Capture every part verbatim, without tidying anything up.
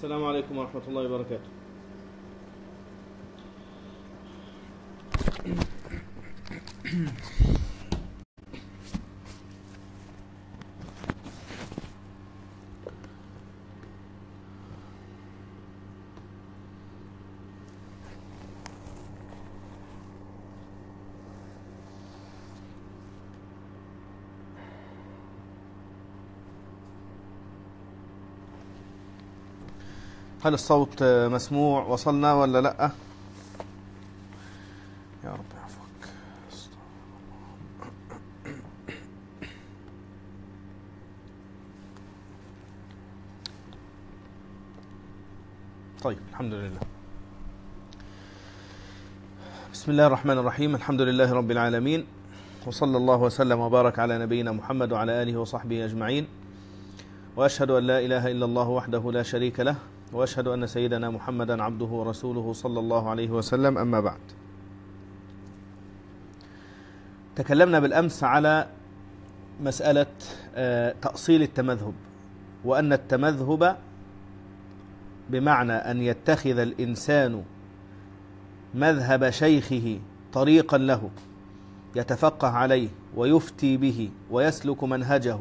السلام عليكم ورحمة الله وبركاته. هل الصوت مسموع؟ وصلنا ولا لا؟ يا رب يعفوك. طيب، الحمد لله. بسم الله الرحمن الرحيم. الحمد لله رب العالمين، وصلى الله وسلم وبارك على نبينا محمد وعلى آله وصحبه أجمعين، وأشهد أن لا إله إلا الله وحده لا شريك له، وأشهد أن سيدنا محمدا عبده ورسوله صلى الله عليه وسلم. أما بعد، تكلمنا بالأمس على مسألة تأصيل التمذهب، وأن التمذهب بمعنى أن يتخذ الإنسان مذهب شيخه طريقا له يتفقه عليه ويفتي به ويسلك منهجه،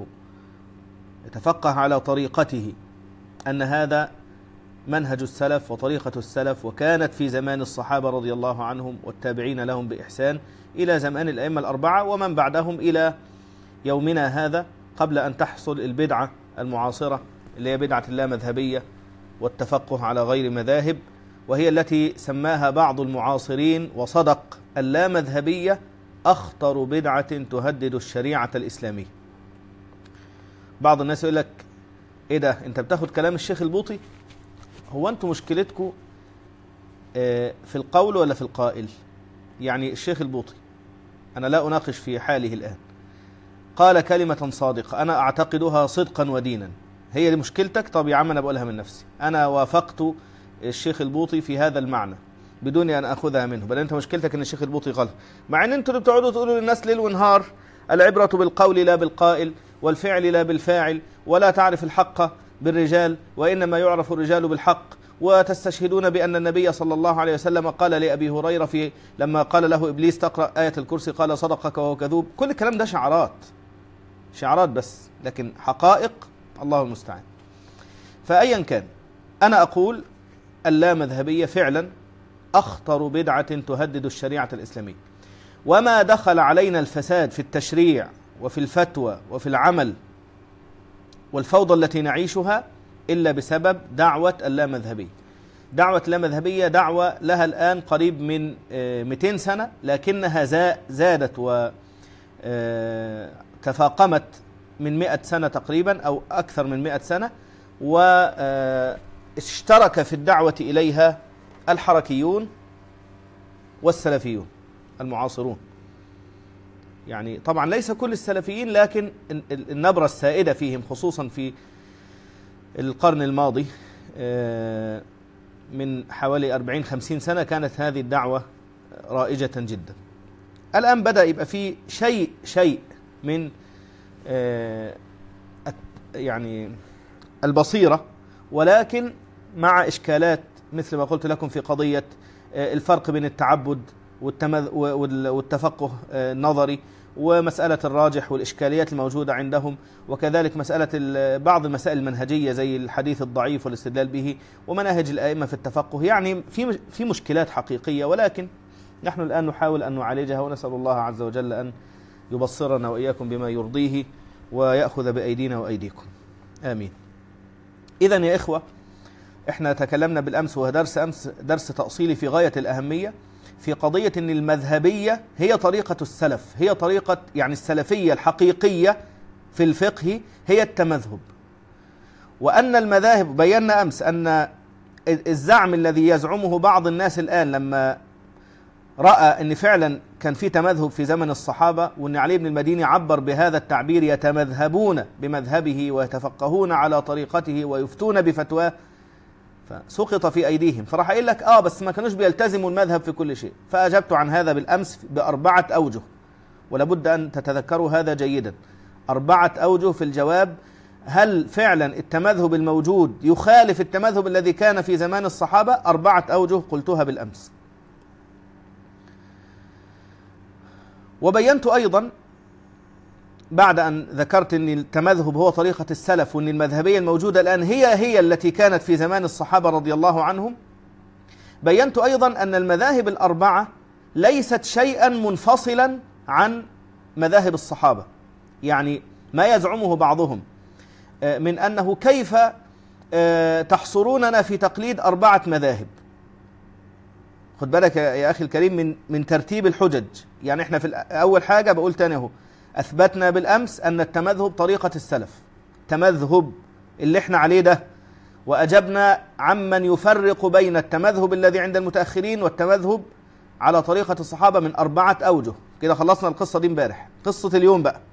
يتفقه على طريقته، أن هذا منهج السلف وطريقة السلف، وكانت في زمان الصحابة رضي الله عنهم والتابعين لهم بإحسان إلى زمان الأئمة الأربعة ومن بعدهم إلى يومنا هذا، قبل أن تحصل البدعة المعاصرة اللي هي بدعة اللامذهبية والتفقه على غير مذاهب، وهي التي سماها بعض المعاصرين وصدق اللامذهبية أخطر بدعة تهدد الشريعة الإسلامية. بعض الناس يقول لك: إيه ده؟ أنت بتاخد كلام الشيخ البوطي؟ هو أنتم مشكلتكم في القول ولا في القائل؟ يعني الشيخ البوطي أنا لا أناقش في حاله الآن، قال كلمة صادقة أنا أعتقدها صدقا ودينا، هي دي مشكلتك؟ طب يا عم أنا بقولها من نفسي، أنا وافقت الشيخ البوطي في هذا المعنى بدون أن أخذها منه، بل أنت مشكلتك أن الشيخ البوطي غلط، مع أن أنتم بتقعدوا تقولوا للناس ليل ونهار العبرة بالقول لا بالقائل، والفعل لا بالفاعل، ولا تعرف الحق بالرجال وإنما يعرف الرجال بالحق، وتستشهدون بأن النبي صلى الله عليه وسلم قال لأبي هريرة في لما قال له إبليس تقرأ آية الكرسي قال صدقك وهو كذوب. كل الكلام ده شعارات شعارات بس، لكن حقائق الله المستعان. فأيا كان، أنا أقول اللامذهبية فعلا أخطر بدعة تهدد الشريعة الإسلامية، وما دخل علينا الفساد في التشريع وفي الفتوى وفي العمل والفوضى التي نعيشها إلا بسبب دعوة اللامذهبية. دعوة اللامذهبية دعوة لها الآن قريب من مئتين سنة، لكنها زادت وتفاقمت من مئة سنة تقريبا أو أكثر من مئة سنة، واشترك في الدعوة إليها الحركيون والسلفيون المعاصرون. يعني طبعا ليس كل السلفيين، لكن النبرة السائدة فيهم خصوصا في القرن الماضي من حوالي أربعين خمسين سنة كانت هذه الدعوة رائجة جدا. الآن بدأ يبقى في شيء شيء من يعني البصيرة، ولكن مع إشكالات مثل ما قلت لكم في قضية الفرق بين التعبد والتفقه النظري، ومسألة الراجح والإشكاليات الموجودة عندهم، وكذلك مسألة بعض المسائل المنهجية زي الحديث الضعيف والاستدلال به، ومناهج الأئمة في التفقه. يعني في في مشكلات حقيقية، ولكن نحن الآن نحاول أن نعالجها، ونسأل الله عز وجل أن يبصرنا وإياكم بما يرضيه ويأخذ بأيدينا وأيديكم، آمين. إذن يا إخوة، إحنا تكلمنا بالأمس، وهو درس أمس درس تأصيلي في غاية الأهمية، في قضية أن المذهبية هي طريقة السلف، هي طريقة يعني السلفية الحقيقية في الفقه هي التمذهب، وأن المذاهب بينا أمس أن الزعم الذي يزعمه بعض الناس الآن لما رأى أن فعلا كان في تمذهب في زمن الصحابة، وأن علي بن المديني عبر بهذا التعبير يتمذهبون بمذهبه ويتفقهون على طريقته ويفتون بفتواه، فسقط في أيديهم، فراح قايل لك آه بس ما كانوش بيلتزموا المذهب في كل شيء. فأجبت عن هذا بالأمس بأربعة أوجه، ولابد أن تتذكروا هذا جيدا. أربعة أوجه في الجواب هل فعلا التمذهب الموجود يخالف التمذهب الذي كان في زمان الصحابة؟ أربعة أوجه قلتها بالأمس. وبينت أيضا بعد أن ذكرت أن التمذهب هو طريقة السلف، وأن المذهبية الموجودة الآن هي هي التي كانت في زمان الصحابة رضي الله عنهم، بينت أيضا أن المذاهب الأربعة ليست شيئا منفصلا عن مذاهب الصحابة. يعني ما يزعمه بعضهم من أنه كيف تحصروننا في تقليد أربعة مذاهب. خد بالك يا أخي الكريم من من ترتيب الحجج. يعني احنا في أول حاجة بقول تاني اهو، أثبتنا بالأمس أن التمذهب طريقة السلف، تمذهب اللي احنا عليه ده، وأجبنا عمن يفرق بين التمذهب الذي عند المتأخرين والتمذهب على طريقة الصحابة من أربعة أوجه. كده خلصنا القصة دي امبارح. قصة اليوم بقى،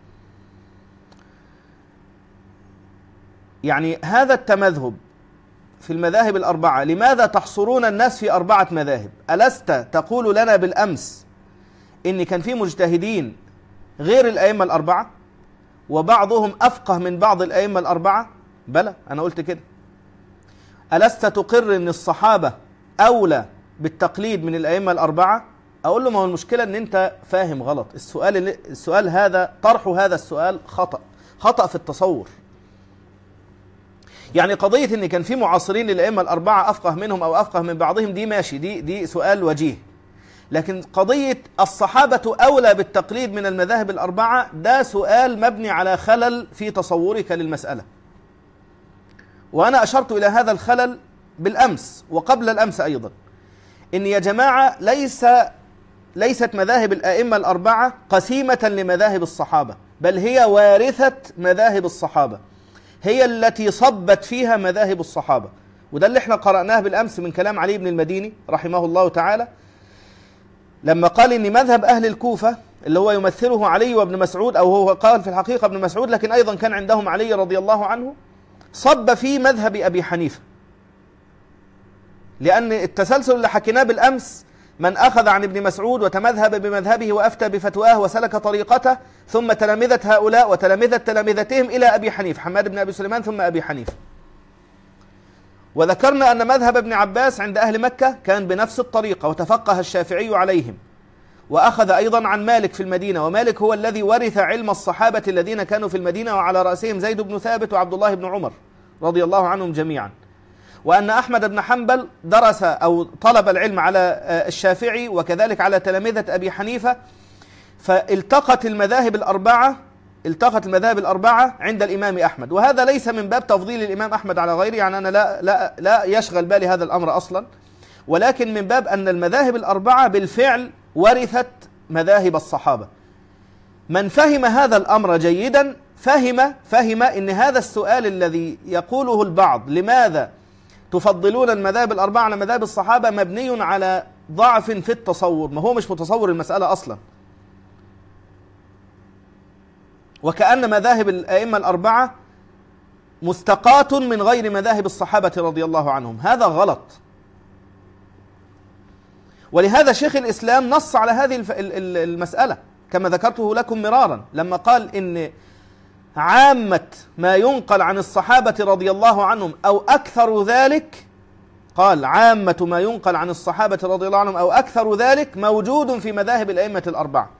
يعني هذا التمذهب في المذاهب الأربعة، لماذا تحصرون الناس في أربعة مذاهب؟ ألست تقول لنا بالأمس إن كان في مجتهدين غير الأئمة الأربعة وبعضهم أفقه من بعض الأئمة الأربعة؟ بلى، أنا قلت كده. ألست تقر أن الصحابة أولى بالتقليد من الأئمة الأربعة؟ أقول له ما هو المشكلة أن أنت فاهم غلط. السؤال السؤال هذا، طرح هذا السؤال خطأ، خطأ في التصور. يعني قضية أن كان في معاصرين للأئمة الأربعة أفقه منهم أو أفقه من بعضهم دي ماشي، دي دي سؤال وجيه. لكن قضية الصحابة أولى بالتقليد من المذاهب الأربعة ده سؤال مبني على خلل في تصورك للمسألة. وأنا أشرت إلى هذا الخلل بالأمس وقبل الأمس أيضا، إن يا جماعة ليس ليست مذاهب الأئمة الأربعة قسيمة لمذاهب الصحابة، بل هي وارثة مذاهب الصحابة، هي التي صبت فيها مذاهب الصحابة. وده اللي احنا قرأناه بالأمس من كلام علي بن المديني رحمه الله تعالى، لما قال إن مذهب أهل الكوفة اللي هو يمثله علي وابن مسعود، أو هو قال في الحقيقة ابن مسعود لكن أيضا كان عندهم علي رضي الله عنه، صب في مذهب أبي حنيفة. لأن التسلسل اللي حكيناه بالأمس، من أخذ عن ابن مسعود وتمذهب بمذهبه وأفتى بفتواه وسلك طريقته، ثم تلامذة هؤلاء وتلامذة تلامذتهم إلى أبي حنيفة، حماد بن أبي سليمان ثم أبي حنيفة. وذكرنا أن مذهب ابن عباس عند أهل مكة كان بنفس الطريقة، وتفقه الشافعي عليهم، وأخذ أيضا عن مالك في المدينة، ومالك هو الذي ورث علم الصحابة الذين كانوا في المدينة، وعلى رأسهم زيد بن ثابت وعبد الله بن عمر رضي الله عنهم جميعا. وأن أحمد بن حنبل درس أو طلب العلم على الشافعي وكذلك على تلامذة أبي حنيفة، فالتقت المذاهب الأربعة التقت المذاهب الأربعة عند الإمام أحمد. وهذا ليس من باب تفضيل الإمام أحمد على غيره، يعني أنا لا, لا, لا يشغل بالي هذا الأمر أصلا، ولكن من باب أن المذاهب الأربعة بالفعل ورثت مذاهب الصحابة. من فهم هذا الأمر جيدا فهم فهم أن هذا السؤال الذي يقوله البعض، لماذا تفضلون المذاهب الأربعة على مذاهب الصحابة، مبني على ضعف في التصور، ما هو مش متصور المسألة أصلا، وكأن مذاهب الأئمة الأربعة مستقاة من غير مذاهب الصحابة رضي الله عنهم. هذا غلط. ولهذا شيخ الإسلام نص على هذه المسألة كما ذكرته لكم مرارا، لما قال إن عامة ما ينقل عن الصحابة رضي الله عنهم أو أكثر ذلك، قال عامة ما ينقل عن الصحابة رضي الله عنهم أو أكثر ذلك موجود في مذاهب الأئمة الأربعة.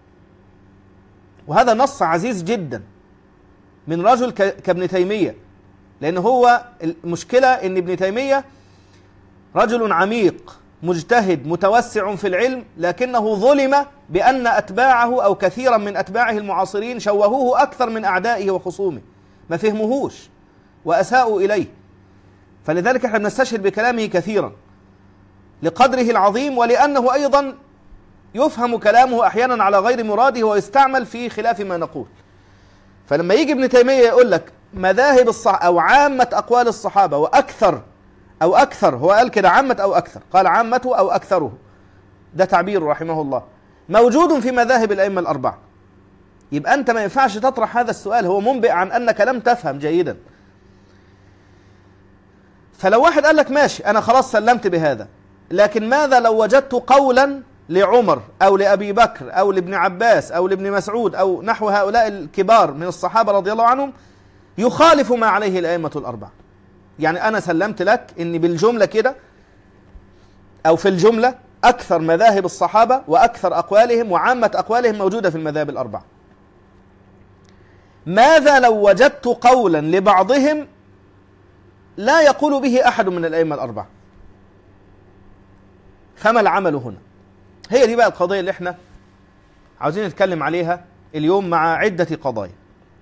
وهذا نص عزيز جدا من رجل كابن تيمية، لأن هو المشكلة أن ابن تيمية رجل عميق مجتهد متوسع في العلم، لكنه ظلم بأن أتباعه أو كثيرا من أتباعه المعاصرين شوهوه أكثر من أعدائه وخصومه، ما فهموهوش وأساءوا إليه. فلذلك احنا بنستشهد بكلامه كثيرا لقدره العظيم، ولأنه أيضا يفهم كلامه أحيانا على غير مراده ويستعمل في خلاف ما نقول. فلما يجي ابن تيمية يقول لك مذاهب الصح أو عامة أقوال الصحابة وأكثر أو أكثر، هو قال كده عامة أو أكثر، قال عامته أو أكثره، ده تعبير رحمه الله، موجود في مذاهب الأئمة الأربعة، يبقى أنت ما ينفعش تطرح هذا السؤال، هو منبئ عن أنك لم تفهم جيدا. فلو واحد قال لك ماشي أنا خلاص سلمت بهذا، لكن ماذا لو وجدت قولا لعمر أو لأبي بكر أو لابن عباس أو لابن مسعود أو نحو هؤلاء الكبار من الصحابة رضي الله عنهم يخالف ما عليه الأئمة الأربعة. يعني أنا سلمت لك إن بالجملة كده أو في الجملة أكثر مذاهب الصحابة وأكثر أقوالهم وعامة أقوالهم موجودة في المذاهب الأربعة. ماذا لو وجدت قولا لبعضهم لا يقول به أحد من الأئمة الأربعة؟ فما العمل هنا؟ هي دي بقى القضية اللي احنا عاوزين نتكلم عليها اليوم مع عدة قضايا.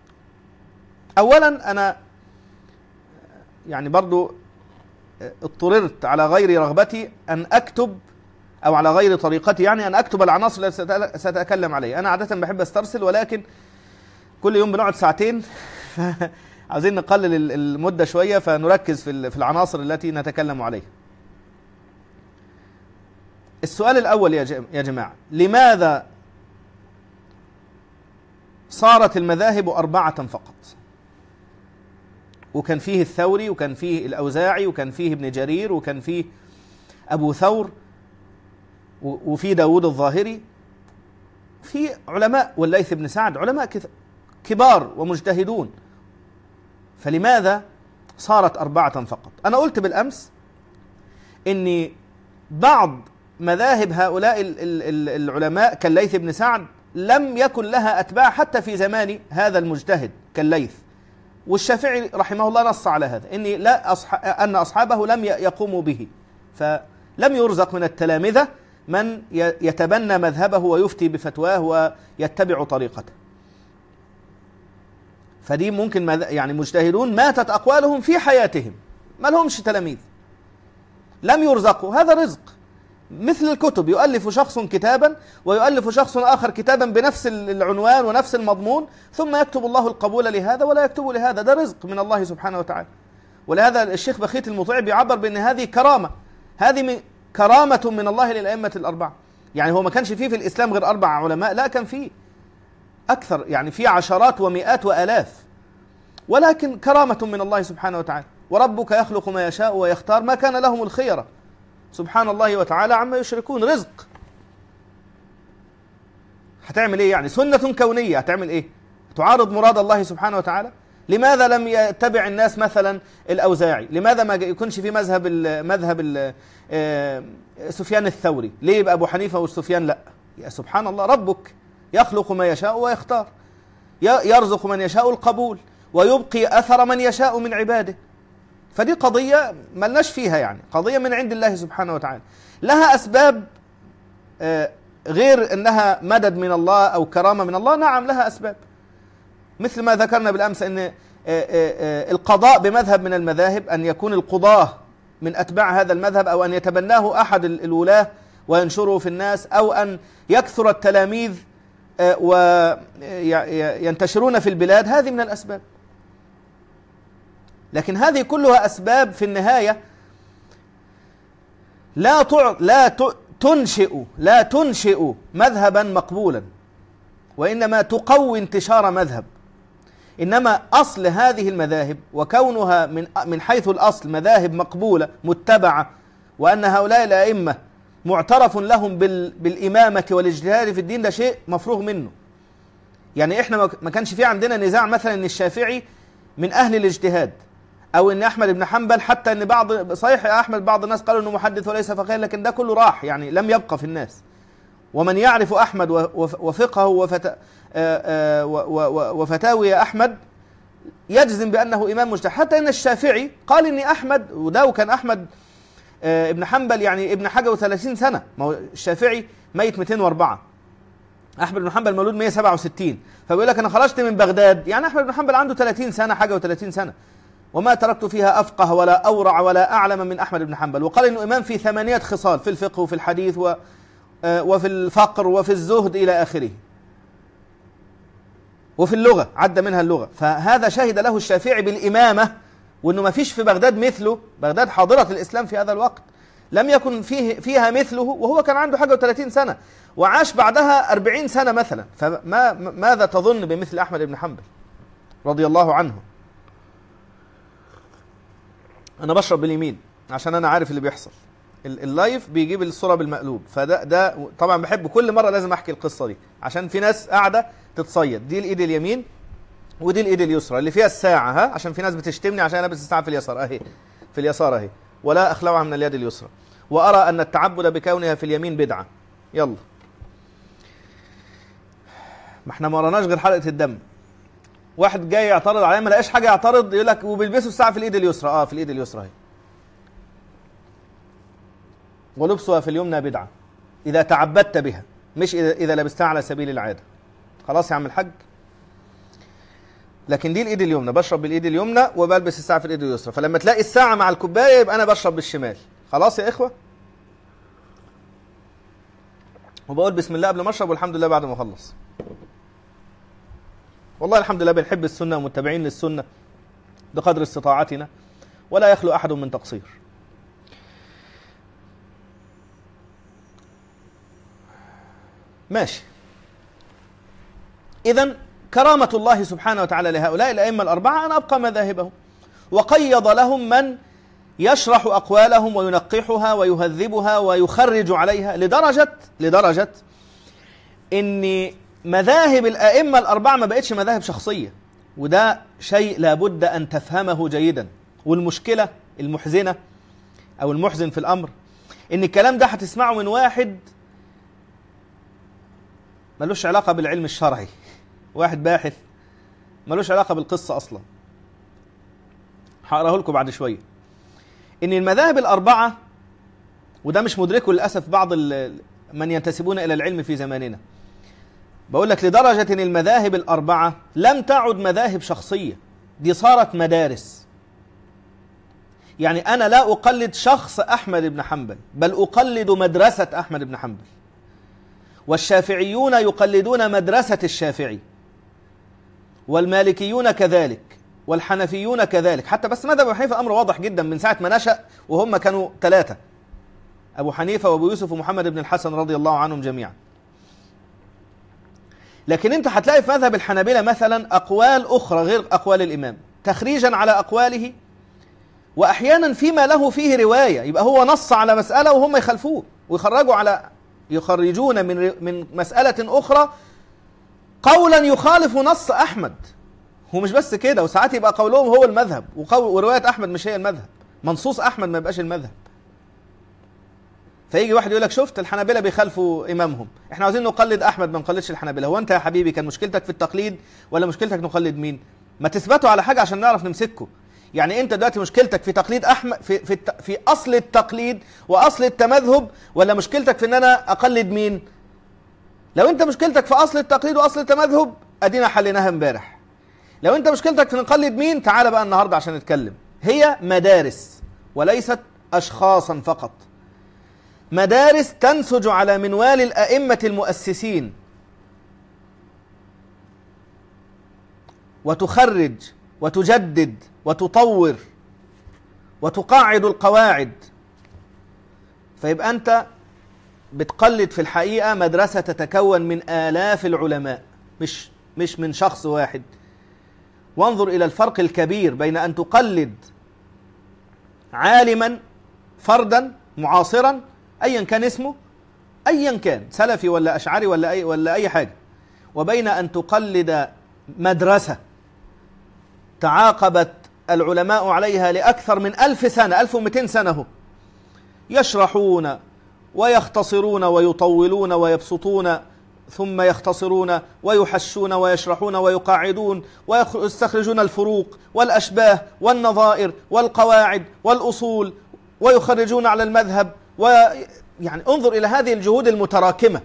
أولا أنا يعني برضو اضطررت على غير رغبتي أن أكتب أو على غير طريقتي يعني أن أكتب العناصر التي سأتكلم عليها. أنا عادة بحب أسترسل، ولكن كل يوم بنقعد ساعتين عاوزين نقلل المدة شوية فنركز في العناصر التي نتكلم عليها. السؤال الأول يا جماعة، لماذا صارت المذاهب أربعة فقط؟ وكان فيه الثوري وكان فيه الأوزاعي وكان فيه ابن جرير وكان فيه أبو ثور وفيه داود الظاهري، في علماء والليث بن سعد، علماء كبار ومجتهدون، فلماذا صارت أربعة فقط؟ أنا قلت بالأمس إن بعض مذاهب هؤلاء العلماء كالليث بن سعد لم يكن لها أتباع حتى في زمان هذا المجتهد كالليث، والشافعي رحمه الله نص على هذا، إن لا أصح... أن أصحابه لم يقوموا به، فلم يرزق من التلامذة من يتبنى مذهبه ويفتي بفتواه ويتبع طريقته. فدي ممكن مذ... يعني مجتهدون ماتت أقوالهم في حياتهم، ما لهمش تلاميذ، لم يرزقوا، هذا رزق. مثل الكتب، يؤلف شخص كتابا ويؤلف شخص آخر كتابا بنفس العنوان ونفس المضمون، ثم يكتب الله القبول لهذا ولا يكتب لهذا، ده رزق من الله سبحانه وتعالى. ولهذا الشيخ بخيت المطيع بيعبر بأن هذه كرامة، هذه من كرامة من الله للأئمة الأربعة. يعني هو ما كانش فيه في الإسلام غير أربع علماء، لا كان فيه أكثر، يعني فيه عشرات ومئات وآلاف، ولكن كرامة من الله سبحانه وتعالى. وربك يخلق ما يشاء ويختار ما كان لهم الخيرة سبحان الله وتعالى عما يشركون. رزق، هتعمل ايه يعني؟ سنة كونية، هتعمل ايه؟ تعارض مراد الله سبحانه وتعالى؟ لماذا لم يتبع الناس مثلا الأوزاعي؟ لماذا ما يكونش في مذهب ال مذهب ال سفيان الثوري؟ ليه يبقى أبو حنيفة وسفيان لا؟ يا سبحان الله، ربك يخلق ما يشاء ويختار، يرزق من يشاء القبول ويبقي أثر من يشاء من عباده. فدي قضية ملناش فيها، يعني قضية من عند الله سبحانه وتعالى، لها أسباب غير أنها مدد من الله أو كرامة من الله. نعم لها أسباب، مثل ما ذكرنا بالأمس أن القضاء بمذهب من المذاهب، أن يكون القضاة من أتباع هذا المذهب، أو أن يتبناه أحد الولاة وينشره في الناس، أو أن يكثر التلاميذ وينتشرون في البلاد، هذه من الأسباب. لكن هذه كلها أسباب في النهاية لا تع... لا تنشئ لا تنشئ مذهبا مقبولا، وإنما تقوي انتشار مذهب. إنما أصل هذه المذاهب وكونها من من حيث الأصل مذاهب مقبولة متبعة، وأن هؤلاء الأئمة معترف لهم بال... بالإمامة والاجتهاد في الدين، ده شيء مفروغ منه. يعني إحنا ما كانش في عندنا نزاع مثلا إن الشافعي من أهل الاجتهاد، أو إن أحمد بن حنبل، حتى إن بعض صحيح أحمد بعض الناس قالوا إنه محدث وليس فقيه، لكن ده كله راح، يعني لم يبقى في الناس. ومن يعرف أحمد وفقهه وفت... وفتاوي أحمد يجزم بأنه إمام مجتهد. حتى إن الشافعي قال إني أحمد، وده وكان أحمد ابن حنبل يعني ابن حاجة وثلاثين سنة، ما هو الشافعي ميت مئتين وأربعة، أحمد بن حنبل مولود مئة وسبعة وستين، فبيقول لك أنا خرجت من بغداد، يعني أحمد بن حنبل عنده ثلاثين سنة حاجة وثلاثين سنة، وما تركت فيها أفقه ولا أورع ولا أعلم من أحمد بن حنبل. وقال إنه إمام في ثمانية خصال، في الفقه وفي الحديث و وفي الفقر وفي الزهد إلى آخره، وفي اللغة عد منها اللغة. فهذا شهد له الشافعي بالإمامة، وأنه ما فيش في بغداد مثله. بغداد حاضرة الإسلام في هذا الوقت، لم يكن فيه فيها مثله، وهو كان عنده حاجة وثلاثين سنة وعاش بعدها أربعين سنة مثلا. فما ماذا تظن بمثل أحمد بن حنبل رضي الله عنه؟ أنا بشرب باليمين عشان أنا عارف اللي بيحصل، اللايف بيجيب الصورة بالمقلوب، فده ده طبعا بحب كل مرة لازم أحكي القصة دي عشان في ناس قاعدة تتصيد. دي الإيد اليمين ودي الايد اليسرى اللي فيها الساعه، ها، عشان في ناس بتشتمني عشان لابس الساعه في اليسار، اهي في اليسار اهي، ولا اخلعها من اليد اليسرى. وارى ان التعبد بكونها في اليمين بدعه. يلا، ما احنا ما وراناش غير حلقه الدم. واحد جاي يعترض عليا ما لقاش حاجه يعترض، يقول لك وبيلبسوا الساعه في الايد اليسرى. اه في الايد اليسرى اهي. ولبسها في اليمنى بدعه اذا تعبدت بها، مش اذا اذا لبستها على سبيل العاده. خلاص يا عم الحاج. لكن دي الايد اليمنى، بشرب بالايد اليمنى وبلبس الساعه في الايد اليسرى، فلما تلاقي الساعه مع الكوبايه يبقى انا بشرب بالشمال. خلاص يا اخوه. وبقول بسم الله قبل ما اشرب والحمد لله بعد ما اخلص. والله الحمد لله بنحب السنه ومتبعين للسنه بقدر استطاعتنا، ولا يخلو احد من تقصير. ماشي. اذن كرامة الله سبحانه وتعالى لهؤلاء الأئمة الأربعة أن أبقى مذاهبهم، وقيض لهم من يشرح أقوالهم وينقحها ويهذبها ويخرج عليها، لدرجة لدرجة إن مذاهب الأئمة الأربعة ما بقتش مذاهب شخصية، وده شيء لابد أن تفهمه جيدا. والمشكلة المحزنة أو المحزن في الأمر إن الكلام ده هتسمعه من واحد ملوش علاقة بالعلم الشرعي، واحد باحث ملوش علاقة بالقصة أصلا. هقراه لكم بعد شوية. إن المذاهب الأربعة، وده مش مدركه للأسف بعض من ينتسبون إلى العلم في زماننا، بقول لك لدرجة إن المذاهب الأربعة لم تعد مذاهب شخصية، دي صارت مدارس. يعني أنا لا أقلد شخص أحمد بن حنبل، بل أقلد مدرسة أحمد بن حنبل. والشافعيون يقلدون مدرسة الشافعي، والمالكيون كذلك، والحنفيون كذلك. حتى بس مذهب أبو حنيفة أمر واضح جدا من ساعة ما نشأ، وهم كانوا ثلاثة، أبو حنيفة وأبو يوسف ومحمد بن الحسن رضي الله عنهم جميعا. لكن أنت هتلاقي في مذهب الحنابلة مثلا أقوال أخرى غير أقوال الإمام، تخريجا على أقواله، وأحيانا فيما له فيه رواية، يبقى هو نص على مسألة وهم يخلفوه ويخرجوا على يخرجون من من مسألة أخرى قولا يخالف نص أحمد. هو مش بس كده، وساعات يبقى قولهم هو المذهب ورواية أحمد مش هي المذهب، منصوص أحمد ما يبقاش المذهب. فيجي واحد يقول لك شفت الحنابلة بيخالفوا إمامهم، احنا عاوزين نقلد أحمد ما نقلدش الحنابلة. هو أنت يا حبيبي كان مشكلتك في التقليد ولا مشكلتك نقلد مين؟ ما تثبتوا على حاجة عشان نعرف نمسكه. يعني أنت دلوقتي مشكلتك في تقليد أحمد في في في أصل التقليد وأصل التمذهب، ولا مشكلتك في إن أنا أقلد مين؟ لو أنت مشكلتك في أصل التقليد وأصل التمذهب أدينا حليناها امبارح. لو أنت مشكلتك في نقلد مين، تعال بقى النهاردة عشان نتكلم. هي مدارس وليست أشخاصا فقط، مدارس تنسج على منوال الأئمة المؤسسين، وتخرج وتجدد وتطور وتقاعد القواعد. فيبقى أنت بتقلد في الحقيقة مدرسة تتكون من آلاف العلماء، مش مش من شخص واحد. وانظر إلى الفرق الكبير بين أن تقلد عالما فردا معاصرا أيا كان اسمه، أيا كان سلفي ولا أشعري ولا أي ولا أي حاجة، وبين أن تقلد مدرسة تعاقبت العلماء عليها لأكثر من ألف سنة، ألف ومئتين سنة، يشرحون ويختصرون ويطولون ويبسطون ثم يختصرون ويحشون ويشرحون ويقاعدون ويستخرجون الفروق والأشباه والنظائر والقواعد والأصول ويخرجون على المذهب. ويعني انظر إلى هذه الجهود المتراكمة.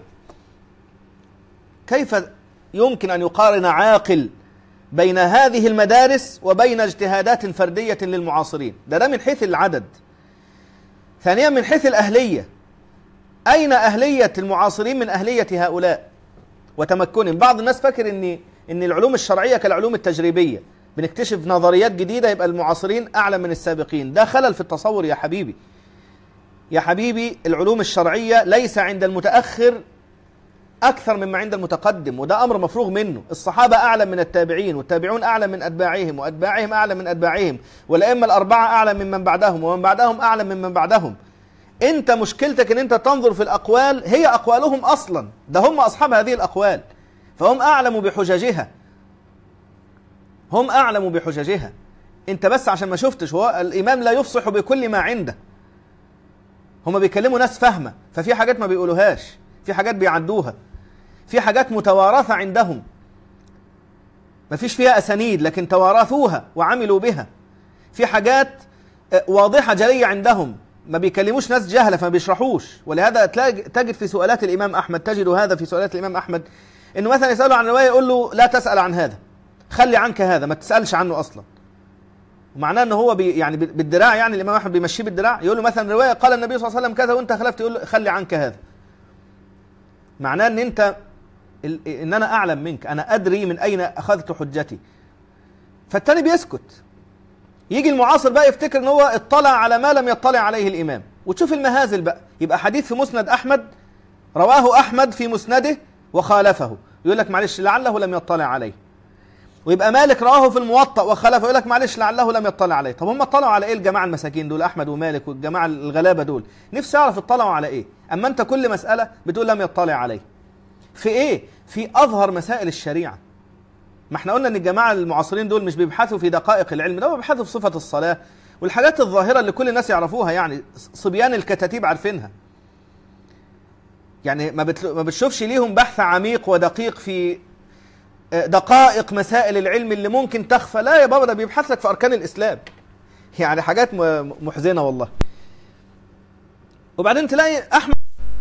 كيف يمكن أن يقارن عاقل بين هذه المدارس وبين اجتهادات فردية للمعاصرين؟ ده ده من حيث العدد. ثانيا من حيث الأهلية، أين أهلية المعاصرين من أهلية هؤلاء وتمكنهم؟ بعض الناس فاكر إن إن العلوم الشرعية كالعلوم التجريبية، بنكتشف نظريات جديدة يبقى المعاصرين أعلى من السابقين. ده خلل في التصور يا حبيبي. يا حبيبي العلوم الشرعية ليس عند المتأخر أكثر مما عند المتقدم، وده أمر مفروغ منه. الصحابة أعلى من التابعين، والتابعون أعلى من أتباعهم، وأتباعهم أعلى من أتباعهم، والأئمة الأربعة أعلى ممن بعدهم، ومن بعدهم أعلى ممن بعدهم. أنت مشكلتك أن أنت تنظر في الأقوال، هي أقوالهم أصلا، ده هم أصحاب هذه الأقوال، فهم أعلم بحججها. هم أعلم بحججها، أنت بس عشان ما شفتش. هو الإمام لا يفصح بكل ما عنده، هم بيكلموا ناس فاهمة، ففي حاجات ما بيقولوهاش، في حاجات بيعدوها، في حاجات متوارثة عندهم ما فيش فيها أسانيد لكن توارثوها وعملوا بها، في حاجات واضحة جلية عندهم، ما بيكلموش ناس جهلة فما بيشرحوش. ولهذا تجد في سؤالات الإمام أحمد، تجد هذا في سؤالات الإمام أحمد، إنه مثلا يسأله عن رواية يقول له لا تسأل عن هذا، خلي عنك هذا، ما تسألش عنه أصلا. ومعناه إنه هو بي يعني بالدراع، يعني الإمام أحمد بيمشيه بالدراع، يقول له مثلا رواية قال النبي صلى الله عليه وسلم كذا وأنت خلفت، يقول له خلي عنك هذا. معناه إن أنت إن أنا أعلم منك، أنا أدري من أين أخذت حجتي. فالتاني بيسكت. يجي المعاصر بقى يفتكر ان هو اطلع على ما لم يطلع عليه الامام، وتشوف المهازل بقى. يبقى حديث في مسند احمد رواه احمد في مسنده وخالفه، يقول لك معلش لعله لم يطلع عليه. ويبقى مالك رواه في الموطأ وخالفه، يقول لك معلش لعله لم يطلع عليه. طب هم اطلعوا على ايه الجماعه المساكين دول، احمد ومالك والجماعه الغلابه دول؟ نفسي اعرف اطلعوا على ايه. اما انت كل مساله بتقول لم يطلع عليه في ايه؟ في اظهر مسائل الشريعه. ما احنا قلنا ان الجماعه المعاصرين دول مش بيبحثوا في دقائق العلم، ده بيبحثوا في صفه الصلاه والحاجات الظاهره اللي كل الناس يعرفوها، يعني صبيان الكتاتيب عارفينها. يعني ما ما بتشوفش ليهم بحث عميق ودقيق في دقائق مسائل العلم اللي ممكن تخفى. لا يا بابا، ده بيبحث لك في اركان الاسلام، يعني حاجات محزنه والله. وبعدين تلاقي احمد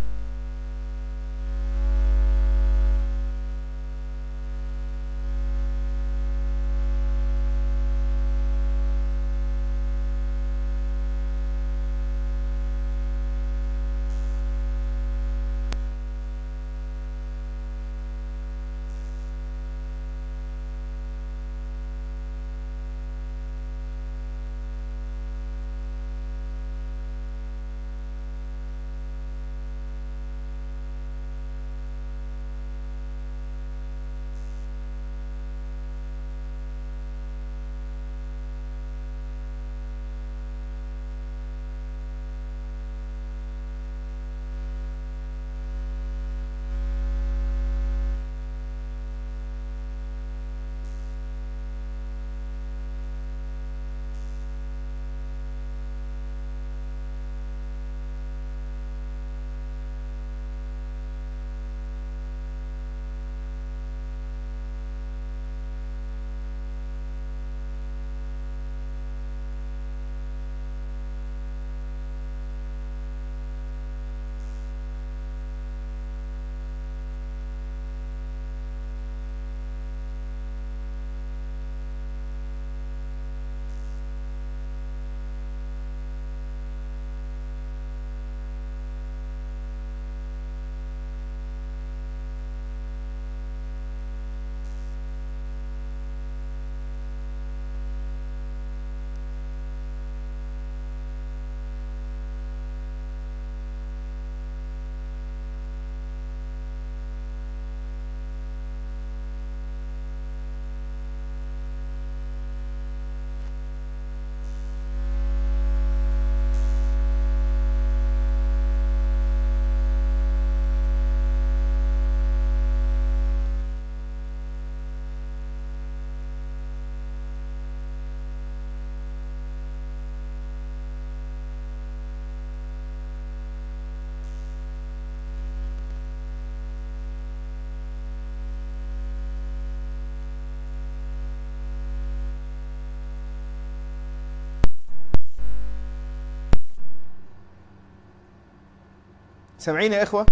سامعين يا إخوة؟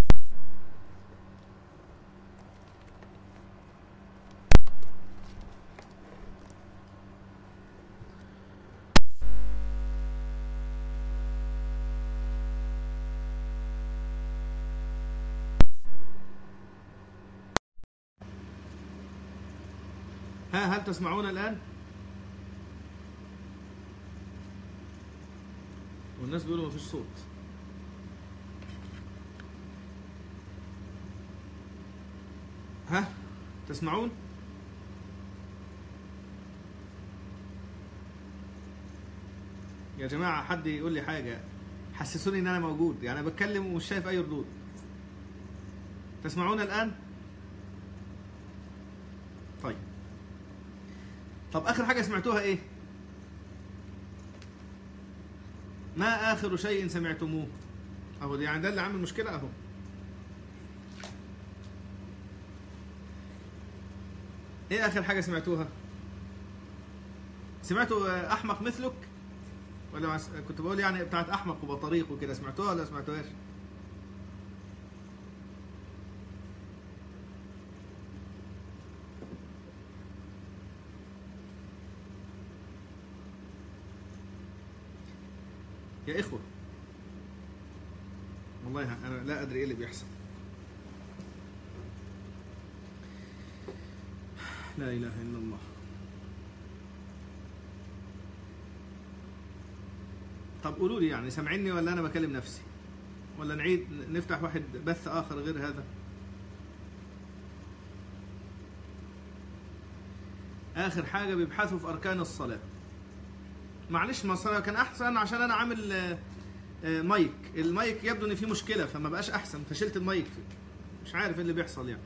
ها هل تسمعون الآن؟ والناس بيقولوا مفيش صوت. ها تسمعون؟ يا جماعة حد يقول لي حاجة، حسسوني ان انا موجود، يعني بتكلم ومش شايف اي ردود. تسمعون الآن؟ طيب طب آخر حاجة سمعتوها إيه؟ ما آخر شيء سمعتموه؟ أهو يعني ده اللي عامل مشكلة أهو. إيه آخر حاجة سمعتوها؟ سمعتوا أحمق مثلك؟ ولا كنت بقول يعني بتاعت أحمق وبطريق وكده، سمعتوها ولا سمعتوهاش؟ يا إخوة والله أنا لا أدري إيه اللي بيحصل. لا إله إلا الله. طب قولوا لي يعني سامعيني ولا أنا بكلم نفسي؟ ولا نعيد نفتح واحد بث آخر غير هذا؟ آخر حاجة بيبحثوا في أركان الصلاة. معلش ما الصلاة كان أحسن عشان أنا عامل مايك، المايك يبدو إن فيه مشكلة فما بقاش أحسن فشلت المايك، مش عارف إيه اللي بيحصل يعني.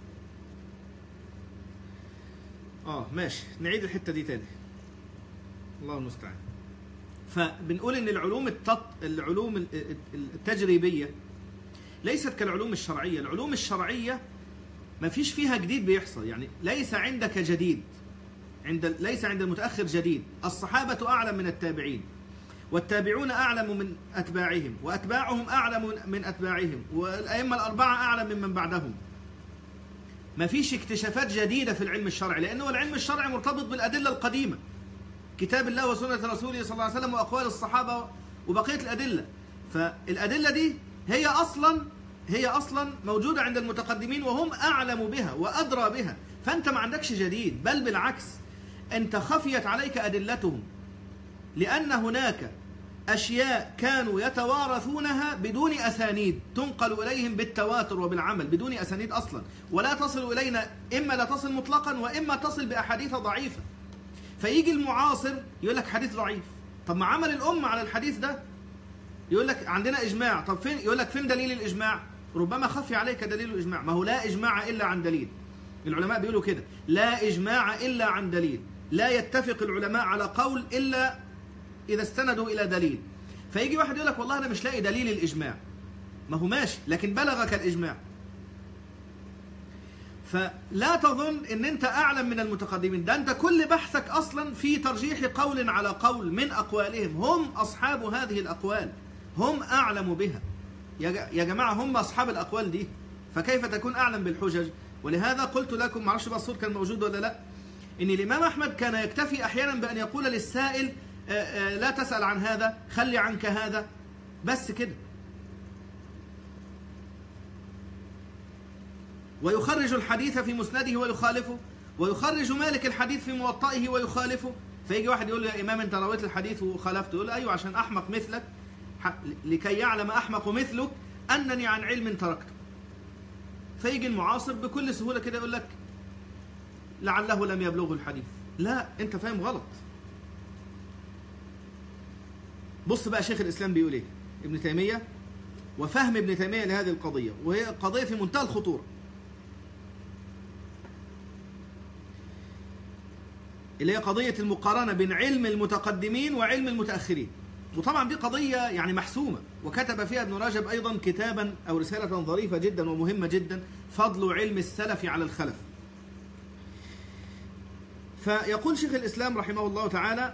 آه ماشي، نعيد الحتة دي تاني. الله المستعان. فبنقول إن العلوم التط... العلوم التجريبية ليست كالعلوم الشرعية. العلوم الشرعية ما فيش فيها جديد بيحصل، يعني ليس عندك جديد، عند ليس عند المتأخر جديد. الصحابة أعلم من التابعين، والتابعون أعلم من أتباعهم، وأتباعهم أعلم من أتباعهم، والأئمة الأربعة أعلم ممن بعدهم. ما فيش اكتشافات جديدة في العلم الشرعي، لأنه العلم الشرعي مرتبط بالأدلة القديمة، كتاب الله وسنة رسوله صلى الله عليه وسلم وأقوال الصحابة وبقية الأدلة. فالأدلة دي هي أصلا هي أصلا موجودة عند المتقدمين وهم أعلم بها وأدرى بها، فأنت ما عندكش جديد، بل بالعكس أنت خفيت عليك أدلتهم، لأن هناك أشياء كانوا يتوارثونها بدون أسانيد تنقل إليهم بالتواتر وبالعمل، بدون أسانيد أصلا، ولا تصل إلينا، إما لا تصل مطلقا وإما تصل بأحاديث ضعيفة. فيجي المعاصر يقول لك حديث ضعيف، طب ما عمل الأمة على الحديث ده، يقول لك عندنا إجماع، طب فين؟ يقول لك فين دليل الإجماع؟ ربما خفي عليك دليل الإجماع، ما هو لا إجماع إلا عن دليل. العلماء بيقولوا كده، لا إجماع إلا عن دليل، لا يتفق العلماء على قول إلا إذا استندوا إلى دليل. فيجي واحد يقول لك والله أنا مش لاقي دليل الإجماع، ما هو ماشي لكن بلغك الإجماع. فلا تظن ان انت اعلم من المتقدمين، ده انت كل بحثك اصلا في ترجيح قول على قول من اقوالهم، هم اصحاب هذه الاقوال، هم اعلم بها يا جماعه، هم اصحاب الاقوال دي، فكيف تكون اعلم بالحجج؟ ولهذا قلت لكم، معرفش بقى الصوت كان موجود ولا لا، ان الامام احمد كان يكتفي احيانا بان يقول للسائل لا تسال عن هذا، خلي عنك هذا، بس كده. ويخرج الحديث في مسنده ويخالفه، ويخرج مالك الحديث في موطئه ويخالفه. فيجي واحد يقول له يا إمام أنت رويت الحديث وخالفته، يقول له أيوه عشان أحمق مثلك، لكي يعلم أحمق مثلك أنني عن علم تركته. فيجي المعاصر بكل سهولة كده يقول لك لعله لم يبلغه الحديث. لا، أنت فاهم غلط. بص بقى شيخ الإسلام بيقول إيه ابن تيمية، وفهم ابن تيمية لهذه القضية، وهي قضية في منتهى الخطورة. اللي هي قضية المقارنة بين علم المتقدمين وعلم المتأخرين. وطبعا دي قضية يعني محسومة، وكتب فيها ابن رجب أيضا كتابا أو رسالة ظريفة جدا ومهمة جدا، فضل علم السلف على الخلف. فيقول شيخ الإسلام رحمه الله تعالى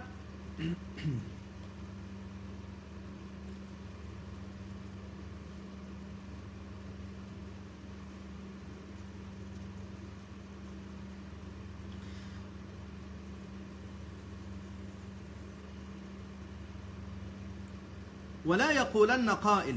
ولا يقولن قائل،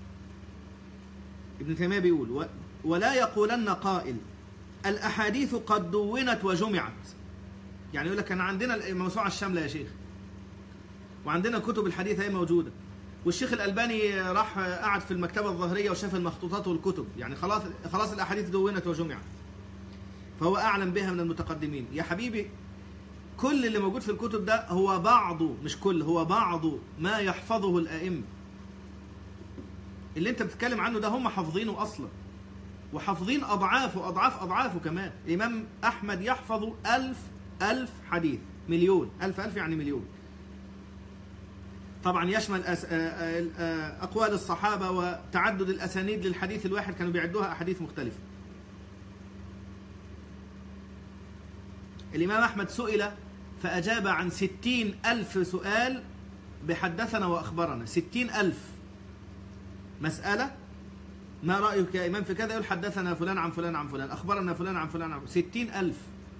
ابن تيمية بيقول ولا يقولن قائل الأحاديث قد دونت وجمعت. يعني يقول لك أنا عندنا الموسوعة الشاملة يا شيخ، وعندنا كتب الحديث هي موجودة، والشيخ الألباني راح قعد في المكتبة الظاهرية وشاف المخطوطات والكتب، يعني خلاص خلاص الأحاديث دونت وجمعت، فهو أعلم بها من المتقدمين. يا حبيبي كل اللي موجود في الكتب ده هو بعض، مش كل، هو بعض ما يحفظه الأئمة. اللي انت بتتكلم عنه ده هم حافظينه أصلا، وحافظين أضعافه أضعاف أضعافه كمان. الإمام أحمد يحفظ ألف ألف حديث. مليون، ألف ألف يعني مليون. طبعا يشمل أس... أقوال الصحابة وتعدد الأسانيد للحديث الواحد، كانوا بيعدوها أحاديث مختلفة. الإمام أحمد سئل فأجاب عن ستين ألف سؤال بحدثنا وأخبرنا. ستين ألف مسألة، ما رأيك يا إمام في كذا؟ يقول حدثنا فلان عن فلان عن فلان، أخبرنا فلان عن فلان عن فلان. ستين ألف.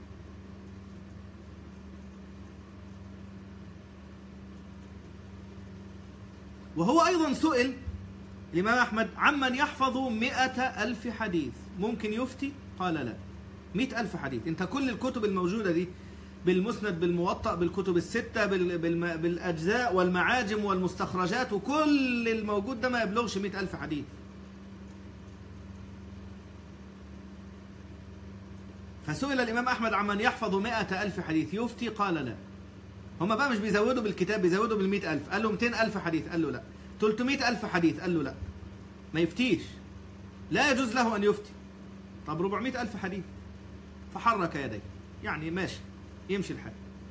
وهو أيضا سئل الإمام أحمد عمن يحفظ مئة ألف حديث، ممكن يفتي؟ قال لا. مئة ألف حديث، أنت كل الكتب الموجودة دي بالمسند بالموطأ بالكتب الستة بالأجزاء والمعاجم والمستخرجات وكل الموجود ده ما يبلغش مئة ألف حديث. فسئل الإمام أحمد عمن يحفظ مئة ألف حديث يفتي؟ قال لا. هما بقى مش بيزودوا بالكتاب، بيزودوا بالمئة ألف. قال له مئتين ألف حديث، قال له لا. ثلاثمئة ألف حديث، قال له لا، ما يفتيش، لا يجوز له أن يفتي. طب أربعمئة ألف حديث، فحرك يديه، يعني ماشي، يمشي الحال.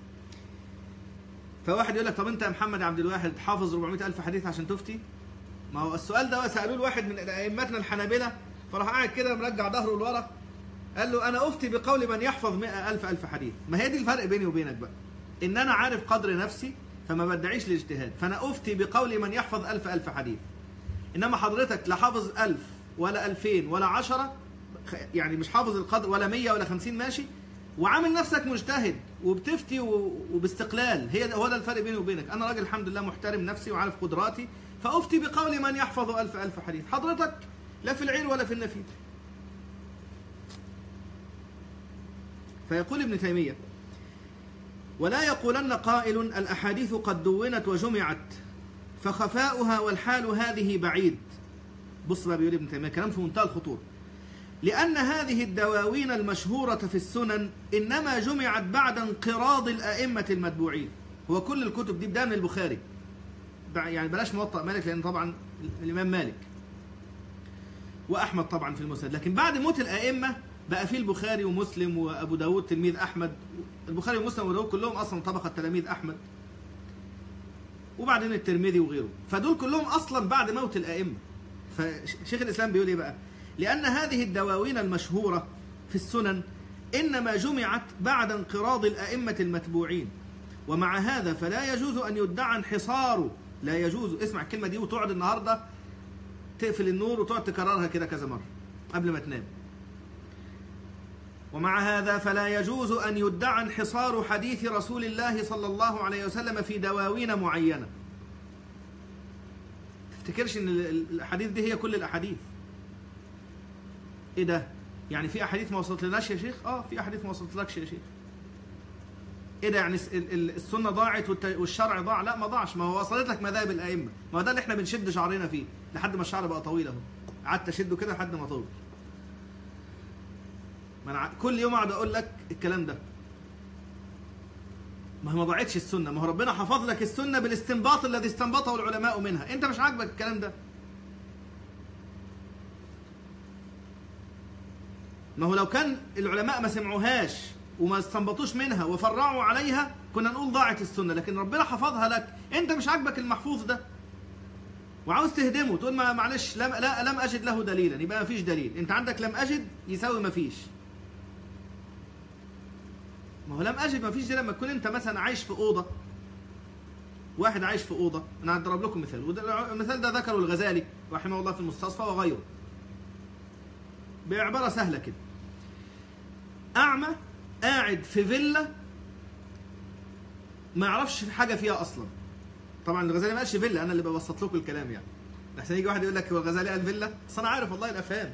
فواحد يقول لك طب أنت يا محمد عبد الواحد حافظ أربعمئة ألف حديث عشان تفتي؟ ما هو السؤال ده سألوه لواحد من أئمتنا الحنابلة، فراح قاعد كده مرجع ظهره لورا، قال له أنا أفتي بقول من يحفظ مئة ألف ألف حديث. ما هي دي الفرق بيني وبينك بقى، إن أنا عارف قدر نفسي فما بدعيش الاجتهاد، فأنا أفتي بقول من يحفظ ألف ألف حديث. إنما حضرتك لا حافظ ألف ولا ألفين ولا عشرة، يعني مش حافظ القدر، ولا مية ولا خمسين، ماشي، وعامل نفسك مجتهد وبتفتي وباستقلال. هي هو ده الفرق بيني وبينك. أنا راجل الحمد لله محترم نفسي وعارف قدراتي، فأفتي بقول من يحفظ ألف ألف حديث. حضرتك لا في العير ولا في النفير. فيقول ابن تيمية ولا يقولن قائل الأحاديث قد دونت وجمعت فخفاؤها والحال هذه بعيد. بص بقى بيقول ابن تيمية كلام في منتهى الخطورة. لأن هذه الدواوين المشهورة في السنن إنما جمعت بعد انقراض الأئمة المتبوعين. هو كل الكتب دي بدأ من البخاري، يعني بلاش موطأ مالك لأن طبعا الإمام مالك وأحمد طبعا في المسند، لكن بعد موت الأئمة بقى فيه البخاري ومسلم وأبو داود تلميذ أحمد. البخاري ومسلم وأبو داود كلهم أصلا طبقة تلاميذ أحمد، وبعدين الترمذي وغيره، فدول كلهم أصلا بعد موت الأئمة. فشيخ الإسلام بيقول إيه بقى؟ لأن هذه الدواوين المشهورة في السنن إنما جمعت بعد انقراض الأئمة المتبوعين، ومع هذا فلا يجوز أن يدعى انحصاره. لا يجوز، اسمع الكلمة دي وتقعد النهاردة تقفل النور وتقعد تكررها كده كذا مرة قبل ما تنام. ومع هذا فلا يجوز أن يدعى انحصار حديث رسول الله صلى الله عليه وسلم في دواوين معينة. تفتكرش ان الأحاديث دي هي كل الأحاديث. ايه ده؟ يعني في أحاديث ما وصلت لناش يا شيخ؟ اه في أحاديث ما وصلت لكش يا شيخ. ايه ده؟ يعني السنة ضاعت والشرع ضاع؟ لا ما ضاعش، ما هو وصلت لك مذاهب الأئمة، ما هو ده اللي احنا بنشد شعرنا فيه لحد ما الشعر بقى طويل اهو. قعدت اشده كده لحد ما طول. ما أنا كل يوم اقعد اقول لك الكلام ده. ما هي ما ضاعتش السنه، ما هو ربنا حفظ لك السنه بالاستنباط الذي استنبطه العلماء منها، انت مش عاجبك الكلام ده. ما هو لو كان العلماء ما سمعوهاش وما استنبطوش منها وفرعوا عليها كنا نقول ضاعت السنه، لكن ربنا حفظها لك، انت مش عاجبك المحفوظ ده وعاوز تهدمه، تقول ما معلش لم لا لم اجد له دليلا، يبقى ما فيش دليل. انت عندك لم اجد يساوي ما فيش. ما هو لم أجد ما فيش دي لما تكون أنت مثلا عايش في أوضة، واحد عايش في أوضة، أنا هضرب لكم مثال، والمثال ده ذكره الغزالي رحمه الله في المستصفى وغيره بعبارة سهلة كده. أعمى قاعد في فيلا ما يعرفش حاجة فيها أصلا. طبعا الغزالي ما قالش فيلا، أنا اللي ببسط لكم الكلام يعني، لحسن يجي واحد يقول لك هو الغزالي قال فيلا، بس أنا عارف والله الأفهام.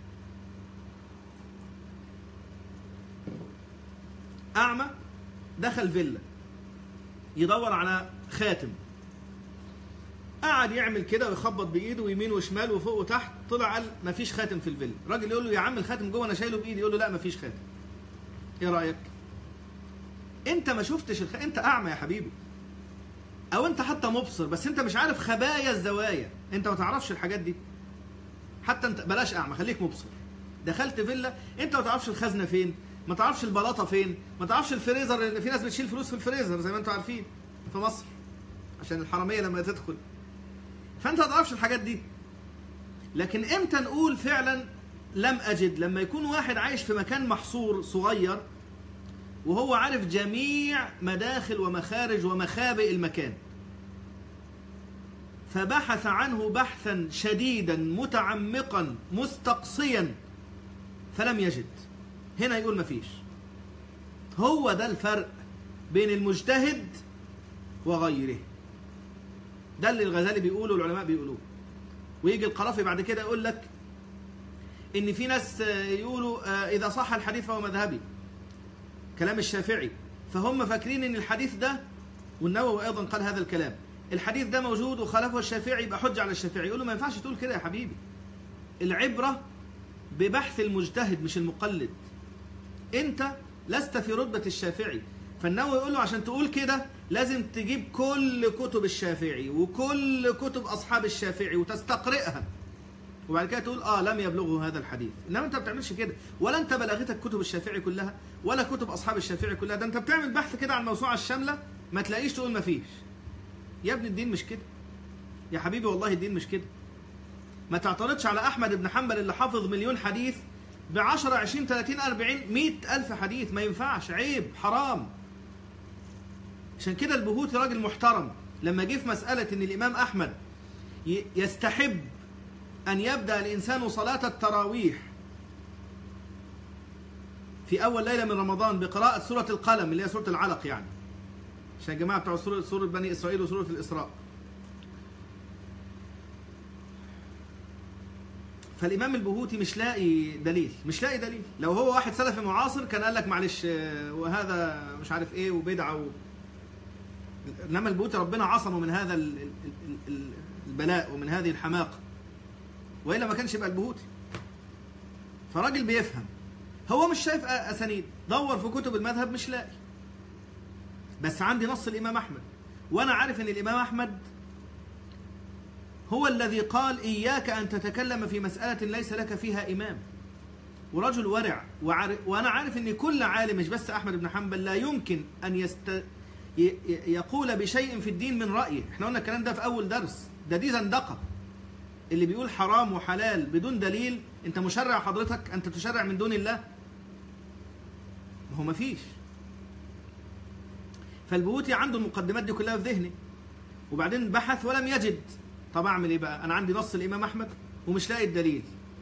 أعمى دخل فيلا يدور على خاتم، قعد يعمل كده ويخبط بإيده ويمين وشمال وفوق وتحت، طلع قال مفيش خاتم في الفيلا. الراجل يقول له يا عم الخاتم جوه أنا شايله بإيدي، يقول له لا مفيش خاتم. إيه رأيك؟ أنت ما شفتش الخاتم، أنت أعمى يا حبيبي، أو أنت حتى مبصر بس أنت مش عارف خبايا الزوايا، أنت ما تعرفش الحاجات دي. حتى أنت بلاش أعمى، خليك مبصر، دخلت فيلا أنت ما تعرفش الخزنة فين، ما تعرفش البلاطه فين، ما تعرفش الفريزر، لان في ناس بتشيل فلوس في الفريزر زي ما انتم عارفين في مصر عشان الحراميه لما تدخل. فانت ما تعرفش الحاجات دي. لكن امتى نقول فعلا لم اجد؟ لما يكون واحد عايش في مكان محصور صغير وهو عارف جميع مداخل ومخارج ومخابئ المكان، فبحث عنه بحثا شديدا متعمقا مستقصيا فلم يجد، هنا يقول مفيش. هو ده الفرق بين المجتهد وغيره. ده اللي الغزالي بيقوله والعلماء بيقولوه. ويجي القرافي بعد كده يقول لك ان في ناس يقولوا اذا صح الحديث فهو مذهبي، كلام الشافعي، فهم فاكرين ان الحديث ده، والنووي ايضا قال هذا الكلام، الحديث ده موجود وخالفه الشافعي يبقى حجه على الشافعي. يقول له ما ينفعش تقول كده يا حبيبي، العبره ببحث المجتهد مش المقلد. انت لست في رتبه الشافعي. فالنووي يقول له عشان تقول كده لازم تجيب كل كتب الشافعي وكل كتب اصحاب الشافعي وتستقرئها، وبعد كده تقول اه لم يبلغه هذا الحديث. انما انت ما بتعملش كده، ولا انت بلغتك كتب الشافعي كلها ولا كتب اصحاب الشافعي كلها. ده انت بتعمل بحث كده عن الموسوعه الشامله ما تلاقيش تقول ما فيش. يا ابني الدين مش كده يا حبيبي، والله الدين مش كده. ما تعترضش على احمد بن حنبل اللي حافظ مليون حديث ب عشرة عشرين ثلاثين أربعين مئة ألف حديث. ما ينفعش، عيب، حرام. عشان كده البهوتي راجل محترم لما جه في مساله ان الامام احمد يستحب أن يبدأ الإنسان صلاة التراويح في أول ليلة من رمضان بقراءة سورة القلم اللي هي سورة العلق، يعني عشان يا جماعة بتوع سورة, سورة بني إسرائيل وسورة الإسراء. فالإمام البهوتي مش لاقي دليل، مش لاقي دليل. لو هو واحد سلفي معاصر كان قال لك معلش وهذا مش عارف إيه وبدعة و... إنما البهوتي ربنا عصمه من هذا البلاء ومن هذه الحماقة، وإلا ما كانش يبقى البهوتي. فراجل بيفهم، هو مش شايف أسانيد، دور في كتب المذهب مش لاقي، بس عندي نص الإمام أحمد، وأنا عارف أن الإمام أحمد هو الذي قال إياك أن تتكلم في مسألة ليس لك فيها إمام. ورجل ورع، وأنا عارف أن كل عالم مش بس أحمد بن حنبل لا يمكن أن يست... يقول بشيء في الدين من رأيه. احنا قلنا الكلام ده في أول درس، ده دي زندقة. اللي بيقول حرام وحلال بدون دليل، انت مشرع حضرتك؟ انت تشرع من دون الله؟ ما هو ما فيش. فالبهوتي عنده المقدمات دي كلها في ذهني، وبعدين بحث ولم يجد. طب اعمل ايه بقى؟ انا عندي نص الامام احمد ومش لاقي الدليل.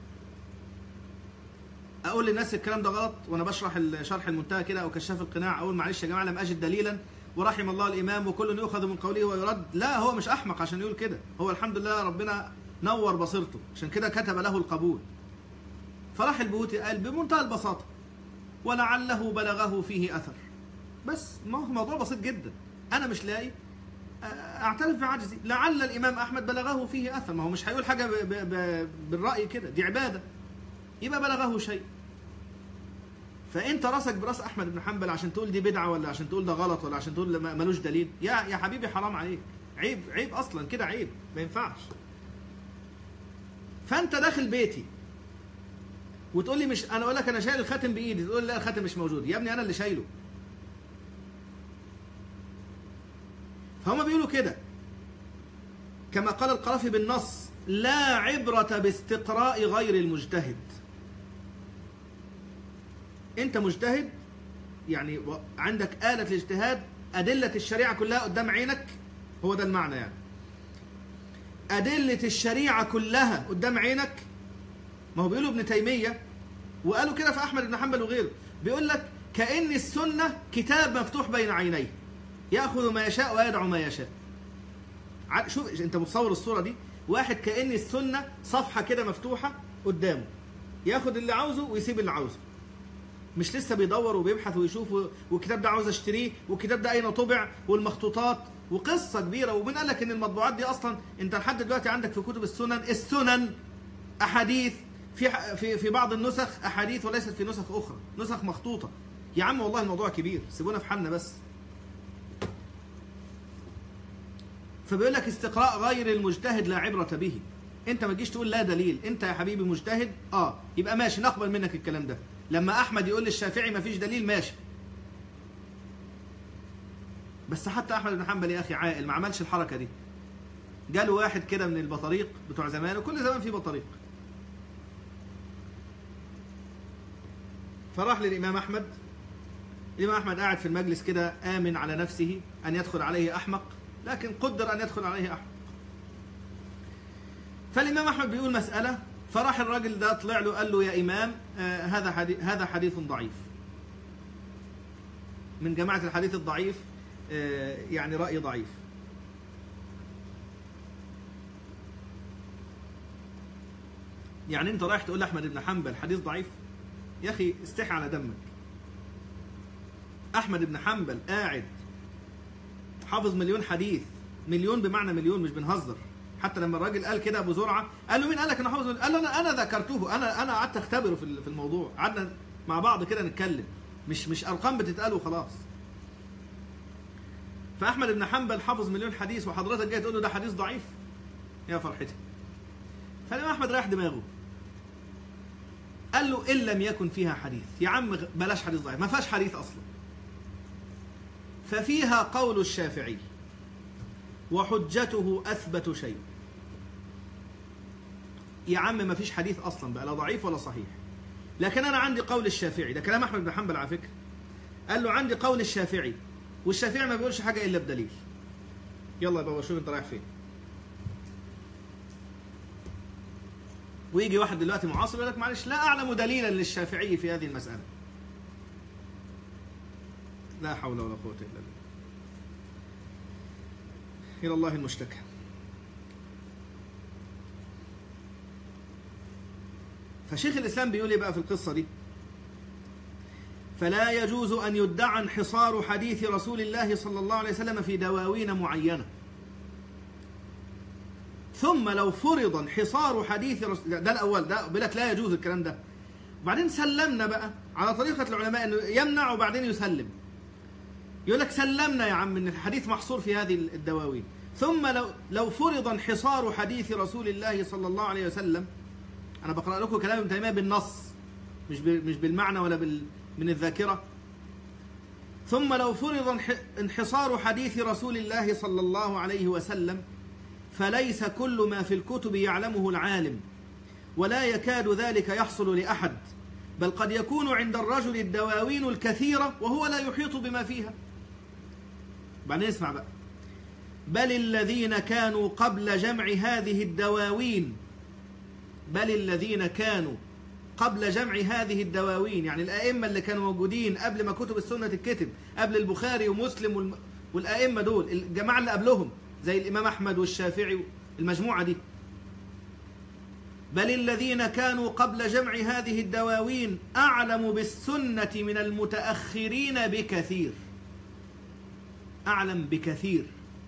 اقول للناس الكلام ده غلط وانا بشرح شرح المنتهى كده او كشاف القناع، اقول معلش يا جماعه لم اجد دليلا ورحم الله الامام وكل يؤخذ من قوله ويرد؟ لا، هو مش احمق عشان يقول كده، هو الحمد لله ربنا نور بصيرته عشان كده كتب له القبول. فراح البهوتي قال بمنتهى البساطه ولعله بلغه فيه اثر. بس ما هو موضوع بسيط جدا، انا مش لاقي اعترف بعجزي، لعل الامام احمد بلغه فيه اثر. ما هو مش هيقول حاجه ب ب ب بالراي كده، دي عباده، يبقى بلغه شيء. فانت راسك براس احمد بن حنبل عشان تقول دي بدعه ولا عشان تقول ده غلط ولا عشان تقول ملوش دليل؟ يا يا حبيبي حرام عليك، عيب، عيب اصلا كده، عيب، ما ينفعش. فانت داخل بيتي وتقول لي مش، انا اقول لك انا شايل الخاتم بايدي، تقول لي لا الخاتم مش موجود. يا ابني انا اللي شايله. فهم بيقولوا كده كما قال القرافي بالنص: لا عبرة باستقراء غير المجتهد. انت مجتهد يعني عندك آلة الاجتهاد، أدلة الشريعة كلها قدام عينك، هو ده المعنى يعني. أدلة الشريعة كلها قدام عينك. ما هو بيقولوا ابن تيمية وقالوا كده في أحمد بن حنبل وغيره، بيقول لك كأن السنة كتاب مفتوح بين عينيه يأخذ ما يشاء ويدع ما يشاء. شوف انت متصور الصورة دي، واحد كأن السنة صفحة كده مفتوحة قدامه، ياخد اللي عاوزه ويسيب اللي عاوزه، مش لسه بيدور وبيبحث ويشوف والكتاب ده عاوز اشتريه والكتاب ده اين طبع والمخطوطات وقصة كبيرة. ومين قال لك ان المطبوعات دي اصلا، انت لحد دلوقتي عندك في كتب السنن السنن احاديث، في في في بعض النسخ احاديث وليست في نسخ اخرى، نسخ مخطوطة. يا عم والله الموضوع كبير، سيبونا في حالنا بس. فبيقول لك استقراء غير المجتهد لا عبرة به. انت ما تجيش تقول لا دليل، انت يا حبيبي مجتهد اه يبقى ماشي نقبل منك الكلام ده، لما أحمد يقول للشافعي ما فيش دليل ماشي، بس حتى أحمد بن حنبل يا أخي عاقل ما عملش الحركة دي. جاله واحد كده من البطاريق بتوع زمان، وكل زمان في بطاريق، فراح للإمام أحمد. الإمام أحمد قاعد في المجلس كده آمن على نفسه أن يدخل عليه أحمق، لكن قدر أن يدخل عليه أحمق. فالإمام أحمد بيقول مسألة، فراح الراجل ده طلع له قال له يا إمام آه هذا حديث هذا حديث ضعيف، من جماعة الحديث الضعيف، آه يعني رأي ضعيف. يعني أنت رايح تقول لأحمد بن حنبل حديث ضعيف؟ يا أخي استحي على دمك. أحمد بن حنبل قاعد حافظ مليون حديث، مليون بمعنى مليون، مش بنهزر. حتى لما الراجل قال كده أبو زرعة قال له مين قال لك أنا حافظ؟ قال له أنا أنا ذكرته، أنا أنا قعدت أختبره في في الموضوع، قعدنا مع بعض كده نتكلم، مش مش أرقام بتتقال وخلاص. فأحمد بن حنبل حافظ مليون حديث وحضرتك جاي تقول له ده حديث ضعيف؟ يا فرحتي. فالإمام أحمد رايح دماغه، قال له إن لم يكن فيها حديث، يا عم بلاش حديث ضعيف، ما فيهاش حديث أصلا، ففيها قول الشافعي وحجته أثبت شيء. يا عم ما فيش حديث أصلا بقى، لا ضعيف ولا صحيح، لكن أنا عندي قول الشافعي. ده كلام أحمد بن حنبل على فكرة. قال له عندي قول الشافعي، والشافعي ما بيقولش حاجة إلا بدليل. يلا يا بابا شوف أنت رايح فين. ويجي واحد دلوقتي معاصر يقول لك معلش لا أعلم دليلا للشافعي في هذه المسألة. لا حول ولا قوة إلا بالله. إلى الله المشتكى. فشيخ الإسلام بيقول إيه بقى في القصة دي؟ فلا يجوز أن يدعى انحصار حديث رسول الله صلى الله عليه وسلم في دواوين معينة، ثم لو فرض انحصار حديث رسول، ده الأول، ده بيقول لك لا يجوز الكلام ده. وبعدين سلمنا بقى على طريقة العلماء إنه يمنع وبعدين يسلم. يقول لك سلمنا يا عم إن الحديث محصور في هذه الدواوين، ثم لو لو فرض انحصار حديث رسول الله صلى الله عليه وسلم. أنا بقرأ لكم كلام ابن تيمية بالنص، مش مش بالمعنى ولا بال من الذاكرة. ثم لو فرض انحصار حديث رسول الله صلى الله عليه وسلم، فليس كل ما في الكتب يعلمه العالم، ولا يكاد ذلك يحصل لأحد، بل قد يكون عند الرجل الدواوين الكثيرة وهو لا يحيط بما فيها. بعدين اسمع بقى. بل الذين كانوا قبل جمع هذه الدواوين بل الذين كانوا قبل جمع هذه الدواوين، يعني الأئمة اللي كانوا موجودين قبل ما كتب السنة تتكتب، قبل البخاري ومسلم والأئمة دول، الجماعة اللي قبلهم زي الإمام أحمد والشافعي، المجموعة دي. بل الذين كانوا قبل جمع هذه الدواوين أعلم بالسنة من المتأخرين بكثير. أعلم بكثير.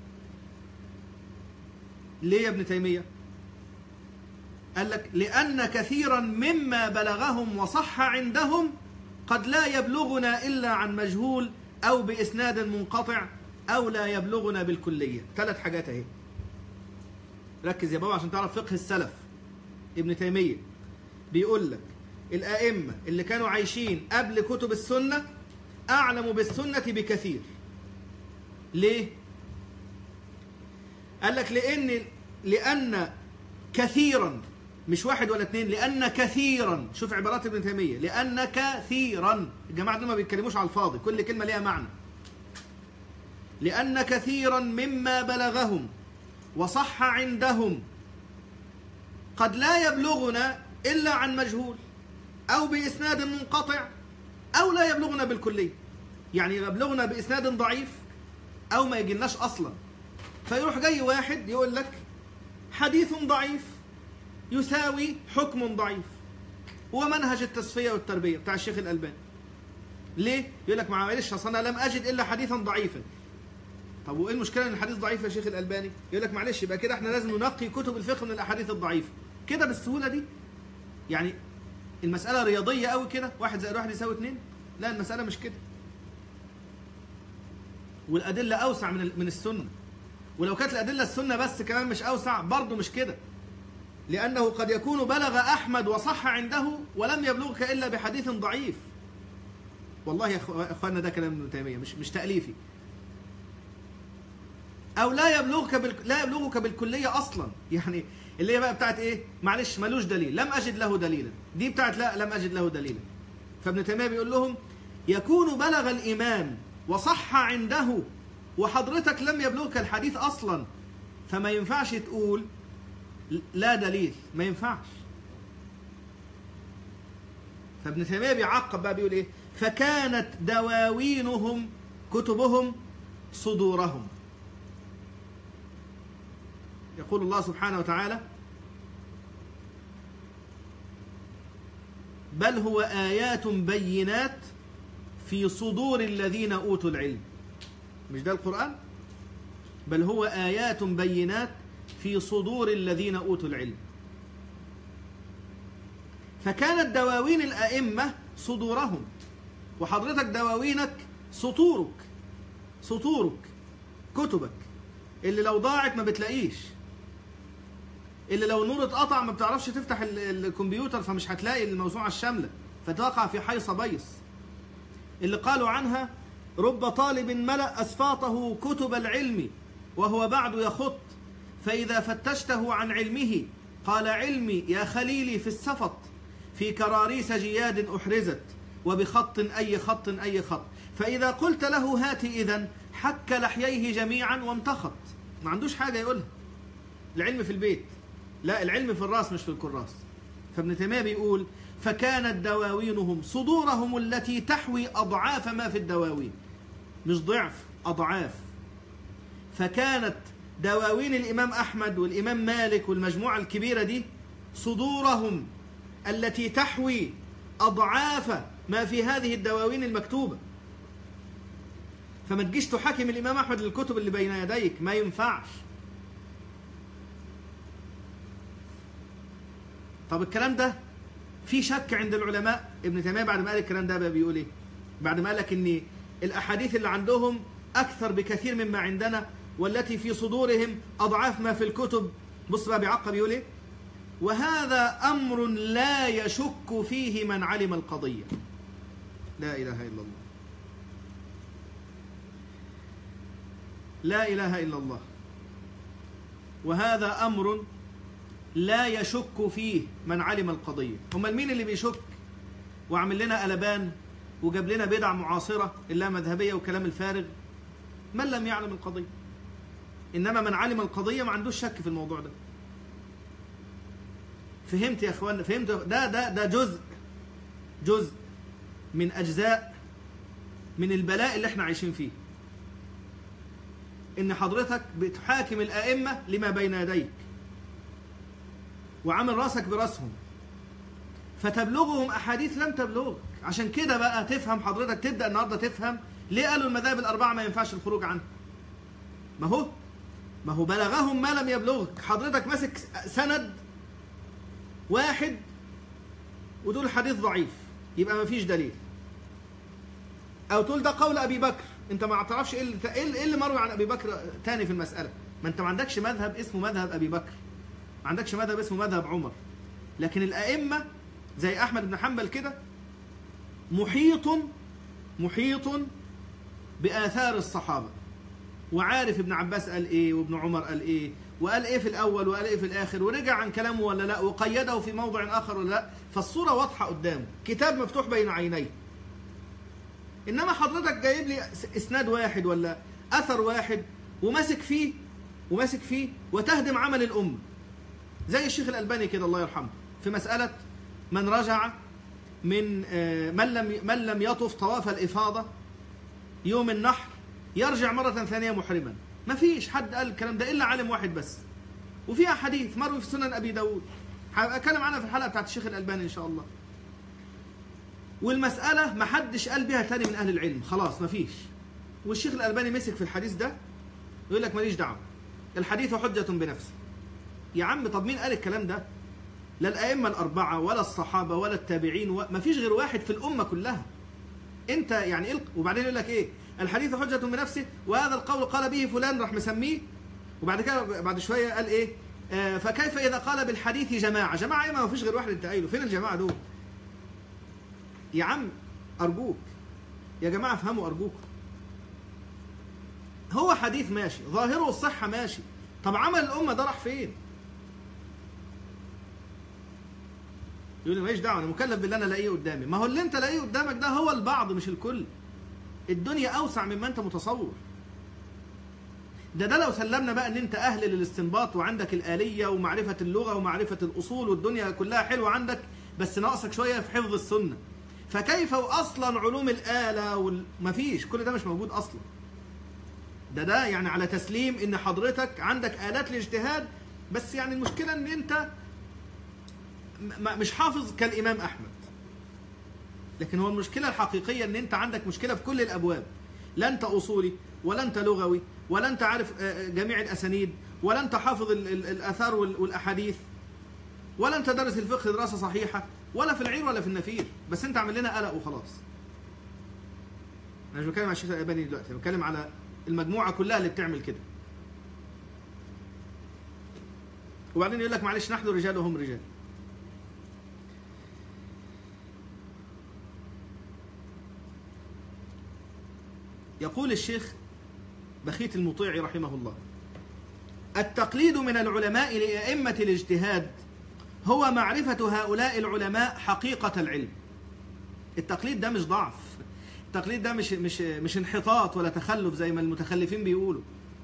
ليه يا ابن تيمية؟ قال لك لأن كثيرا مما بلغهم وصح عندهم قد لا يبلغنا إلا عن مجهول أو بإسناد منقطع أو لا يبلغنا بالكلية. ثلاث حاجات اهي. ركز يا بابا عشان تعرف فقه السلف. ابن تيمية بيقول لك الأئمة اللي كانوا عايشين قبل كتب السنة أعلم بالسنة بكثير. ليه؟ قال لك لأن لأن كثيرا، مش واحد ولا اثنين، لأن كثيرا، شوف عبارات ابن تيمية، لأن كثيرا، الجماعة دول ما بيتكلموش على الفاضي، كل كلمة ليها معنى. لأن كثيرا مما بلغهم وصح عندهم قد لا يبلغنا إلا عن مجهول أو بإسناد منقطع أو لا يبلغنا بالكلية، يعني يبلغنا بإسناد ضعيف أو ما يجيناش أصلا. فيروح جاي واحد يقول لك حديث ضعيف يساوي حكم ضعيف، ومنهج التصفية والتربية بتاع الشيخ الألباني. ليه؟ يقول لك معلش أصل أنا لم أجد إلا حديثا ضعيفا. طب وإيه المشكلة إن الحديث ضعيف يا شيخ الألباني؟ يقول لك معلش يبقى كده إحنا لازم ننقي كتب الفقه من الأحاديث الضعيفة. كده بالسهولة دي؟ يعني المسألة رياضية قوي كده، واحد زائد واحد يساوي اتنين؟ لا، المسألة مش كده. والأدلة أوسع من من السنة. ولو كانت الأدلة السنة بس كمان مش أوسع برضه مش كده. لأنه قد يكون بلغ أحمد وصح عنده ولم يبلغك إلا بحديث ضعيف. والله يا أخوانا ده كلام ابن تيمية، مش مش تأليفي. أو لا يبلغك بال... لا يبلغك بالكلية أصلا، يعني اللي هي بقى بتاعت إيه؟ معلش ملوش دليل، لم أجد له دليلا، دي بتاعت لا لم أجد له دليلا. فابن تيمية بيقول لهم يكون بلغ الإمام وصح عنده وحضرتك لم يبلغك الحديث أصلا، فما ينفعش تقول لا دليل، ما ينفعش. فابن تيمية بيعقب بقى بيقول إيه؟ فكانت دواوينهم كتبهم صدورهم. يقول الله سبحانه وتعالى بل هو آيات بينات في صدور الذين أوتوا العلم. مش ده القرآن؟ بل هو آيات بينات في صدور الذين أوتوا العلم. فكانت دواوين الأئمة صدورهم، وحضرتك دواوينك سطورك، سطورك كتبك اللي لو ضاعت ما بتلاقيش، اللي لو النور اتقطع ما بتعرفش تفتح الكمبيوتر فمش هتلاقي الموسوعة الشاملة، فتقع في حيص بيص. اللي قالوا عنها رب طالب ملأ أسفاطه كتب العلم وهو بعد يخط، فإذا فتشته عن علمه قال علمي يا خليلي في السفط، في كراريس جياد أحرزت وبخط أي خط أي خط، فإذا قلت له هات إذن حك لحييه جميعا وامتخط. ما عندوش حاجة يقولها، العلم في البيت، لا العلم في الراس مش في الكراس. فابن تيمية بيقول فكانت دواوينهم صدورهم التي تحوي أضعاف ما في الدواوين، مش ضعف، أضعاف. فكانت دواوين الإمام أحمد والإمام مالك والمجموعة الكبيرة دي صدورهم التي تحوي أضعاف ما في هذه الدواوين المكتوبة. فما تجيش تحاكم الإمام أحمد للكتب اللي بين يديك، ما ينفعش. طب الكلام ده في شك عند العلماء. ابن تيمية بعد ما قال الكلام ده بقى بيقول ايه؟ بعد ما قال لك ان الاحاديث اللي عندهم اكثر بكثير مما عندنا والتي في صدورهم اضعاف ما في الكتب، بص بقى بيعقب يقول ايه؟ وهذا امر لا يشك فيه من علم القضية. لا اله الا الله، لا اله الا الله. وهذا امر لا يشك فيه من علم القضية. هم مين اللي بيشك وعمل لنا قلبان وجاب لنا بدع معاصرة إلا مذهبية وكلام الفارغ؟ من لم يعلم القضية. إنما من علم القضية ما عندوش شك في الموضوع ده. فهمت يا أخوان؟ فهمت؟ ده ده ده جزء جزء من أجزاء من البلاء اللي احنا عايشين فيه، إن حضرتك بتحاكم الأئمة لما بين يديك وعامل راسك براسهم، فتبلغهم أحاديث لم تبلغك. عشان كده بقى تفهم حضرتك، تبدأ النهاردة تفهم ليه قالوا المذاهب الأربعة ما ينفعش الخروج عنها. ما هو ما هو بلغهم ما لم يبلغك. حضرتك ماسك سند واحد وتقول حديث ضعيف يبقى ما فيش دليل، أو تقول ده قول أبي بكر، أنت ما تعرفش إيه اللي, إيه اللي مروي عن أبي بكر تاني في المسألة. ما أنت ما عندكش مذهب اسمه مذهب أبي بكر، ما عندكش مذهب اسمه مذهب عمر. لكن الأئمة زي أحمد بن حنبل كده محيط محيط بآثار الصحابة، وعارف ابن عباس قال إيه وابن عمر قال إيه وقال إيه في الأول وقال إيه في الآخر، ورجع عن كلامه ولا لا، وقيده في موضع آخر ولا لا. فالصورة واضحة قدامه، كتاب مفتوح بين عينيه. إنما حضرتك جايب لي إسناد واحد ولا أثر واحد وماسك فيه وماسك فيه وتهدم عمل الأمة، زي الشيخ الألباني كده الله يرحمه في مسألة من رجع من من لم من لم يطف طواف الإفاضة يوم النحر يرجع مرة ثانية محرما. ما فيش حد قال الكلام ده إلا عالم واحد بس، وفيها حديث مروي في سنن أبي داود، هتكلم عنها في الحلقة بتاعت الشيخ الألباني إن شاء الله. والمسألة ما حدش قال بها تاني من أهل العلم، خلاص ما فيش. والشيخ الألباني مسك في الحديث ده يقول لك ماليش دعوة، الحديث حجة بنفسه. يا عم طب مين قال الكلام ده؟ لا الأئمة الأربعة ولا الصحابة ولا التابعين، ما فيش غير واحد في الأمة كلها. أنت يعني إيه؟ وبعدين يقول لك إيه؟ الحديث حجة بنفسه، وهذا القول قال به فلان، راح مسميه. وبعد كده بعد شوية قال إيه؟ آه فكيف إذا قال بالحديث جماعة؟ جماعة إيه؟ ما فيش غير واحد أنت قايله، فين الجماعة دول؟ يا عم أرجوك يا جماعة افهموا أرجوك. هو حديث ماشي ظاهره الصحة ماشي، طب عمل الأمة ده راح فين؟ يقول لي ماليش دعوة أنا مكلف باللي أنا لاقيه قدامي. ما هو اللي أنت لاقيه قدامك ده هو البعض مش الكل. الدنيا أوسع مما أنت متصور. ده ده لو سلمنا بقى ان انت اهل للاستنباط وعندك الآلية ومعرفة اللغة ومعرفة الأصول والدنيا كلها حلوة عندك، بس ناقصك شوية في حفظ السنة. فكيف واصلا علوم الآلة وال... مفيش، كل ده مش موجود اصلا. ده ده يعني على تسليم ان حضرتك عندك آلات الاجتهاد، بس يعني المشكلة ان انت م... مش حافظ كالإمام أحمد. لكن هو المشكلة الحقيقية ان انت عندك مشكلة في كل الأبواب. لا انت أصولي ولا انت لغوي ولا انت عارف جميع الأسانيد ولا انت حافظ الآثار والأحاديث ولا انت دارس الفقه دراسة صحيحة ولا في العير ولا في النفير، بس انت عامل لنا قلق وخلاص. انا مش بتكلم على الشيخ الألباني دلوقتي، انا بتكلم على المجموعة كلها اللي بتعمل كده. وبعدين يقول لك معلش نحن رجال وهم رجال. يقول الشيخ بخيت المطيعي رحمه الله: التقليد من العلماء لأئمة الاجتهاد هو معرفة هؤلاء العلماء حقيقة العلم. التقليد ده مش ضعف، التقليد ده مش مش مش انحطاط ولا تخلف زي ما المتخلفين بيقولوا.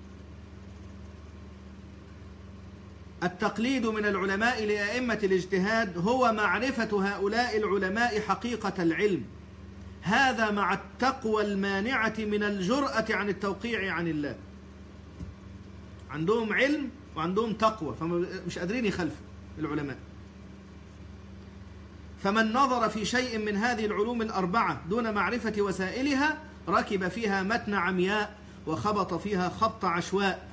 التقليد من العلماء لأئمة الاجتهاد هو معرفة هؤلاء العلماء حقيقة العلم، هذا مع التقوى المانعة من الجرأة عن التوقيع عن الله. عندهم علم وعندهم تقوى، فمش قادرين يخالفوا العلماء. فمن نظر في شيء من هذه العلوم الأربعة دون معرفة وسائلها ركب فيها متن عمياء وخبط فيها خبط عشواء.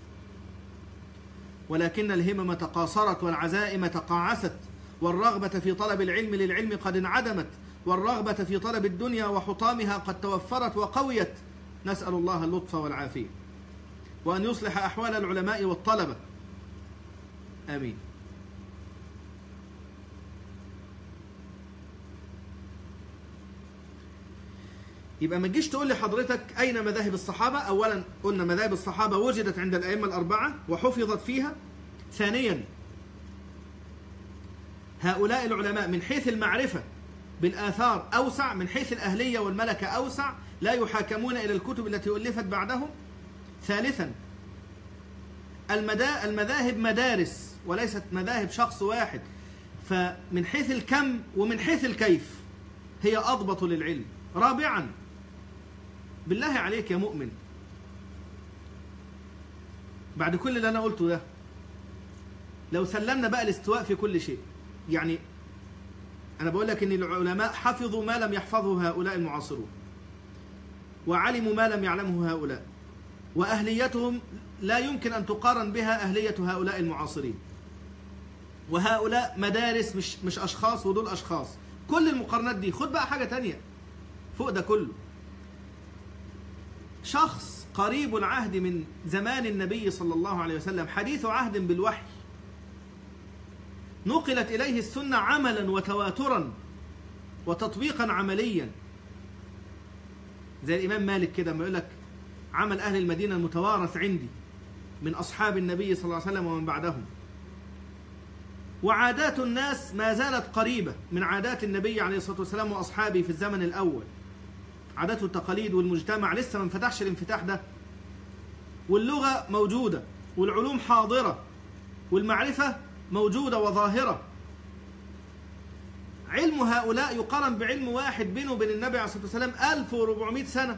ولكن الهمم تقاصرت والعزائم تقاعست، والرغبة في طلب العلم للعلم قد انعدمت، والرغبة في طلب الدنيا وحطامها قد توفرت وقويت. نسأل الله اللطف والعافية، وأن يصلح أحوال العلماء والطلبة، آمين. يبقى ما تجيش تقول لي حضرتك أين مذاهب الصحابة. أولا قلنا مذاهب الصحابة وجدت عند الأئمة الأربعة وحفظت فيها. ثانيا هؤلاء العلماء من حيث المعرفة بالآثار أوسع، من حيث الأهلية والملكة أوسع، لا يحاكمون إلى الكتب التي ألفت بعدهم. ثالثا المذاهب مدارس وليست مذاهب شخص واحد، فمن حيث الكم ومن حيث الكيف هي أضبط للعلم. رابعا بالله عليك يا مؤمن، بعد كل اللي أنا قلته ده لو سلمنا بقى الاستواء في كل شيء، يعني أنا بقول لك إن العلماء حفظوا ما لم يحفظه هؤلاء المعاصرون، وعلموا ما لم يعلمه هؤلاء، وأهليتهم لا يمكن أن تقارن بها أهلية هؤلاء المعاصرين، وهؤلاء مدارس مش مش أشخاص ودول أشخاص. كل المقارنات دي خد بقى حاجة تانية فوق ده كله. شخص قريب العهد من زمان النبي صلى الله عليه وسلم، حديث عهد بالوحي، نقلت إليه السنة عملا وتواترا وتطبيقا عمليا، زي الإمام مالك كده ما يقول لك عمل أهل المدينة المتوارث عندي من أصحاب النبي صلى الله عليه وسلم ومن بعدهم. وعادات الناس ما زالت قريبة من عادات النبي عليه الصلاة والسلام وأصحابه في الزمن الأول. عادات التقاليد والمجتمع لسه ما انفتحش الانفتاح ده، واللغة موجودة والعلوم حاضرة والمعرفة موجودة وظاهرة. علم هؤلاء يقارن بعلم واحد بينه وبين النبي عليه الصلاة والسلام ألف وأربعمائة سنة.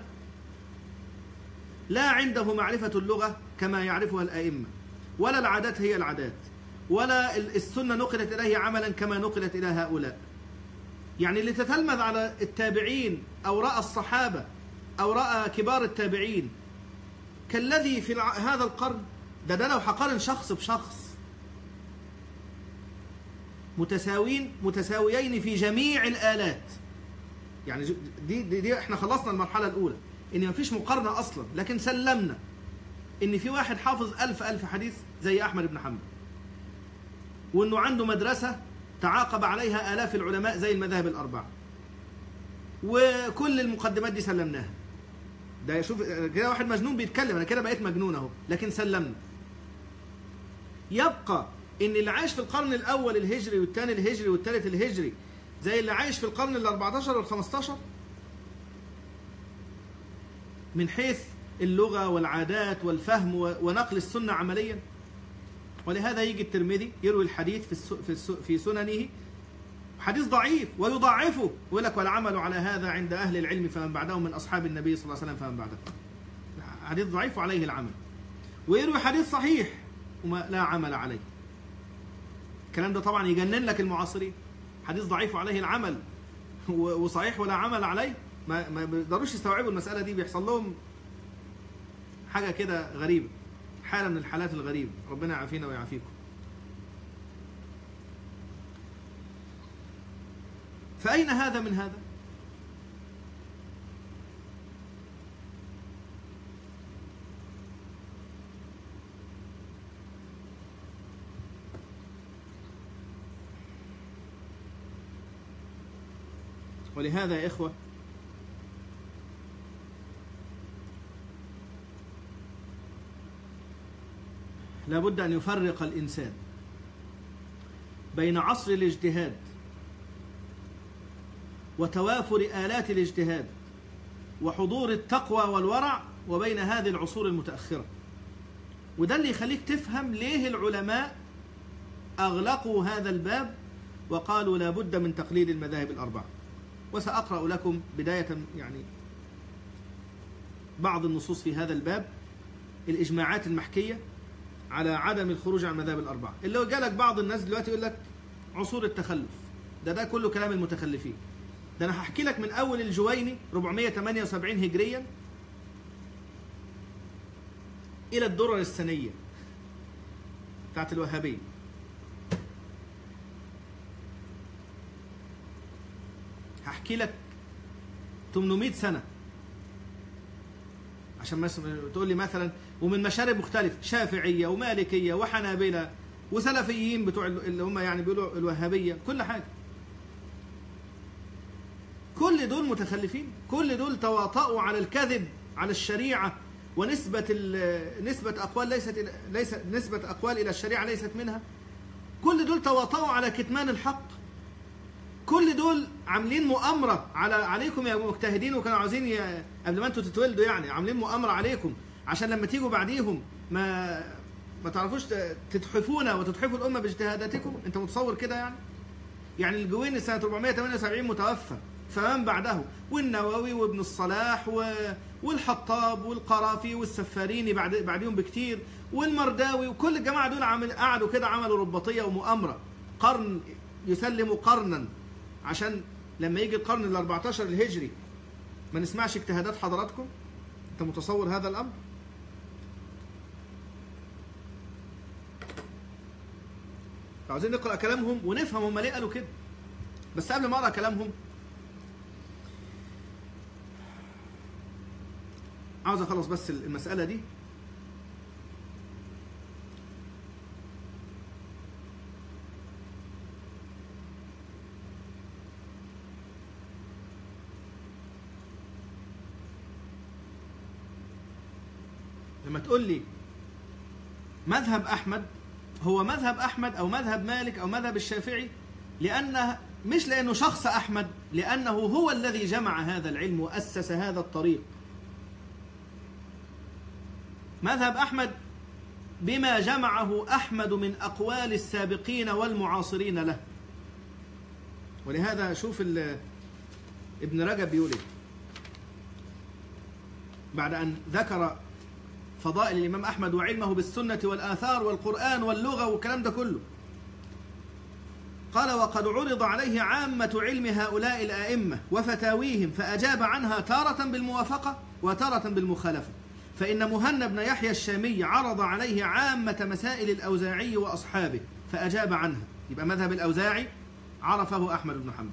لا عنده معرفة اللغة كما يعرفها الأئمة، ولا العادات هي العادات، ولا السنة نقلت إليه عملا كما نقلت إلى هؤلاء. يعني اللي تتلمذ على التابعين أو رأى الصحابة أو رأى كبار التابعين كالذي في هذا القرن، ده ده لو حقارن شخص بشخص متساوين متساويين في جميع الآلات. يعني دي, دي, دي احنا خلصنا المرحلة الأولى إن مفيش مقارنة أصلا، لكن سلمنا إن في واحد حافظ ألف ألف حديث زي أحمد بن حنبل، وأنه عنده مدرسة تعاقب عليها آلاف العلماء زي المذاهب الأربعة، وكل المقدمات دي سلمناها. ده شوف كده واحد مجنون بيتكلم، أنا كده بقيت مجنون أهو، لكن سلمنا. يبقى إن اللي عايش في القرن الأول الهجري والثاني الهجري والثالث الهجري زي اللي عايش في القرن الأربعتاشر والخمستاشر من حيث اللغة والعادات والفهم ونقل السنة عمليا. ولهذا يجي الترمذي يروي الحديث في في سننه حديث ضعيف ويضعفه ويقول لك والعمل على هذا عند أهل العلم فمن بعدهم من أصحاب النبي صلى الله عليه وسلم فمن بعدهم. حديث ضعيف وعليه العمل. ويروي حديث صحيح وما لا عمل عليه. الكلام ده طبعا يجنن لك المعاصرين. حديث ضعيف وعليه العمل وصحيح ولا عمل عليه، ما ما بيقدروش يستوعبوا المسألة دي، بيحصل لهم حاجة كده غريبة، حالة من الحالات الغريبة، ربنا يعافينا ويعافيكم. فأين هذا من هذا؟ ولهذا يا إخوة لابد أن يفرق الإنسان بين عصر الاجتهاد وتوافر آلات الاجتهاد وحضور التقوى والورع وبين هذه العصور المتأخرة. وده اللي يخليك تفهم ليه العلماء أغلقوا هذا الباب وقالوا لا بد من تقليد المذاهب الأربعة. وسأقرأ لكم بداية يعني بعض النصوص في هذا الباب، الإجماعات المحكية على عدم الخروج عن المذاهب الأربعة. اللي جالك بعض الناس دلوقتي يقول لك عصور التخلف، ده ده كله كلام المتخلفين. ده أنا هحكي لك من أول الجويني أربعمائة وثمانية وسبعين هجريا إلى الدرر السنية بتاعت الوهابية. هحكي لك ثمانمائة سنة عشان ما تقول لي مثلا، ومن مشارب مختلفة، شافعية ومالكية وحنابلة وسلفيين بتوع اللي هم يعني بيقولوا الوهابية، كل حاجة. كل دول متخلفين، كل دول تواطؤوا على الكذب على الشريعة، ونسبة نسبة أقوال ليست ليس نسبة أقوال إلى الشريعة ليست منها. كل دول تواطؤوا على كتمان الحق. كل دول عاملين مؤامرة على عليكم يا مجتهدين، وكانوا عاوزين ي... قبل ما انتوا تتولدوا يعني عاملين مؤامرة عليكم عشان لما تيجوا بعديهم ما ما تعرفوش تتحفونا وتتحفوا الأمة باجتهاداتكم. انت متصور كده يعني؟ يعني الجويني سنة أربعمائة وثمانية وسبعين متوفى، فمن بعده والنووي وابن الصلاح و... والحطاب والقرافي والسفاريني بعد بعديهم بكتير والمرداوي وكل الجماعة دول عمل... قعدوا كده عملوا رباطية ومؤامرة، قرن يسلم قرنا عشان لما يجي القرن الأربعتاشر الهجري ما نسمعش اجتهادات حضراتكم. انت متصور هذا الأمر؟ عاوزين نقرأ كلامهم ونفهم هم ليه قالوا كده. بس قبل ما اقرأ كلامهم عاوز اخلص بس المسألة دي. لما تقول لي مذهب أحمد هو مذهب أحمد أو مذهب مالك أو مذهب الشافعي، لأنه مش لأنه شخص أحمد، لأنه هو الذي جمع هذا العلم وأسس هذا الطريق. مذهب أحمد بما جمعه أحمد من أقوال السابقين والمعاصرين له. ولهذا شوف ابن رجب بيقول إيه بعد أن ذكر فضائل الإمام أحمد وعلمه بالسنة والآثار والقرآن واللغة والكلام ده كله. قال وقد عرض عليه عامة علم هؤلاء الآئمة وفتاويهم فأجاب عنها تارة بالموافقة وتارة بالمخالفة. فإن مهنا بن يحيى الشامي عرض عليه عامة مسائل الأوزاعي وأصحابه فأجاب عنها، يبقى مذهب الأوزاعي عرفه أحمد بن حنبل.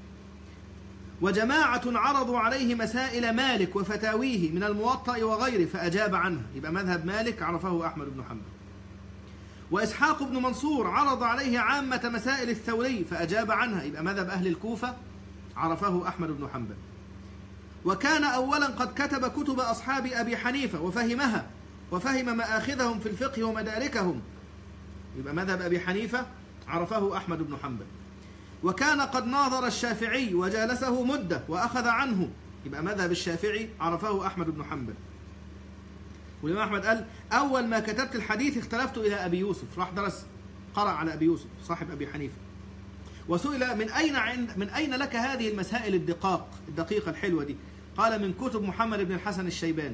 وجماعة عرضوا عليه مسائل مالك وفتاويه من الموطأ وغيره فأجاب عنها، يبقى مذهب مالك عرفه أحمد بن حنبل. وإسحاق بن منصور عرض عليه عامة مسائل الثوري فأجاب عنها، يبقى مذهب أهل الكوفة عرفه أحمد بن حنبل. وكان أولا قد كتب كتب أصحاب أبي حنيفة وفهمها وفهم مآخذهم في الفقه ومداركهم، يبقى مذهب أبي حنيفة عرفه أحمد بن حنبل. وكان قد ناظر الشافعي وجالسه مدة وأخذ عنه، يبقى مذهب الشافعي عرفه أحمد بن حنبل. والإمام أحمد قال أول ما كتبت الحديث اختلفت إلى أبي يوسف، راح درس قرأ على أبي يوسف صاحب أبي حنيفة، وسئل من أين عند من أين لك هذه المسائل الدقاق الدقيقة الحلوة دي؟ قال من كتب محمد بن الحسن الشيباني.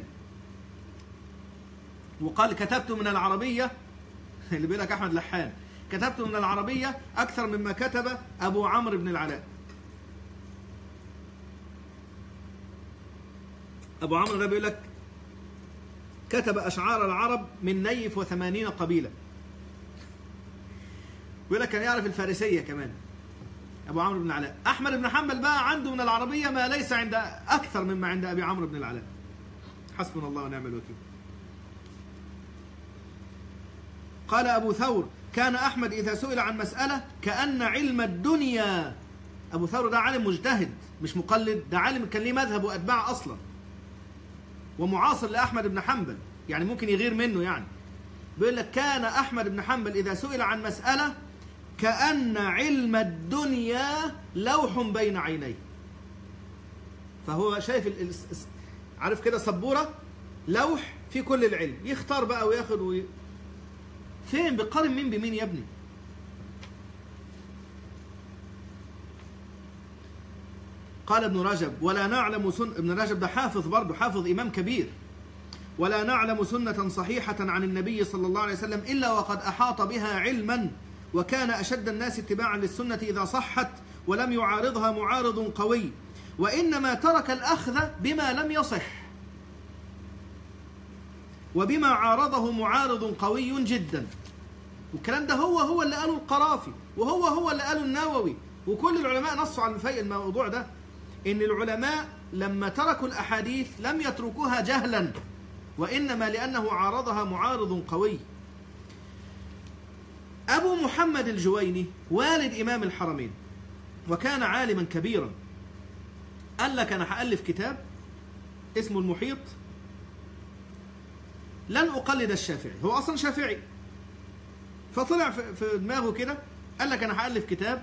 وقال كتبت من العربية اللي بيقول لك أحمد لحان، كتبت من العربية أكثر مما كتب أبو عمرو بن العلاء. أبو عمرو ده بيقول لك كتب أشعار العرب من نيف وثمانين قبيلة، بيقول لك كان يعرف الفارسية كمان أبو عمرو بن العلاء. أحمد بن حنبل بقى عنده من العربية ما ليس عند أكثر مما عند أبي عمرو بن العلاء. حسبنا الله ونعم الوكيل. قال أبو ثور كان أحمد إذا سئل عن مسألة كأن علم الدنيا، أبو ثور ده عالم مجتهد مش مقلد، ده عالم كان ليه مذهب وأتباع أصلا ومعاصر لأحمد بن حنبل، يعني ممكن يغير منه. يعني بيقول لك كان أحمد بن حنبل إذا سئل عن مسألة كأن علم الدنيا لوح بين عينيه، فهو شايف ال... عارف كده سبورة لوح في كل العلم، يختار بقى وياخد وي... فين بقارن مين بمين يا ابني؟ قال ابن رجب ولا نعلم سنة، ابن رجب ده حافظ برضه، حافظ إمام كبير، ولا نعلم سنة صحيحة عن النبي صلى الله عليه وسلم إلا وقد أحاط بها علما، وكان أشد الناس اتباعا للسنة إذا صحت ولم يعارضها معارض قوي، وإنما ترك الأخذ بما لم يصح وبما عارضه معارض قوي جدا. والكلام ده هو هو اللي قاله القرافي، وهو هو اللي قاله النووي، وكل العلماء نصوا على في الموضوع ده، إن العلماء لما تركوا الأحاديث لم يتركوها جهلا، وإنما لأنه عارضها معارض قوي. أبو محمد الجويني والد إمام الحرمين وكان عالما كبيرا، قال لك أنا هألف كتاب اسمه المحيط، لن أقلد الشافعي، هو أصلا شافعي، فطلع في دماغه كده قال لك أنا هألف كتاب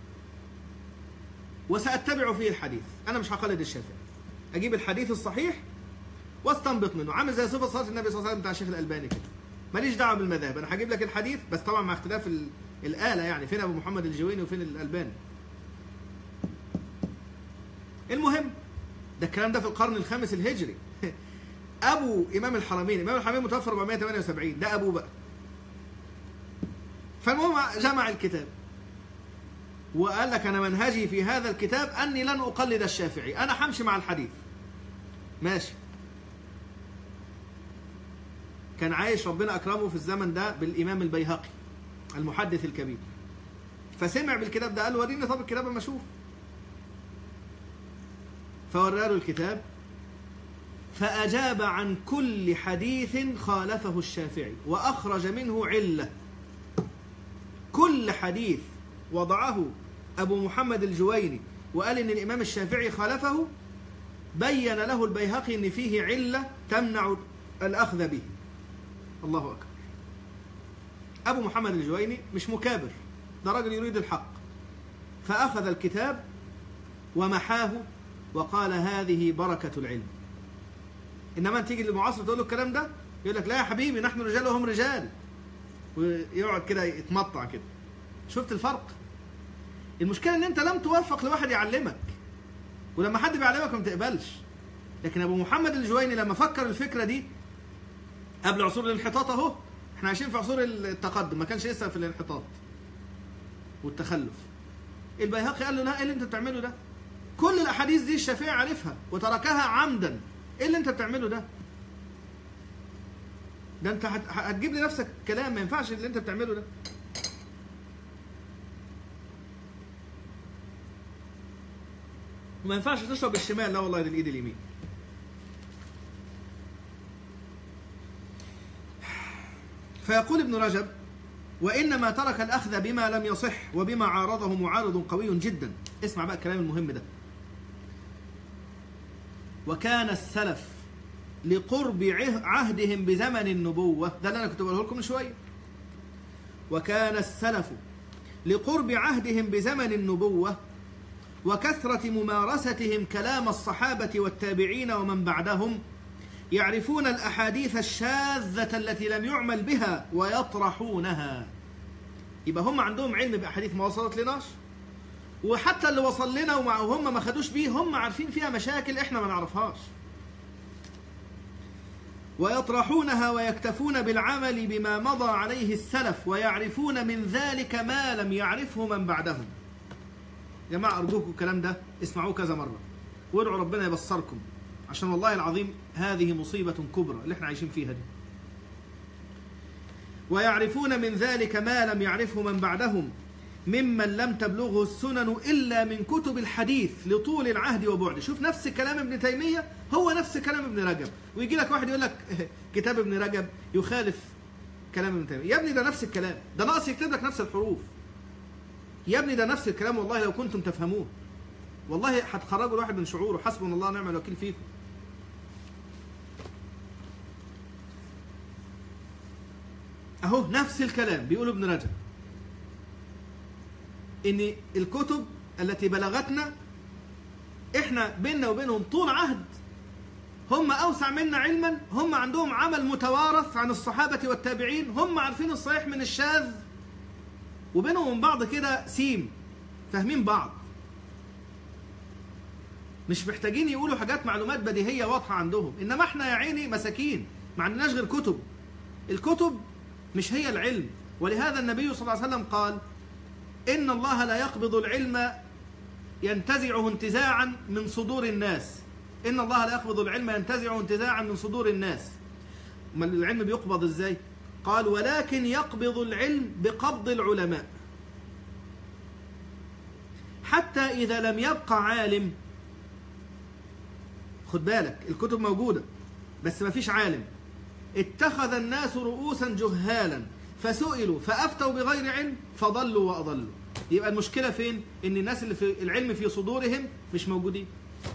وسأتبع فيه الحديث، أنا مش هقلد الشافعي، أجيب الحديث الصحيح واستنبط منه، عامل زي صفة صلاة النبي صلى الله عليه وسلم بتاع الشيخ الألباني كده، ماليش دعوة بالمذاهب، أنا هجيب لك الحديث بس طبعا مع اختلاف الآلة، يعني فين أبو محمد الجويني وفين الألباني. المهم ده الكلام ده في القرن الخامس الهجري. أبو إمام الحرمين، إمام الحرمين متوفى أربعمائة وثمانية وسبعين، ده أبوه بقى. فالمهم جمع الكتاب وقال لك أنا منهجي في هذا الكتاب أني لن أقلد الشافعي، أنا همشي مع الحديث. ماشي. كان عايش ربنا أكرمه في الزمن ده بالإمام البيهقي المحدث الكبير، فسمع بالكتاب ده قال له وريني طب الكتاب اما اشوف، فوراه الكتاب فأجاب عن كل حديث خالفه الشافعي وأخرج منه علة. كل حديث وضعه أبو محمد الجويني وقال إن الإمام الشافعي خالفه، بين له البيهقي إن فيه علة تمنع الأخذ به. الله أكبر. أبو محمد الجويني مش مكابر، ده راجل يريد الحق، فأخذ الكتاب ومحاه وقال هذه بركة العلم. إنما تيجي للمعاصر تقول له الكلام ده يقول لك لا يا حبيبي نحن رجال وهم رجال، ويقعد كده يتمطع كده. شفت الفرق؟ المشكلة إن أنت لم توفق لواحد يعلمك، ولما حد بيعلمك ما بتقبلش. لكن أبو محمد الجويني لما فكر الفكرة دي قبل عصور الانحطاط، أهو احنا عايشين في عصور التقدم، ما كانش لسه في الانحطاط والتخلف. البيهقي قال له لا، ايه اللي انت بتعمله ده؟ كل الاحاديث دي الشافعي عارفها وتركها عمدا، ايه اللي انت بتعمله ده؟ ده انت هتجيب لنفسك كلام، ما ينفعش اللي انت بتعمله ده. وما ينفعش تشرب الشمال، لا والله دي الايد اليمين. فيقول ابن رجب وإنما ترك الأخذ بما لم يصح وبما عارضه معارض قوي جدا. اسمع بقى الكلام المهم ده. وكان السلف لقرب عهدهم بزمن النبوة، ده اللي أنا كنت بقوله لكم من شوية. وكان السلف لقرب عهدهم بزمن النبوة وكثرة ممارستهم كلام الصحابة والتابعين ومن بعدهم يعرفون الأحاديث الشاذة التي لم يعمل بها ويطرحونها. يبقى هم عندهم علم بأحاديث ما وصلت لناش، وحتى اللي وصل لنا وهم ما خدوش بيه هم عارفين فيها مشاكل احنا ما نعرفهاش. ويطرحونها ويكتفون بالعمل بما مضى عليه السلف ويعرفون من ذلك ما لم يعرفه من بعدهم. يا جماعة أرجوكم الكلام ده اسمعوه كذا مرة وادعوا ربنا يبصركم، عشان والله العظيم هذه مصيبة كبرى اللي احنا عايشين فيها دي. ويعرفون من ذلك ما لم يعرفه من بعدهم ممن لم تبلغه السنن إلا من كتب الحديث لطول العهد وبعده. شوف نفس كلام ابن تيمية هو نفس كلام ابن رجب، ويجي لك واحد يقول لك كتاب ابن رجب يخالف كلام ابن تيمية. يا ابني ده نفس الكلام، ده ناقص يكتب لك نفس الحروف. يا ابني ده نفس الكلام والله لو كنتم تفهمون، والله هتخرجوا الواحد من شعوره. حسبنا الله ونعم الوكيل فيكم. اهو نفس الكلام بيقولوا ابن رجب، ان الكتب التي بلغتنا احنا بيننا وبينهم طول عهد، هم اوسع منا علما، هم عندهم عمل متوارث عن الصحابة والتابعين، هم عارفين الصحيح من الشاذ، وبينهم وبين بعض كده سيم، فاهمين بعض، مش محتاجين يقولوا حاجات معلومات بديهية واضحة عندهم. انما احنا يا عيني مساكين ما عندناش غير كتب. الكتب مش هي العلم، ولهذا النبي صلى الله عليه وسلم قال إن الله لا يقبض العلم ينتزعه انتزاعا من صدور الناس. إن الله لا يقبض العلم ينتزعه انتزاعا من صدور الناس. ما العلم بيقبض إزاي؟ قال ولكن يقبض العلم بقبض العلماء، حتى إذا لم يبقى عالم. خد بالك الكتب موجودة بس ما فيش عالم. اتخذ الناس رؤوسا جهالا فسئلوا فأفتوا بغير علم فضلوا وأضلوا. يبقى المشكلة فين؟ إن الناس اللي في العلم في صدورهم مش موجودين.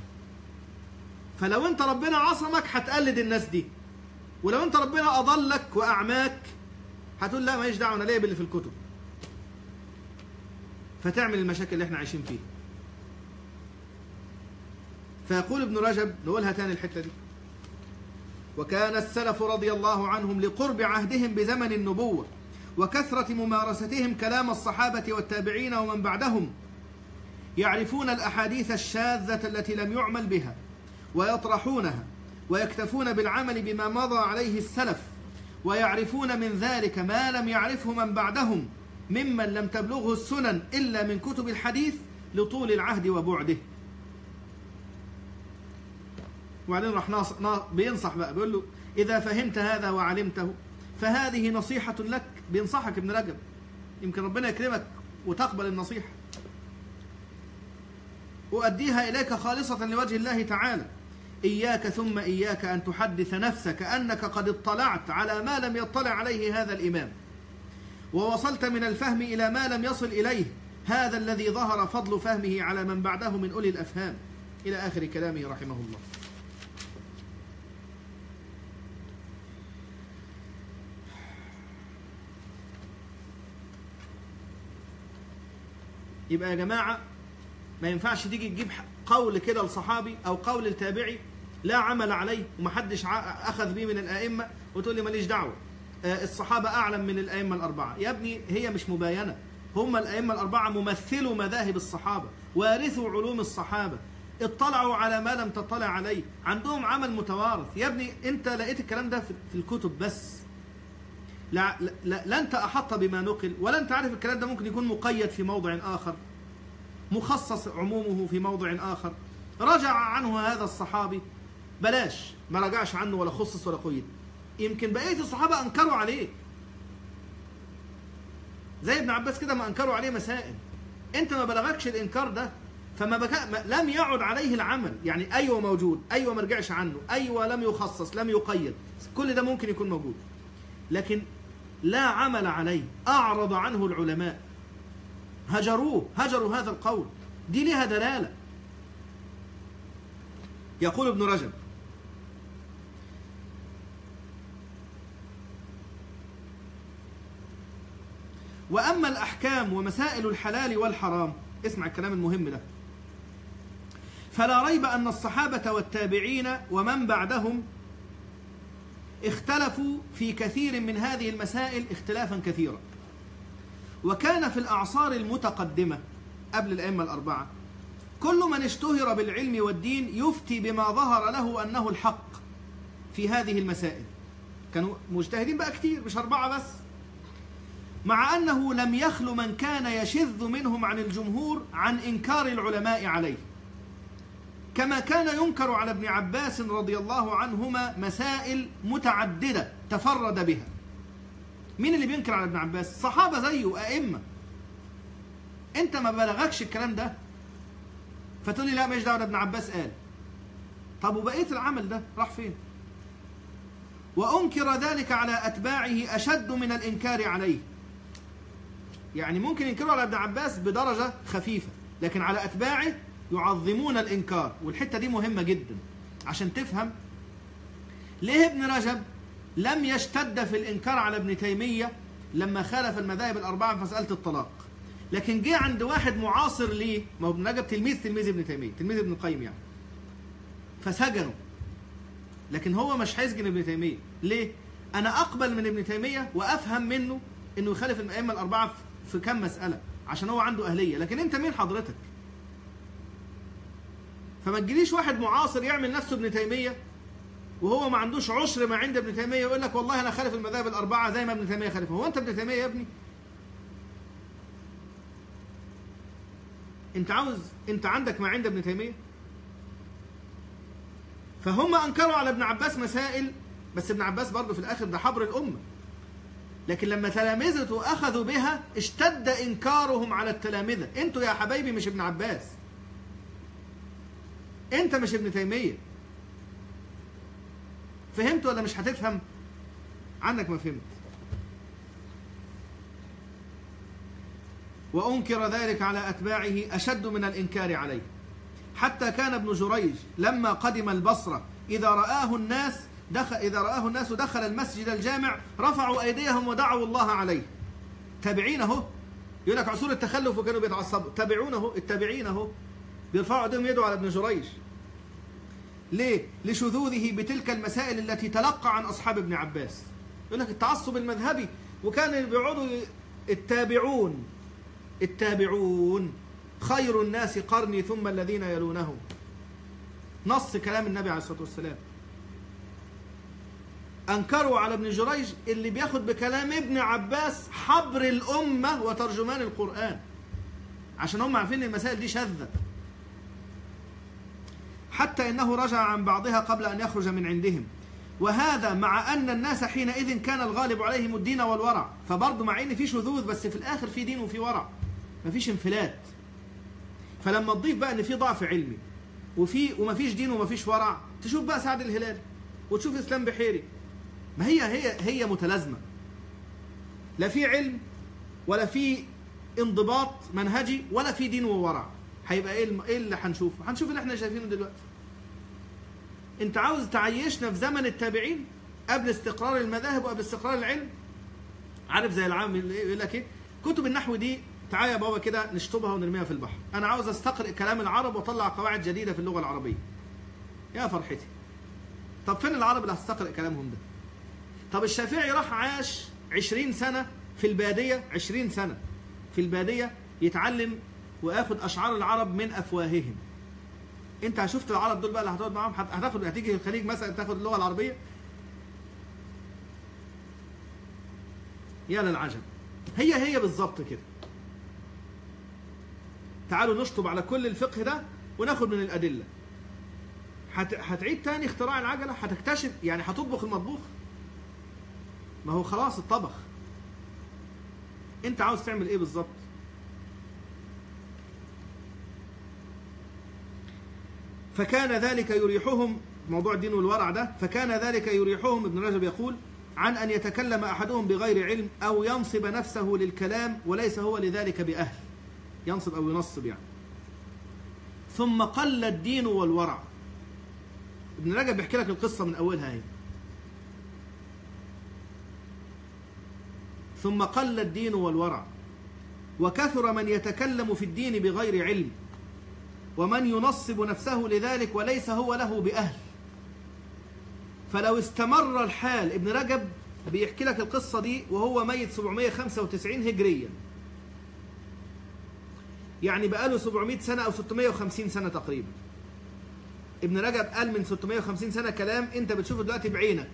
فلو أنت ربنا عصمك هتقلد الناس دي، ولو أنت ربنا أضلك وأعماك هتقول لا ماليش دعوة أنا ليا باللي في الكتب، فتعمل المشاكل اللي احنا عايشين فيها. فيقول ابن رجب، نقولها تاني الحتة دي: وكان السلف رضي الله عنهم لقرب عهدهم بزمن النبوة وكثرة ممارستهم كلام الصحابة والتابعين ومن بعدهم يعرفون الأحاديث الشاذة التي لم يعمل بها ويطرحونها ويكتفون بالعمل بما مضى عليه السلف ويعرفون من ذلك ما لم يعرفه من بعدهم ممن لم تبلغه السنن إلا من كتب الحديث لطول العهد وبعده. وبعدين راح ناص... نا... بينصح بقى، بيقول له إذا فهمت هذا وعلمته فهذه نصيحة لك. بينصحك ابن رجب، يمكن ربنا يكرمك وتقبل النصيحة. أؤديها إليك خالصة لوجه الله تعالى. إياك ثم إياك أن تحدث نفسك أنك قد اطلعت على ما لم يطلع عليه هذا الإمام، ووصلت من الفهم إلى ما لم يصل إليه هذا الذي ظهر فضل فهمه على من بعده من أولي الأفهام، إلى آخر كلامه رحمه الله. يبقى يا جماعة ما ينفعش تيجي تجيب قول كده لصحابي أو قول لتابعي لا عمل عليه ومحدش أخذ به من الأئمة وتقول لي ماليش دعوة، الصحابة أعلم من الأئمة الأربعة. يا ابني هي مش مباينة، هم الأئمة الأربعة ممثلوا مذاهب الصحابة، وارثوا علوم الصحابة، اطلعوا على ما لم تطلع عليه، عندهم عمل متوارث. يا ابني أنت لقيت الكلام ده في الكتب بس، لا, لا, لا أنت أحط بما نقل، ولا أنت عارف الكلام ده ممكن يكون مقيد في موضع آخر، مخصص عمومه في موضع آخر. رجع عنه هذا الصحابي، بلاش ما رجعش عنه ولا خصص ولا قيد، يمكن بقية الصحابة أنكروا عليه زي ابن عباس كده ما أنكروا عليه مسائل. أنت ما بلغكش الإنكار ده، فما بكا لم يعد عليه العمل. يعني أيوة موجود، أيوة ما رجعش عنه، أيوة لم يخصص لم يقيد، كل ده ممكن يكون موجود، لكن لا عمل عليه، أعرض عنه العلماء، هجروه، هجروا هذا القول. دي لها دلالة. يقول ابن رجب: وأما الأحكام ومسائل الحلال والحرام، اسمع الكلام المهم ده، فلا ريب أن الصحابة والتابعين ومن بعدهم اختلفوا في كثير من هذه المسائل اختلافا كثيرا. وكان في الأعصار المتقدمة قبل الأئمة الأربعة كل من اشتهر بالعلم والدين يفتي بما ظهر له أنه الحق في هذه المسائل. كانوا مجتهدين بقى كتير، مش أربعة بس، مع أنه لم يخل من كان يشذ منهم عن الجمهور عن إنكار العلماء عليه، كما كان ينكر على ابن عباس رضي الله عنهما مسائل متعددة تفرد بها. مين اللي بينكر على ابن عباس؟ صحابة زيه، أئمة. أنت ما بلغكش الكلام ده فتقول لي لا مش دعوة ابن عباس قال. طب وبقية العمل ده راح فين؟ وأنكر ذلك على أتباعه أشد من الإنكار عليه. يعني ممكن ينكروا على ابن عباس بدرجة خفيفة، لكن على أتباعه يعظمون الإنكار. والحتة دي مهمة جدا عشان تفهم ليه ابن رجب لم يشتد في الإنكار على ابن تيمية لما خالف المذاهب الأربعة في مسألة الطلاق، لكن جه عند واحد معاصر ليه، ما هو ابن رجب تلميذ تلميذ ابن تيمية، تلميذ ابن القيم يعني، فسجنه. لكن هو مش هيسجن ابن تيمية. ليه؟ أنا أقبل من ابن تيمية وأفهم منه إنه يخالف الأئمة الأربعة في كم مسألة عشان هو عنده أهلية، لكن أنت مين حضرتك؟ فما تجيليش واحد معاصر يعمل نفسه ابن تيمية وهو ما عندوش عشر ما عند ابن تيمية ويقول لك والله أنا خالف المذاهب الأربعة زي ما ابن تيمية خالف. هو أنت ابن تيمية يا ابني؟ أنت عاوز أنت عندك ما عند ابن تيمية؟ فهم أنكروا على ابن عباس مسائل، بس ابن عباس برضه في الآخر ده حبر الأمة، لكن لما تلامذته أخذوا بها اشتد إنكارهم على التلامذة. أنتوا يا حبايبي مش ابن عباس، أنت مش ابن تيمية. فهمت ولا مش هتفهم؟ عنك ما فهمت. وأنكر ذلك على أتباعه أشد من الإنكار عليه، حتى كان ابن جريج لما قدم البصرة إذا رآه الناس دخل إذا رآه الناس دخل المسجد الجامع رفعوا أيديهم ودعوا الله عليه. تابعين اهو، يقول لك عصور التخلف وكانوا بيتعصبوا. تابعون اهو، التابعين اهو بيرفعوا ايديهم يدعوا على ابن جريج. ليه؟ لشذوذه بتلك المسائل التي تلقى عن أصحاب ابن عباس. يقول لك التعصب المذهبي، وكان بيقعدوا التابعون التابعون خير الناس قرني ثم الذين يلونهم، نص كلام النبي عليه الصلاة والسلام. أنكروا على ابن جريج اللي بياخد بكلام ابن عباس حبر الأمة وترجمان القرآن، عشان هم عارفين المسائل دي شاذة، حتى إنه رجع عن بعضها قبل أن يخرج من عندهم. وهذا مع أن الناس حينئذ كان الغالب عليهم الدين والورع. فبرضه مع إن في شذوذ بس في الآخر في دين وفي ورع، مفيش انفلات. فلما تضيف بقى إن في ضعف علمي وفي ومفيش دين ومفيش ورع، تشوف بقى سعد الهلالي وتشوف إسلام بحيري. ما هي هي هي متلازمة، لا في علم ولا في انضباط منهجي ولا في دين وورع. هيبقى ايه ايه اللي هنشوفه؟ هنشوف اللي احنا شايفينه دلوقتي. انت عاوز تعيشنا في زمن التابعين قبل استقرار المذاهب وقبل استقرار العلم؟ عارف زي العام يقول لك ايه؟ كتب النحو دي تعالى يا بابا كده نشطبها ونرميها في البحر. انا عاوز استقرئ كلام العرب واطلع قواعد جديده في اللغه العربيه. يا فرحتي. طب فين العرب اللي هتستقرئ كلامهم ده؟ طب الشافعي راح عاش عشرين سنة في البادية، عشرين سنة في البادية يتعلم وياخد أشعار العرب من أفواههم. أنت شفت العرب دول بقى اللي هتقعد معاهم هتاخد، هتيجي الخليج مثلا تاخد اللغة العربية؟ يا للعجب. هي هي بالظبط كده. تعالوا نشطب على كل الفقه ده وناخد من الأدلة. هت... هتعيد تاني اختراع العجلة؟ هتكتشف يعني هتطبخ المطبوخ؟ ما هو خلاص الطبخ. انت عاوز تعمل ايه بالظبط؟ فكان ذلك يريحهم، موضوع الدين والورع ده، فكان ذلك يريحهم. ابن رجب يقول عن أن يتكلم أحدهم بغير علم أو ينصب نفسه للكلام وليس هو لذلك بأهل، ينصب أو ينصب يعني. ثم قل الدين والورع. ابن رجب بيحكي لك القصة من أولها هي. ثم قل الدين والورع وكثر من يتكلم في الدين بغير علم ومن ينصب نفسه لذلك وليس هو له بأهل. فلو استمر الحال، ابن رجب بيحكي لك القصة دي وهو ميت سبعمائة وخمسة وتسعين هجريا، يعني بقاله سبعمائة سنة أو ستمائة وخمسين سنة تقريبا. ابن رجب قال من ستمائة وخمسين سنة كلام أنت بتشوفه دلوقتي بعينك.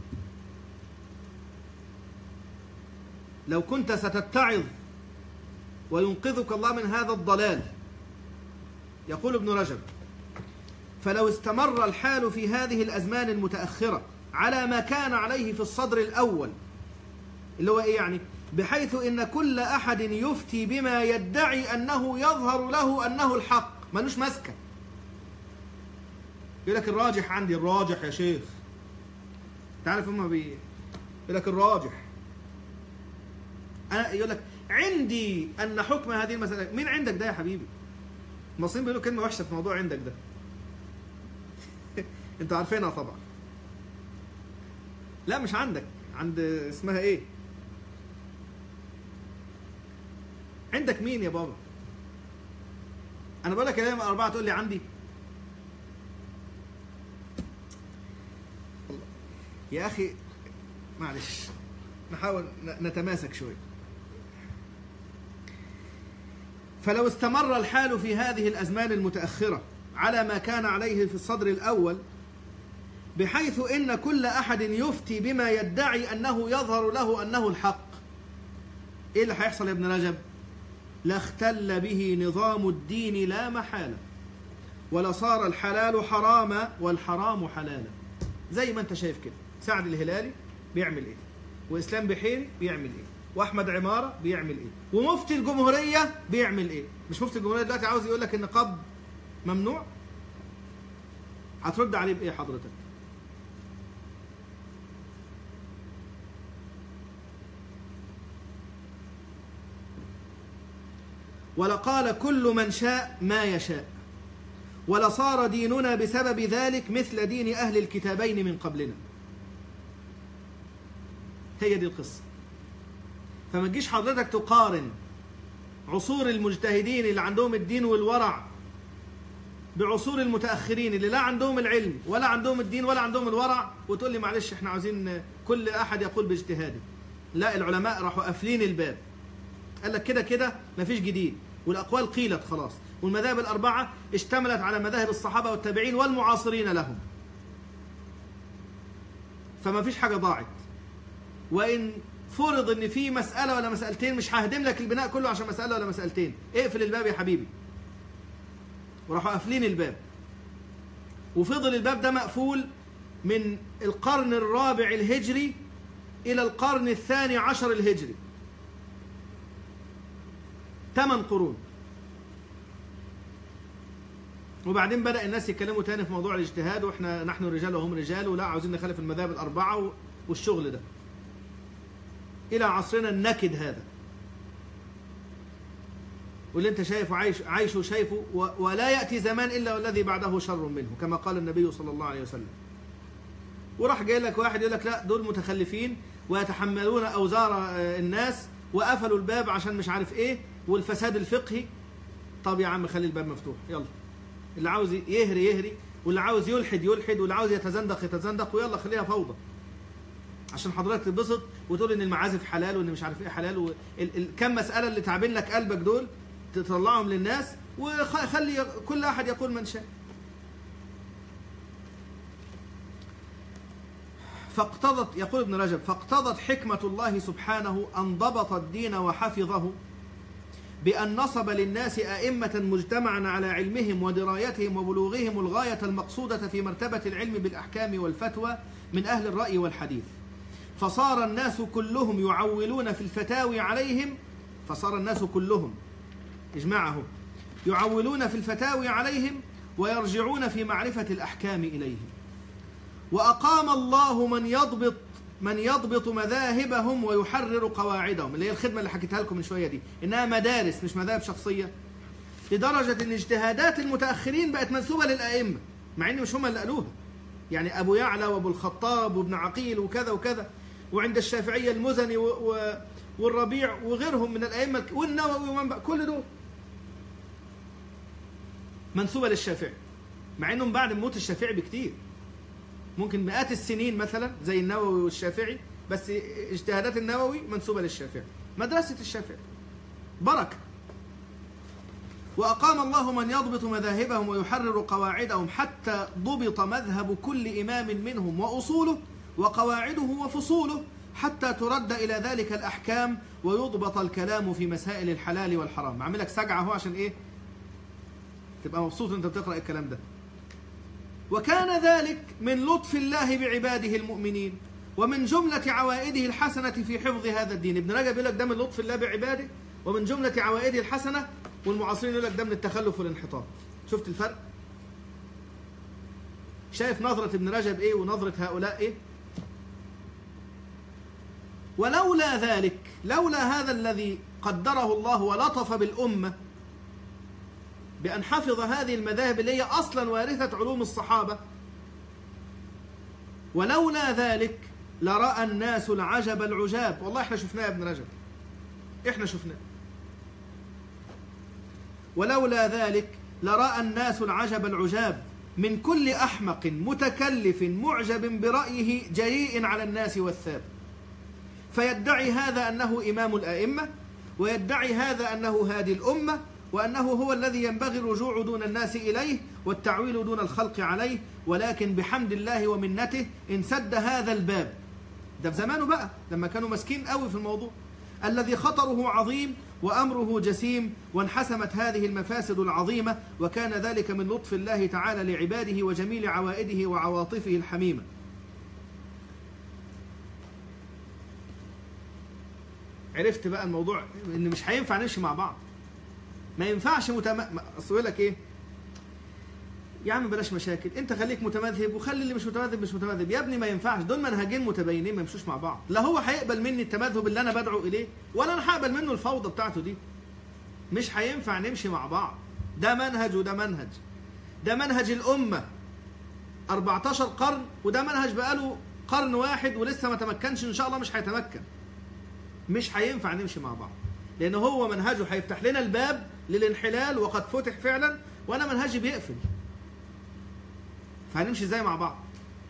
لو كنت ستتعظ وينقذك الله من هذا الضلال. يقول ابن رجب: فلو استمر الحال في هذه الأزمان المتأخرة على ما كان عليه في الصدر الأول، اللي هو إيه يعني؟ بحيث إن كل أحد يفتي بما يدعي أنه يظهر له أنه الحق، ملوش مسكة. يقول لك الراجح عندي، الراجح يا شيخ. تعرف هم بي يقول لك الراجح. أنا يقول لك عندي أن حكم هذه المسألة. مين عندك ده يا حبيبي؟ المصريين بيقولوا كلمة وحشة في موضوع عندك ده. انتوا عارفينها طبعا. لا مش عندك، عند اسمها ايه؟ عندك مين يا بابا؟ انا بقول لك الأئمة الأربعة تقول لي عندي. يا اخي معلش نحاول نتماسك شوي. فلو استمر الحال في هذه الأزمان المتأخرة على ما كان عليه في الصدر الأول، بحيث إن كل أحد يفتي بما يدعي أنه يظهر له أنه الحق، إيه اللي هيحصل يا ابن رجب؟ لاختل به نظام الدين لا محالة، ولصار الحلال حراما والحرام حلالا. زي ما أنت شايف كده، سعد الهلالي بيعمل إيه؟ وإسلام بحيري بيعمل إيه؟ وأحمد عمارة بيعمل إيه؟ ومفتي الجمهورية بيعمل إيه؟ مش مفتي الجمهورية دلوقتي عاوز يقول لك النقاب ممنوع؟ هترد عليه بإيه حضرتك؟ ولقال كل من شاء ما يشاء، ولصار ديننا بسبب ذلك مثل دين أهل الكتابين من قبلنا. هي دي القصة. فما تجيش حضرتك تقارن عصور المجتهدين اللي عندهم الدين والورع بعصور المتأخرين اللي لا عندهم العلم ولا عندهم الدين ولا عندهم الورع، وتقول لي معلش احنا عاوزين كل أحد يقول باجتهاده. لا، العلماء راحوا قافلين الباب، قال لك كده كده مفيش جديد، والأقوال قيلت خلاص، والمذاهب الأربعة اشتملت على مذاهب الصحابة والتابعين والمعاصرين لهم، فما فيش حاجة ضاعت. وإن فرض إن في مسألة ولا مسألتين، مش ههدم لك البناء كله عشان مسألة ولا مسألتين، اقفل الباب يا حبيبي. وراحوا قافلين الباب، وفضل الباب ده مقفول من القرن الرابع الهجري إلى القرن الثاني عشر الهجري، ثمان قرون. وبعدين بدأ الناس يتكلموا تاني في موضوع الاجتهاد، واحنا نحن رجال وهم رجال، ولا عاوزين نخالف المذاهب الأربعة والشغل ده، إلى عصرنا النكد هذا. واللي انت شايفه عايش عايشه شايفه، ولا يأتي زمان إلا والذي بعده شر منه، كما قال النبي صلى الله عليه وسلم. وراح جاي لك واحد يقول لك لا دول متخلفين ويتحملون أوزار الناس وقفلوا الباب عشان مش عارف ايه، والفساد الفقهي. طب يا عم خلي الباب مفتوح، يلا اللي عاوز يهري يهري، واللي عاوز يلحد يلحد، واللي عاوز يتزندق يتزندق، ويلا خليها فوضى عشان حضرتك تتبسط وتقول ان المعازف حلال وان مش عارف ايه حلال. كم مسألة اللي تعبين لك قلبك دول تطلعهم للناس، وخلي كل احد يقول من شاء. فاقتضت، يقول ابن رجب، فاقتضت حكمة الله سبحانه أن ضبط الدين وحفظه بأن نصب للناس أئمة مجتمعا على علمهم ودرايتهم وبلوغهم الغاية المقصودة في مرتبة العلم بالأحكام والفتوى من أهل الرأي والحديث. فصار الناس كلهم يعولون في الفتاوي عليهم، فصار الناس كلهم اجمعهم يعولون في الفتاوي عليهم ويرجعون في معرفة الأحكام إليهم. وأقام الله من يضبط من يضبط مذاهبهم ويحرر قواعدهم، اللي هي الخدمة اللي حكيتها لكم من شوية دي، إنها مدارس مش مذاهب شخصية، لدرجة إن اجتهادات المتأخرين بقت منسوبة للأئمة مع إن مش هم اللي قالوها. يعني أبو يعلى وأبو الخطاب وابن عقيل وكذا وكذا، وعند الشافعية المزني و... و... والربيع وغيرهم من الأئمة والنووي ومنبع، كل دول منسوبة للشافعي مع إنهم بعد موت الشافعي بكتير، ممكن مئات السنين مثلا زي النووي والشافعي، بس اجتهادات النووي منسوبة للشافعي. مدرسة الشافعي بركة. وأقام الله من يضبط مذاهبهم ويحرر قواعدهم حتى ضبط مذهب كل إمام منهم وأصوله وقواعده وفصوله، حتى ترد إلى ذلك الأحكام ويضبط الكلام في مسائل الحلال والحرام. أعمل لك سجعة هو عشان إيه تبقى مبسوط أنت بتقرأ الكلام ده. وكان ذلك من لطف الله بعباده المؤمنين ومن جملة عوائده الحسنة في حفظ هذا الدين. ابن رجب يقول لك ده من لطف الله بعباده ومن جملة عوائده الحسنة، والمعاصرين يقول لك ده من التخلف والانحطاط. شفت الفرق؟ شايف نظرة ابن رجب ايه ونظرة هؤلاء ايه؟ ولولا ذلك، لولا هذا الذي قدره الله ولطف بالأمة بأن حفظ هذه المذاهب اللي هي أصلا وارثة علوم الصحابة، ولولا ذلك لرأى الناس العجب العجاب. والله احنا شفناه يا ابن رجب، احنا شفناه. ولولا ذلك لرأى الناس العجب العجاب من كل أحمق متكلف معجب برأيه جريء على الناس والثاب، فيدعي هذا أنه إمام الأئمة، ويدعي هذا أنه هادي الأمة، وأنه هو الذي ينبغي الرجوع دون الناس إليه والتعويل دون الخلق عليه. ولكن بحمد الله ومنته انسد هذا الباب، ده في زمانه بقى لما كانوا مسكين قوي في الموضوع، الذي خطره عظيم وأمره جسيم، وانحسمت هذه المفاسد العظيمة، وكان ذلك من لطف الله تعالى لعباده وجميل عوائده وعواطفه الحميمة. عرفت بقى الموضوع إن مش هينفع نمشي مع بعض، ما ينفعش متم... أصل يقول لك إيه يا عم بلاش مشاكل، انت خليك متمذهب وخلي اللي مش متمذهب مش متمذهب. يا ابني ما ينفعش، دول منهجين متباينين ما يمشوش مع بعض. لا هو هيقبل مني التمذهب اللي انا بدعو اليه، ولا انا هقبل منه الفوضى بتاعته دي. مش هينفع نمشي مع بعض. ده منهج وده منهج، ده منهج الامه أربعتاشر قرن، وده منهج بقاله قرن واحد ولسه ما تمكنش، ان شاء الله مش هيتمكن. مش هينفع نمشي مع بعض، لان هو منهجه هيفتح لنا الباب للانحلال وقد فتح فعلا، وانا منهجي بيقفل. فهنمشي ازاي مع بعض؟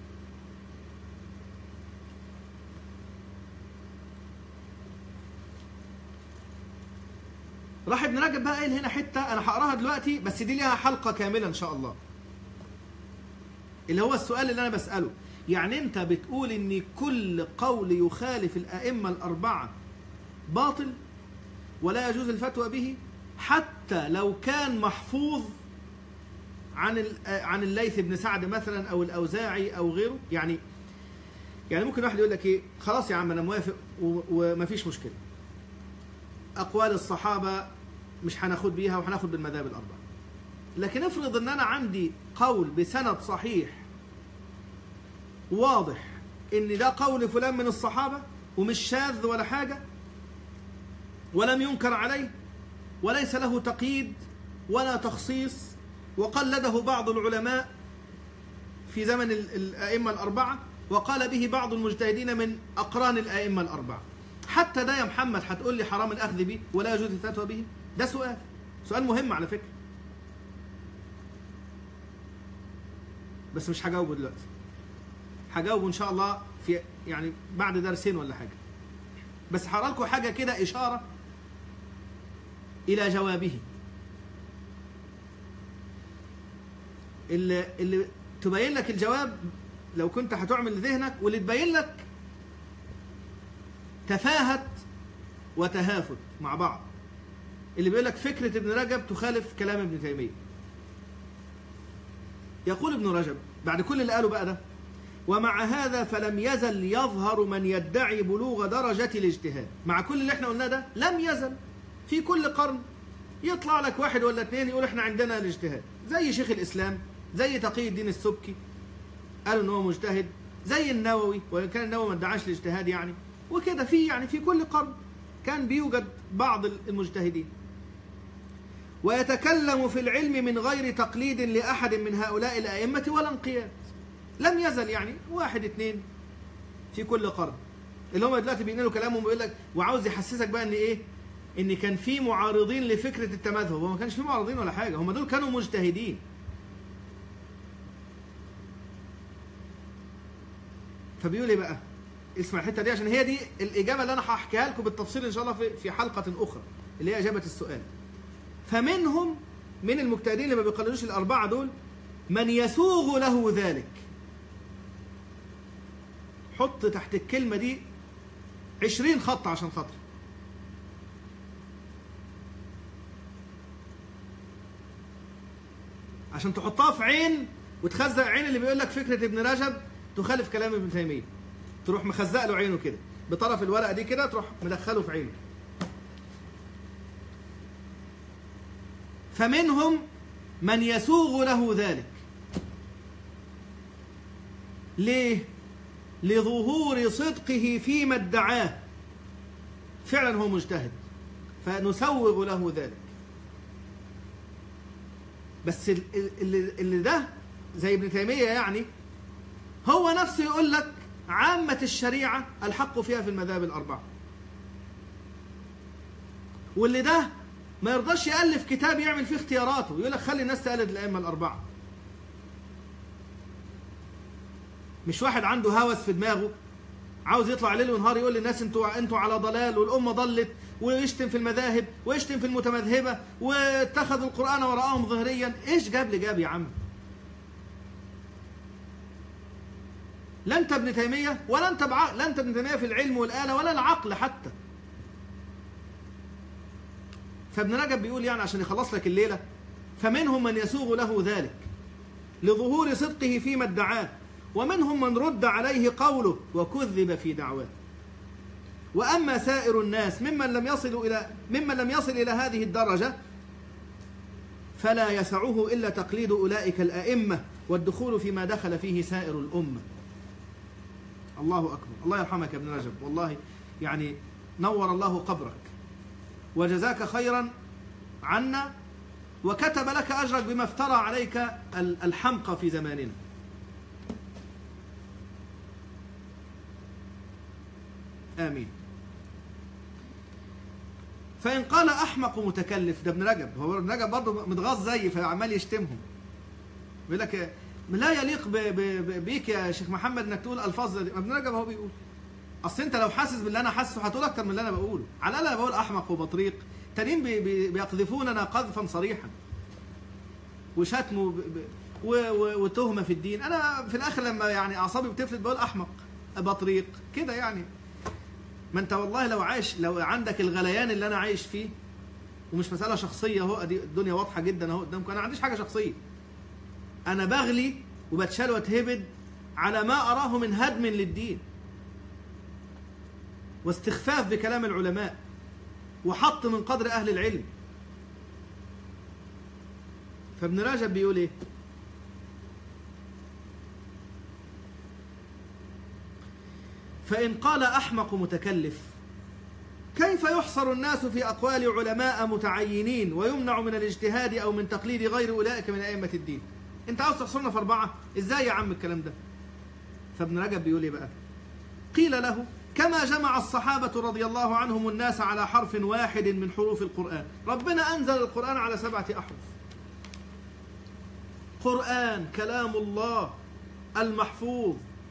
راح ابن رجب بقى قايل هنا حته انا هقراها دلوقتي، بس دي ليها حلقه كامله ان شاء الله، اللي هو السؤال اللي انا بساله. يعني انت بتقول ان كل قول يخالف الائمه الاربعه باطل ولا يجوز الفتوى به، حتى لو كان محفوظ عن عن الليث بن سعد مثلا او الاوزاعي او غيره؟ يعني يعني ممكن واحد يقول لك ايه، خلاص يا عم انا موافق ومفيش مشكله، اقوال الصحابه مش هناخد بيها وهناخد بالمذاهب الاربعه، لكن افرض ان انا عندي قول بسند صحيح واضح ان ده قول فلان من الصحابه ومش شاذ ولا حاجه ولم ينكر عليه وليس له تقييد ولا تخصيص، وقلده بعض العلماء في زمن الأئمة الأربعة، وقال به بعض المجتهدين من أقران الأئمة الأربعة. حتى ده يا محمد هتقول لي حرام الأخذ به ولا يجوز الفتوى به؟ ده سؤال سؤال مهم على فكرة، بس مش هجاوبه دلوقتي، هجاوبه إن شاء الله في يعني بعد درسين ولا حاجة. بس هقرأ لكم حاجة كده إشارة إلى جوابه، اللي, اللي تبين لك الجواب لو كنت هتعمل لذهنك، واللي تبين لك تفاهة وتهافت مع بعض. اللي بيقول لك فكرة ابن رجب تخالف كلام ابن تيمية. يقول ابن رجب بعد كل اللي قاله بقى ده: ومع هذا فلم يزل يظهر من يدعي بلوغ درجة الاجتهاد. مع كل اللي احنا قلناه ده لم يزل في كل قرن يطلع لك واحد ولا اثنين يقول احنا عندنا الاجتهاد، زي شيخ الإسلام، زي تقي الدين السبكي قالوا ان هو مجتهد، زي النووي، وإن كان النووي ما ادعاش الاجتهاد يعني، وكده في يعني في كل قرن كان بيوجد بعض المجتهدين. ويتكلم في العلم من غير تقليد لأحد من هؤلاء الأئمة ولا انقياد. لم يزل يعني واحد اثنين في كل قرن اللي هم دلوقتي بينقلوا كلامهم ويقول لك وعاوز يحسسك بقى ان ايه؟ ان كان في معارضين لفكره التمذهب، وما كانش في معارضين ولا حاجه، هم دول كانوا مجتهدين. فبيقول ايه بقى؟ اسمع الحته دي عشان هي دي الاجابه اللي انا هحكيها لكم بالتفصيل ان شاء الله في في حلقه اخرى اللي هي اجابه السؤال. فمنهم من المجتهدين اللي ما بيقلدوش الاربعه دول من يسوغ له ذلك. حط تحت الكلمه دي عشرين خط عشان خاطر. عشان تحطها في عين وتخزق عين اللي بيقول لك فكره ابن رجب تخالف كلام ابن تيميه، تروح مخزق له عينه كده بطرف الورقه دي كده، تروح مدخله في عينه. فمنهم من يسوغ له ذلك. ليه؟ لظهور صدقه فيما ادعاه، فعلا هو مجتهد فنسوغ له ذلك. بس اللي, اللي ده زي ابن تيمية يعني هو نفسه يقول لك عامة الشريعة الحق فيها في المذاهب الأربعة، واللي ده ما يرضاش يألف كتاب يعمل فيه اختياراته، يقول لك خلي الناس تقلد الأئمة الأربعة. مش واحد عنده هوس في دماغه عاوز يطلع ليل ونهار يقول للناس انتوا انتوا على ضلال والأمة ضلت، ويشتم في المذاهب ويشتم في المتمذهبة واتخذوا القرآن وراءهم ظهريا. ايش جاب لي جاب يا عم؟ لا انت ابن تيمية ولا انت بعقل، لا انت ابن تيمية في العلم والآلة ولا العقل حتى. فابن رجب بيقول يعني عشان يخلص لك الليلة، فمنهم من يسوغ له ذلك لظهور صدقه فيما ادعاه، ومنهم من رد عليه قوله وكذب في دعواه. وأما سائر الناس ممن لم يصلوا إلى ممن لم يصل إلى هذه الدرجة فلا يسعه إلا تقليد أولئك الأئمة والدخول فيما دخل فيه سائر الأمة. الله أكبر. الله يرحمك يا ابن رجب، والله يعني نور الله قبرك وجزاك خيرا عنا، وكتب لك أجرك بما افترى عليك الحمقى في زماننا. آمين. فإن قال أحمق متكلف، ده ابن رجب، هو ابن رجب برضه متغاظ زيي فعمال يشتمهم، بيقول لك لا يليق بيك يا شيخ محمد انك تقول الفاظ دي. ابن رجب هو بيقول اصل انت لو حاسس باللي انا حاسه هتقول اكتر من اللي انا بقوله. على الاقل انا بقول احمق وبطريق، تانيين بي بي بيقذفوننا قذفا صريحا وشتم وتهمه في الدين. انا في الاخر لما يعني اعصابي بتفلت بقول احمق بطريق كده يعني. ما انت والله لو عايش، لو عندك الغليان اللي انا عايش فيه، ومش مساله شخصيه اهو، دي الدنيا واضحه جدا اهو قدامكم، انا ما عنديش حاجه شخصيه، انا بغلي وبتشال واتهبد على ما اراه من هدم للدين واستخفاف بكلام العلماء وحط من قدر اهل العلم. فابن رجب بيقول ايه؟ فإن قال أحمق متكلف كيف يحصر الناس في أقوال علماء متعينين ويمنع من الاجتهاد أو من تقليد غير أولئك من أئمة الدين؟ أنت عاوز تحصرنا في أربعة؟ إزاي يا عم الكلام ده؟ فابن رجب بيقول إيه بقى؟ قيل له كما جمع الصحابة رضي الله عنهم الناس على حرف واحد من حروف القرآن. ربنا أنزل القرآن على سبعة أحرف، قرآن كلام الله المحفوظ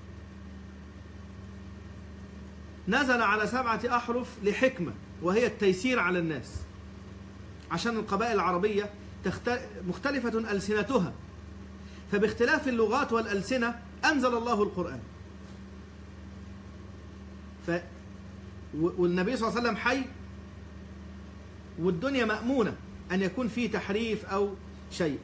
نزل على سبعة أحرف لحكمة، وهي التيسير على الناس، عشان القبائل العربية مختلفة ألسنتها، فباختلاف اللغات والألسنة أنزل الله القرآن. ف... والنبي صلى الله عليه وسلم حي، والدنيا مأمونة أن يكون فيه تحريف أو شيء،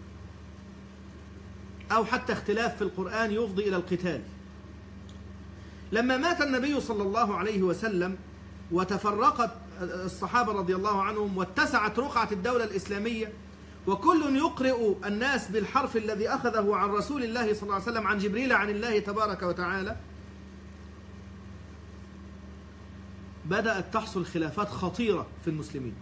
أو حتى اختلاف في القرآن يفضي إلى القتال. لما مات النبي صلى الله عليه وسلم وتفرقت الصحابة رضي الله عنهم واتسعت رقعة الدولة الإسلامية وكل يقرئ الناس بالحرف الذي أخذه عن رسول الله صلى الله عليه وسلم عن جبريل عن الله تبارك وتعالى، بدأت تحصل خلافات خطيرة في المسلمين،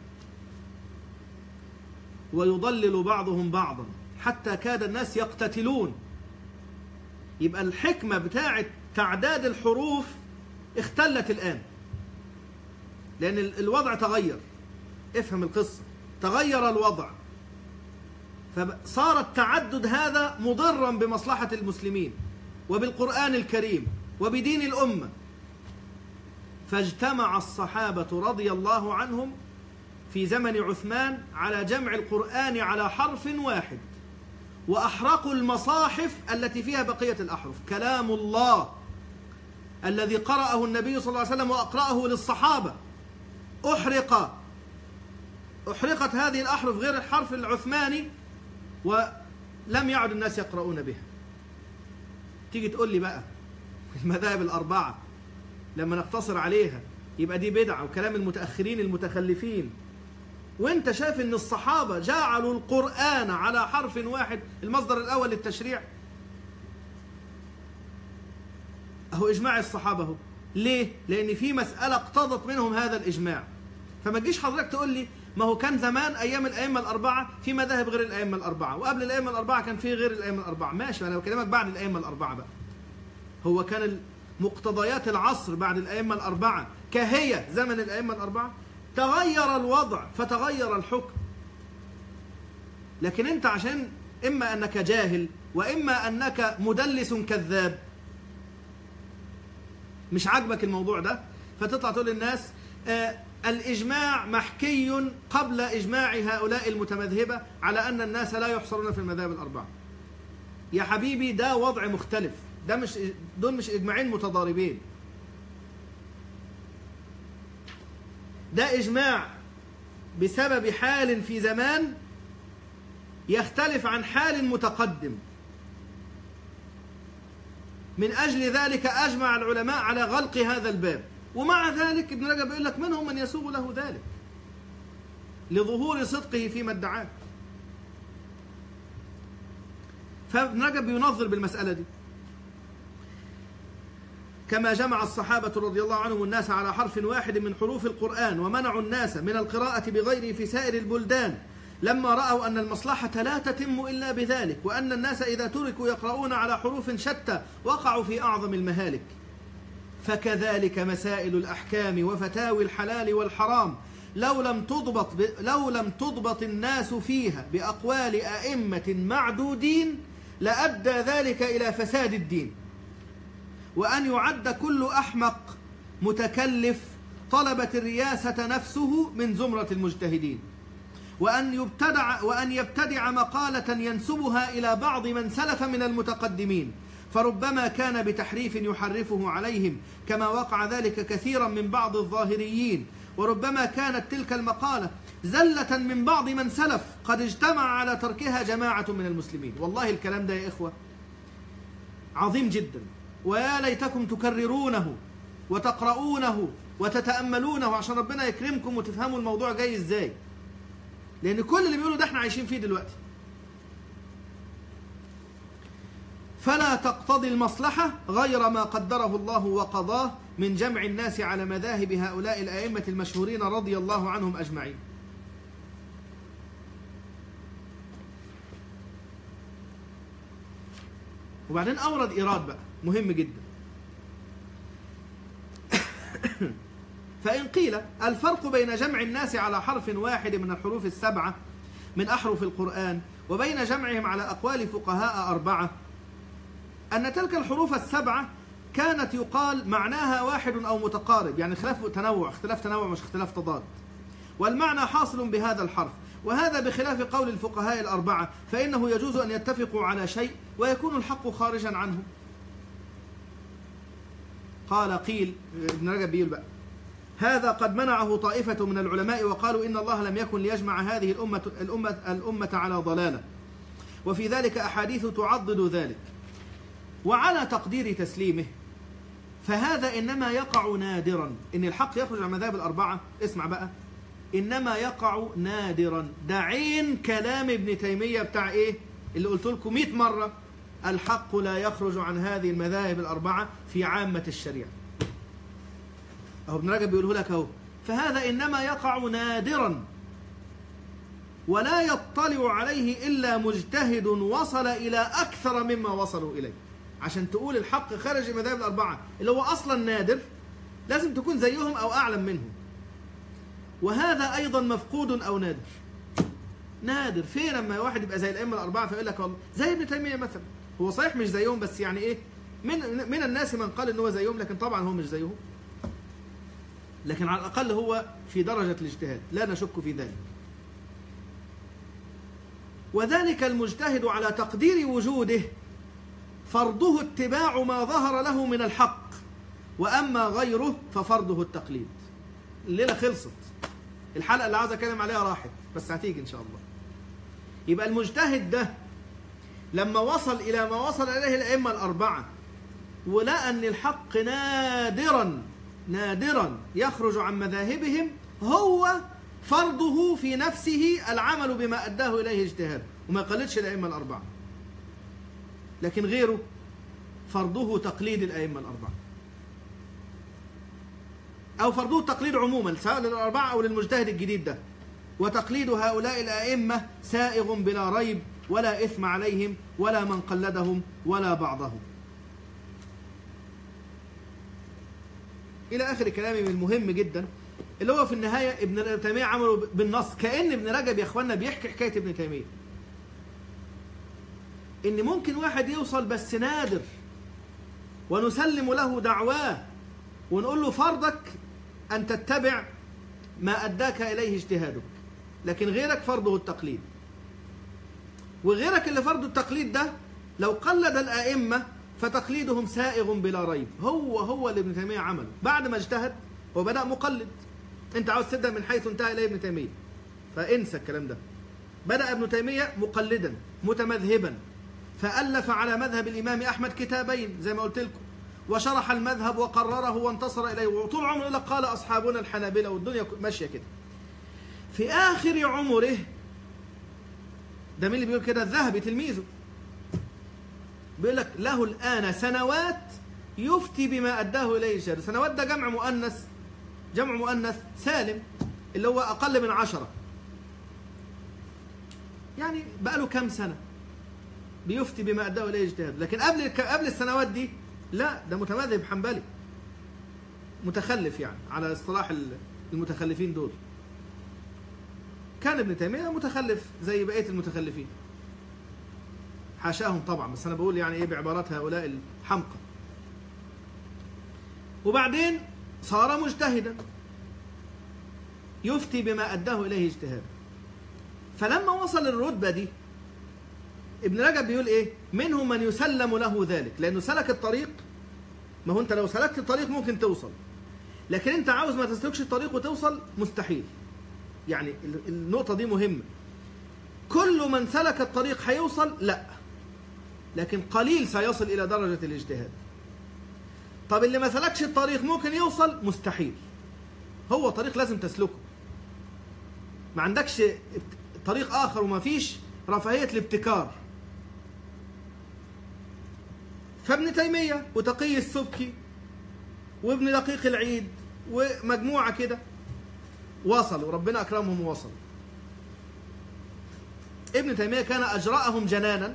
ويضلل بعضهم بعضا حتى كاد الناس يقتتلون. يبقى الحكمة بتاعة تعداد الحروف اختلت الآن، لأن الوضع تغير. افهم القصة، تغير الوضع، فصار التعدد هذا مضرا بمصلحة المسلمين وبالقرآن الكريم وبدين الأمة. فاجتمع الصحابة رضي الله عنهم في زمن عثمان على جمع القرآن على حرف واحد، وأحرقوا المصاحف التي فيها بقية الأحرف. كلام الله الذي قرأه النبي صلى الله عليه وسلم وأقرأه للصحابة أحرق أحرقت هذه الأحرف غير الحرف العثماني، ولم يعد الناس يقرؤون بها. تيجي تقول لي بقى المذاهب الأربعة لما نقتصر عليها يبقى دي بدعة وكلام المتأخرين المتخلفين، وانت شايف ان الصحابة جعلوا القرآن على حرف واحد، المصدر الأول للتشريع أهو إجماع الصحابة هو. ليه؟ لأن في مسألة اقتضت منهم هذا الإجماع. فما تجيش حضرتك تقول لي ما هو كان زمان أيام الأئمة الأربعة في مذاهب غير الأئمة الأربعة، وقبل الأئمة الأربعة كان في غير الأئمة الأربعة. ماشي، أنا بكلمك بعد الأئمة الأربعة بقى. هو كان مقتضيات العصر بعد الأئمة الأربعة كهي زمن الأئمة الأربعة؟ تغير الوضع فتغير الحكم. لكن أنت عشان إما أنك جاهل وإما أنك مدلس كذاب مش عاجبك الموضوع ده، فتطلع تقول للناس آه الإجماع محكي قبل إجماع هؤلاء المتمذهبة على أن الناس لا يحصرون في المذاهب الأربعة. يا حبيبي ده وضع مختلف، ده مش دول مش إجماعين متضاربين، ده إجماع بسبب حال في زمان يختلف عن حال متقدم. من أجل ذلك أجمع العلماء على غلق هذا الباب، ومع ذلك ابن رجب يقول لك منهم من يسوغ له ذلك لظهور صدقه فيما ادعاه. فابن رجب ينظر بالمسألة دي. كما جمع الصحابة رضي الله عنهم الناس على حرف واحد من حروف القرآن ومنعوا الناس من القراءة بغيره في سائر البلدان لما رأوا أن المصلحة لا تتم إلا بذلك، وأن الناس إذا تركوا يقرؤون على حروف شتى وقعوا في أعظم المهالك. فكذلك مسائل الأحكام وفتاوي الحلال والحرام لو لم تضبط ب... لو لم تضبط الناس فيها بأقوال أئمة معدودين لأدى ذلك إلى فساد الدين، وأن يعد كل أحمق متكلف طلبة الرياسة نفسه من زمرة المجتهدين، وأن يبتدع وأن يبتدع مقالة ينسبها إلى بعض من سلف من المتقدمين، فربما كان بتحريف يحرفه عليهم كما وقع ذلك كثيرا من بعض الظاهريين، وربما كانت تلك المقالة زلة من بعض من سلف قد اجتمع على تركها جماعة من المسلمين. والله الكلام ده يا إخوة عظيم جدا، ويا ليتكم تكررونه وتقرؤونه وتتأملونه عشان ربنا يكرمكم وتفهموا الموضوع جاي ازاي، لأن كل اللي بيقولوا ده احنا عايشين فيه دلوقتي. فلا تقتضي المصلحة غير ما قدره الله وقضاه من جمع الناس على مذاهب هؤلاء الأئمة المشهورين رضي الله عنهم أجمعين. وبعدين أورد إيراد بقى مهم جدا. فإن قيل الفرق بين جمع الناس على حرف واحد من الحروف السبعة من أحرف القرآن وبين جمعهم على أقوال فقهاء أربعة أن تلك الحروف السبعة كانت يقال معناها واحد أو متقارب، يعني خلاف تنوع، اختلاف تنوع مش اختلاف تضاد، والمعنى حاصل بهذا الحرف، وهذا بخلاف قول الفقهاء الأربعة فإنه يجوز أن يتفقوا على شيء ويكون الحق خارجا عنه. قال قيل، ابن رجب بيقول بقى هذا قد منعه طائفة من العلماء وقالوا إن الله لم يكن ليجمع هذه الأمة, الأمة, الأمة على ضلالة، وفي ذلك أحاديث تعضد ذلك. وعلى تقدير تسليمه فهذا إنما يقع نادرا، إن الحق يخرج عن مذاهب الأربعة. اسمع بقى، إنما يقع نادرا. ده عين كلام ابن تيمية بتاع إيه اللي قلت لكم مئة مرة، الحق لا يخرج عن هذه المذاهب الأربعة في عامة الشريعة. أهو ابن رجب بيقوله لك أهو. فهذا إنما يقع نادرا ولا يطلع عليه إلا مجتهد وصل إلى أكثر مما وصلوا إليه. عشان تقول الحق خارج المذاهب الأربعة اللي هو أصلا نادر، لازم تكون زيهم أو أعلم منهم. وهذا أيضا مفقود أو نادر. نادر فين لما واحد يبقى زي الأئمة الأربعة فيقول لك والله زي ابن تيمية مثلا، هو صحيح مش زيهم بس يعني إيه، من من الناس من قال إن هو زيهم، لكن طبعا هو مش زيهم، لكن على الأقل هو في درجة الاجتهاد لا نشك في ذلك. وذلك المجتهد على تقدير وجوده فرضه اتباع ما ظهر له من الحق، وأما غيره ففرضه التقليد. الليلة خلصت، الحلقة اللي عاوز أتكلم عليها راحت بس هتيجي إن شاء الله. يبقى المجتهد ده لما وصل إلى ما وصل إليه الأئمة الأربعة ولقى أن الحق نادرا نادرا يخرج عن مذاهبهم، هو فرضه في نفسه العمل بما أداه إليه اجتهاد، وما قلدش الأئمة الأربعة. لكن غيره فرضه تقليد الأئمة الأربعة، أو فرضه التقليد عموما سواء للأربعة أو للمجتهد الجديد ده. وتقليد هؤلاء الأئمة سائغ بلا ريب، ولا إثم عليهم ولا من قلدهم ولا بعضهم. إلى آخر كلامي من المهم جدا اللي هو في النهاية ابن تيمية عمله بالنص. كأن ابن رجب يا إخوانا بيحكي حكاية ابن تيمية، إن ممكن واحد يوصل بس نادر ونسلم له دعواه ونقول له فرضك أن تتبع ما أداك إليه اجتهادك، لكن غيرك فرضه التقليد. وغيرك اللي فرضه التقليد ده لو قلد الأئمة فتقليدهم سائغ بلا ريب. هو هو اللي ابن تيمية عمله بعد ما اجتهد وبدأ مقلد. انت عاوز تبدأ من حيث انتهى إليه ابن تيمية، فانسى الكلام ده. بدأ ابن تيمية مقلدا متمذهبا، فألف على مذهب الإمام أحمد كتابين زي ما قلت لكم، وشرح المذهب وقرره وانتصر إليه، وطول عمره يقول لك قال أصحابنا الحنابلة، والدنيا ماشية كده. في آخر عمره ده مين اللي بيقول كده؟ الذهبي تلميذه بيقول لك له الآن سنوات يفتي بما أداه إليه الشارع. سنوات ده جمع مؤنث، جمع مؤنث سالم اللي هو أقل من عشرة، يعني بقى له كام سنة بيفتي بما أداه إليه اجتهاد. لكن قبل قبل السنوات دي لا، ده متمذهب حنبلي متخلف، يعني على اصطلاح المتخلفين دول. كان ابن تيمية متخلف زي بقية المتخلفين، حاشاهم طبعا، بس أنا بقول يعني إيه بعبارات هؤلاء الحمقى. وبعدين صار مجتهدا يفتي بما أداه إليه اجتهاد. فلما وصل الرتبة دي ابن رجب بيقول إيه؟ منهم من يسلم له ذلك، لأنه سلك الطريق. ما هو أنت لو سلكت الطريق ممكن توصل، لكن أنت عاوز ما تسلكش الطريق وتوصل مستحيل. يعني النقطة دي مهمة. كل من سلك الطريق هيوصل؟ لا، لكن قليل سيصل إلى درجة الاجتهاد. طب اللي ما سلكش الطريق ممكن يوصل؟ مستحيل. هو طريق لازم تسلكه، ما عندكش طريق آخر، وما فيش رفاهية الابتكار. فابن تيمية وتقي السبكي وابن دقيق العيد ومجموعة كده وصلوا، ربنا أكرمهم ووصلوا. ابن تيمية كان أجرأهم جنانا،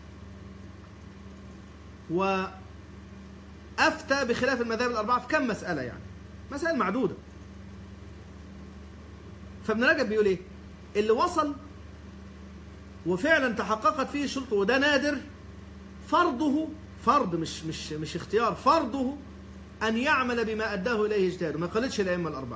وأفتى بخلاف المذاهب الأربعة في كم مسألة، يعني مسائل معدودة. فابن رجب بيقول إيه؟ اللي وصل وفعلا تحققت فيه الشروط وده نادر، فرضه فرض مش مش مش اختيار، فرضه أن يعمل بما أداه إليه اجتهاده، ما قالتش الأئمة الأربعة.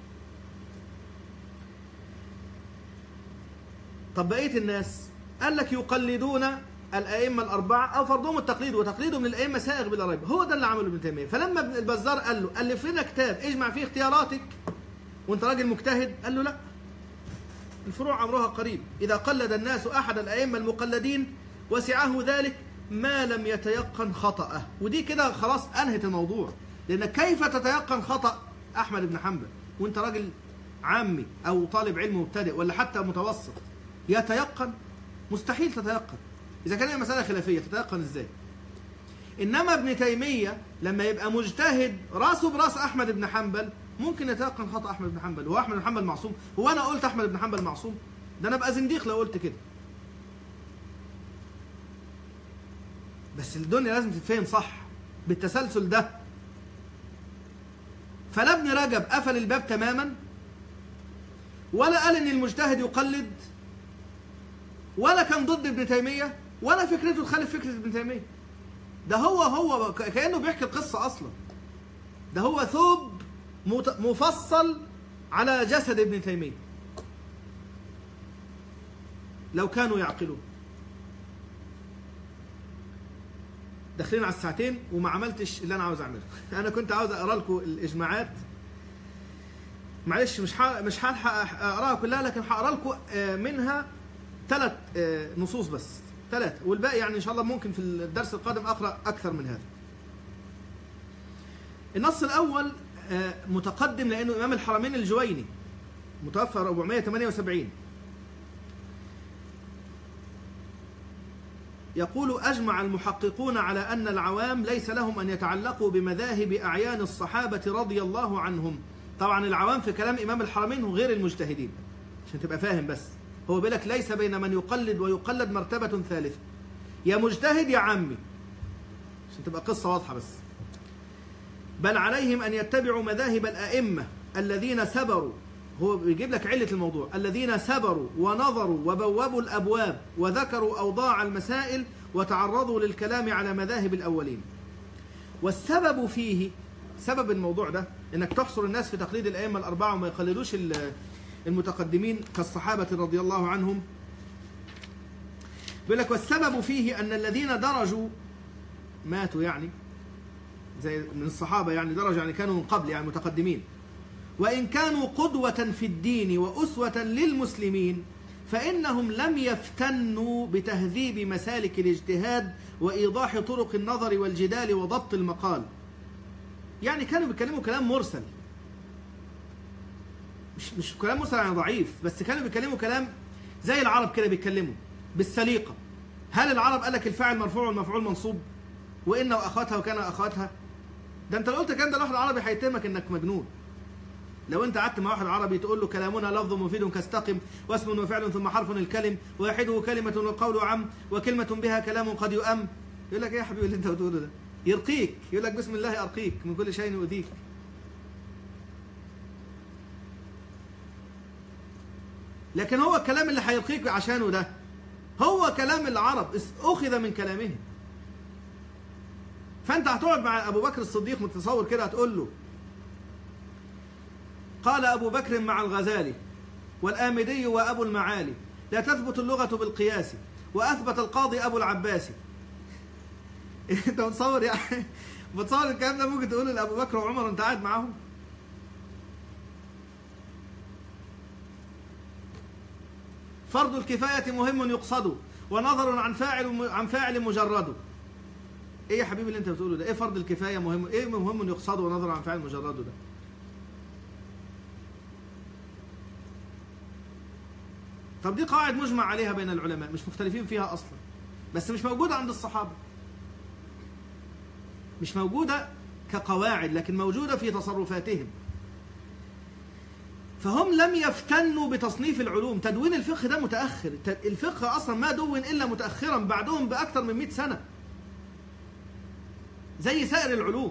طب بقية الناس قال لك يقلدون الأئمة الأربعة أو فرضهم التقليد، وتقليدهم للأئمة سائغ بلا ريب. هو ده اللي عمله ابن تيمية. فلما ابن البزار قال له ألف لنا كتاب اجمع فيه اختياراتك وأنت راجل مجتهد، قال له لا، الفروع أمرها قريب. إذا قلد الناس أحد الأئمة المقلدين وسعه ذلك ما لم يتيقن خطأه. ودي كده خلاص أنهت الموضوع، لأن كيف تتيقن خطأ أحمد بن حنبل وأنت راجل عامي أو طالب علم مبتدئ ولا حتى متوسط يتيقن؟ مستحيل تتيقن. إذا كان هي مسألة خلافية تتيقن إزاي؟ إنما ابن تيمية لما يبقى مجتهد راسه براس أحمد بن حنبل ممكن يتيقن خطأ أحمد بن حنبل. هو أحمد بن حنبل معصوم؟ هو أنا قلت أحمد بن حنبل معصوم؟ ده أنا أبقى زنديق لو قلت كده. بس الدنيا لازم تتفهم صح بالتسلسل ده. فلا ابن رجب قفل الباب تماما، ولا قال ان المجتهد يقلد، ولا كان ضد ابن تيمية، ولا فكرته تخالف فكرة ابن تيمية. ده هو هو كأنه بيحكي القصة أصلا. ده هو ثوب مفصل على جسد ابن تيمية لو كانوا يعقلون. داخلين على الساعتين وما عملتش اللي انا عاوز اعمله. انا كنت عاوز اقرا لكم الاجماعات، معلش مش ح... مش هلحق اقراها كلها، لكن هقرا لكم منها ثلاث نصوص بس، ثلاثه، والباقي يعني ان شاء الله ممكن في الدرس القادم اقرا اكثر من هذا. النص الاول متقدم لانه امام الحرمين الجويني متوفى أربعمائة وثمانية وسبعين. يقول: أجمع المحققون على أن العوام ليس لهم أن يتعلقوا بمذاهب أعيان الصحابة رضي الله عنهم. طبعا العوام في كلام إمام الحرمين غير المجتهدين، عشان تبقى فاهم. بس هو بيقول لك ليس بين من يقلد ويقلد مرتبة ثالثة، يا مجتهد يا عمي، عشان تبقى قصة واضحة. بس بل عليهم أن يتبعوا مذاهب الأئمة الذين سبروا، هو بيجيب لك علة الموضوع، الذين سبروا ونظروا وبوبوا الأبواب وذكروا أوضاع المسائل وتعرضوا للكلام على مذاهب الأولين. والسبب فيه، سبب الموضوع ده إنك تحصر الناس في تقليد الأئمة الأربعة وما يقلدوش المتقدمين كالصحابة رضي الله عنهم. بيقول لك: والسبب فيه أن الذين درجوا ماتوا، يعني زي من الصحابة، يعني درجوا يعني كانوا من قبل، يعني متقدمين، وإن كانوا قدوة في الدين وأسوة للمسلمين، فإنهم لم يفتنوا بتهذيب مسالك الاجتهاد وإيضاح طرق النظر والجدال وضبط المقال. يعني كانوا بيتكلموا كلام مرسل، مش مش كلام مرسل يعني ضعيف، بس كانوا بيتكلموا كلام زي العرب كده، بيتكلموا بالسليقة. هل العرب قال لك الفاعل مرفوع والمفعول منصوب وإن وأخواتها وكان أخواتها؟ ده أنت لو قلت كلام ده لواحد عربي هيتهمك إنك مجنون. لو انت قعدت مع واحد عربي تقول له كلامنا لفظ مفيد كاستقم واسم وفعل ثم حرف الكلم ويحده كلمة والقول عم وكلمة بها كلام قد يؤم، يقول لك ايه يا حبيبي اللي انت بتقوله ده؟ يرقيك، يقول لك بسم الله ارقيك من كل شيء يؤذيك. لكن هو الكلام اللي هيرقيك عشانه ده هو كلام العرب، اخذ من كلامهم. فانت هتقعد مع ابو بكر الصديق متصور كده هتقول له: قال أبو بكر مع الغزالي والآمدي وأبو المعالي: لا تثبت اللغة بالقياس، وأثبت القاضي أبو العباس. أنت متصور يعني بتصور الكلام ده ممكن تقوله لأبو بكر وعمر وأنت قاعد معاهم؟ فرض الكفاية مهم يقصد، ونظر عن فاعل عن فاعل مجرد. إيه يا حبيبي اللي أنت بتقوله ده؟ إيه فرض الكفاية مهم؟ إيه مهم يقصد ونظر عن فاعل مجرد ده؟ طب دي قواعد مجمع عليها بين العلماء، مش مختلفين فيها أصلا، بس مش موجودة عند الصحابة. مش موجودة كقواعد، لكن موجودة في تصرفاتهم. فهم لم يفتنوا بتصنيف العلوم. تدوين الفقه ده متأخر، الفقه أصلا ما دون إلا متأخرا بعدهم بأكثر من مئة سنة زي سائر العلوم.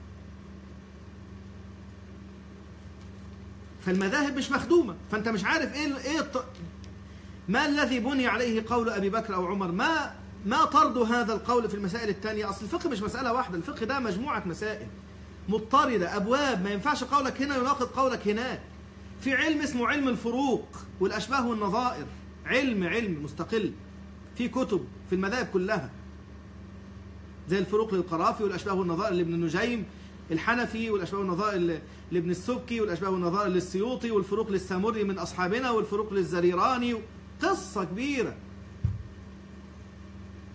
فالمذاهب مش مخدومة، فأنت مش عارف إيه إيه الط... ما الذي بني عليه قول أبي بكر أو عمر، ما ما طرد هذا القول في المسائل الثانية. أصل الفقه مش مسألة واحدة، الفقه ده مجموعة مسائل مضطردة، أبواب، ما ينفعش قولك هنا يناقض قولك هناك. في علم اسمه علم الفروق والأشباه والنظائر، علم علم مستقل، في كتب في المذاهب كلها، زي الفروق للقرافي والأشباه والنظائر لابن نجيم الحنفي، والأشباه والنظائر لابن السبكي، والأشباه والنظائر للسيوطي، والفروق للسامري من أصحابنا، والفروق للزريراني، قصة كبيرة.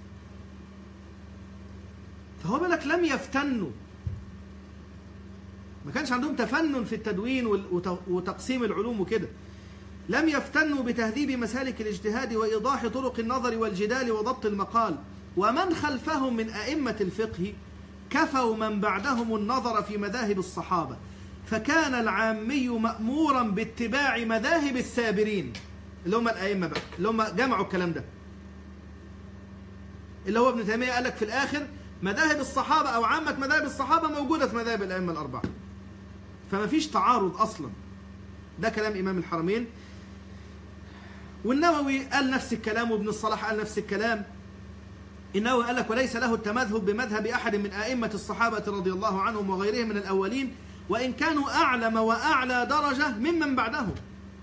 فهو بالك لم يفتنوا ما كانش عندهم تفنن في التدوين وتقسيم العلوم وكده. لم يفتنوا بتهذيب مسالك الاجتهاد وإيضاح طرق النظر والجدال وضبط المقال. ومن خلفهم من أئمة الفقه كفوا من بعدهم النظر في مذاهب الصحابة، فكان العامي مأمورا باتباع مذاهب السابرين اللي هم الأئمة بقى، اللي هم جمعوا الكلام ده، اللي هو ابن تيمية قال لك في الآخر مذاهب الصحابة أو عامة مذاهب الصحابة موجودة في مذاهب الأئمة الأربعة، فما فيش تعارض أصلا. ده كلام إمام الحرمين. والنووي قال نفس الكلام، وابن الصلاح قال نفس الكلام. النووي قال لك وليس له التمذهب بمذهب أحد من أئمة الصحابة رضي الله عنهم وغيرهم من الأولين، وإن كانوا أعلم وأعلى درجة ممن بعدهم.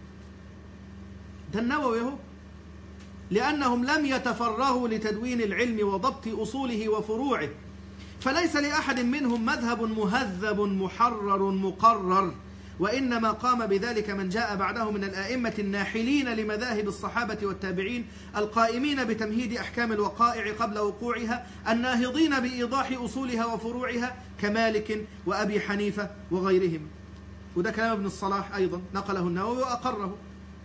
ده النووي اهو، لأنهم لم يتفرغوا لتدوين العلم وضبط أصوله وفروعه، فليس لأحد منهم مذهب مهذب محرر مقرر، وإنما قام بذلك من جاء بعده من الآئمة الناحلين لمذاهب الصحابة والتابعين القائمين بتمهيد أحكام الوقائع قبل وقوعها، الناهضين بإيضاح أصولها وفروعها كمالك وأبي حنيفة وغيرهم. وده كلام ابن الصلاح أيضا نقله النووي وأقره.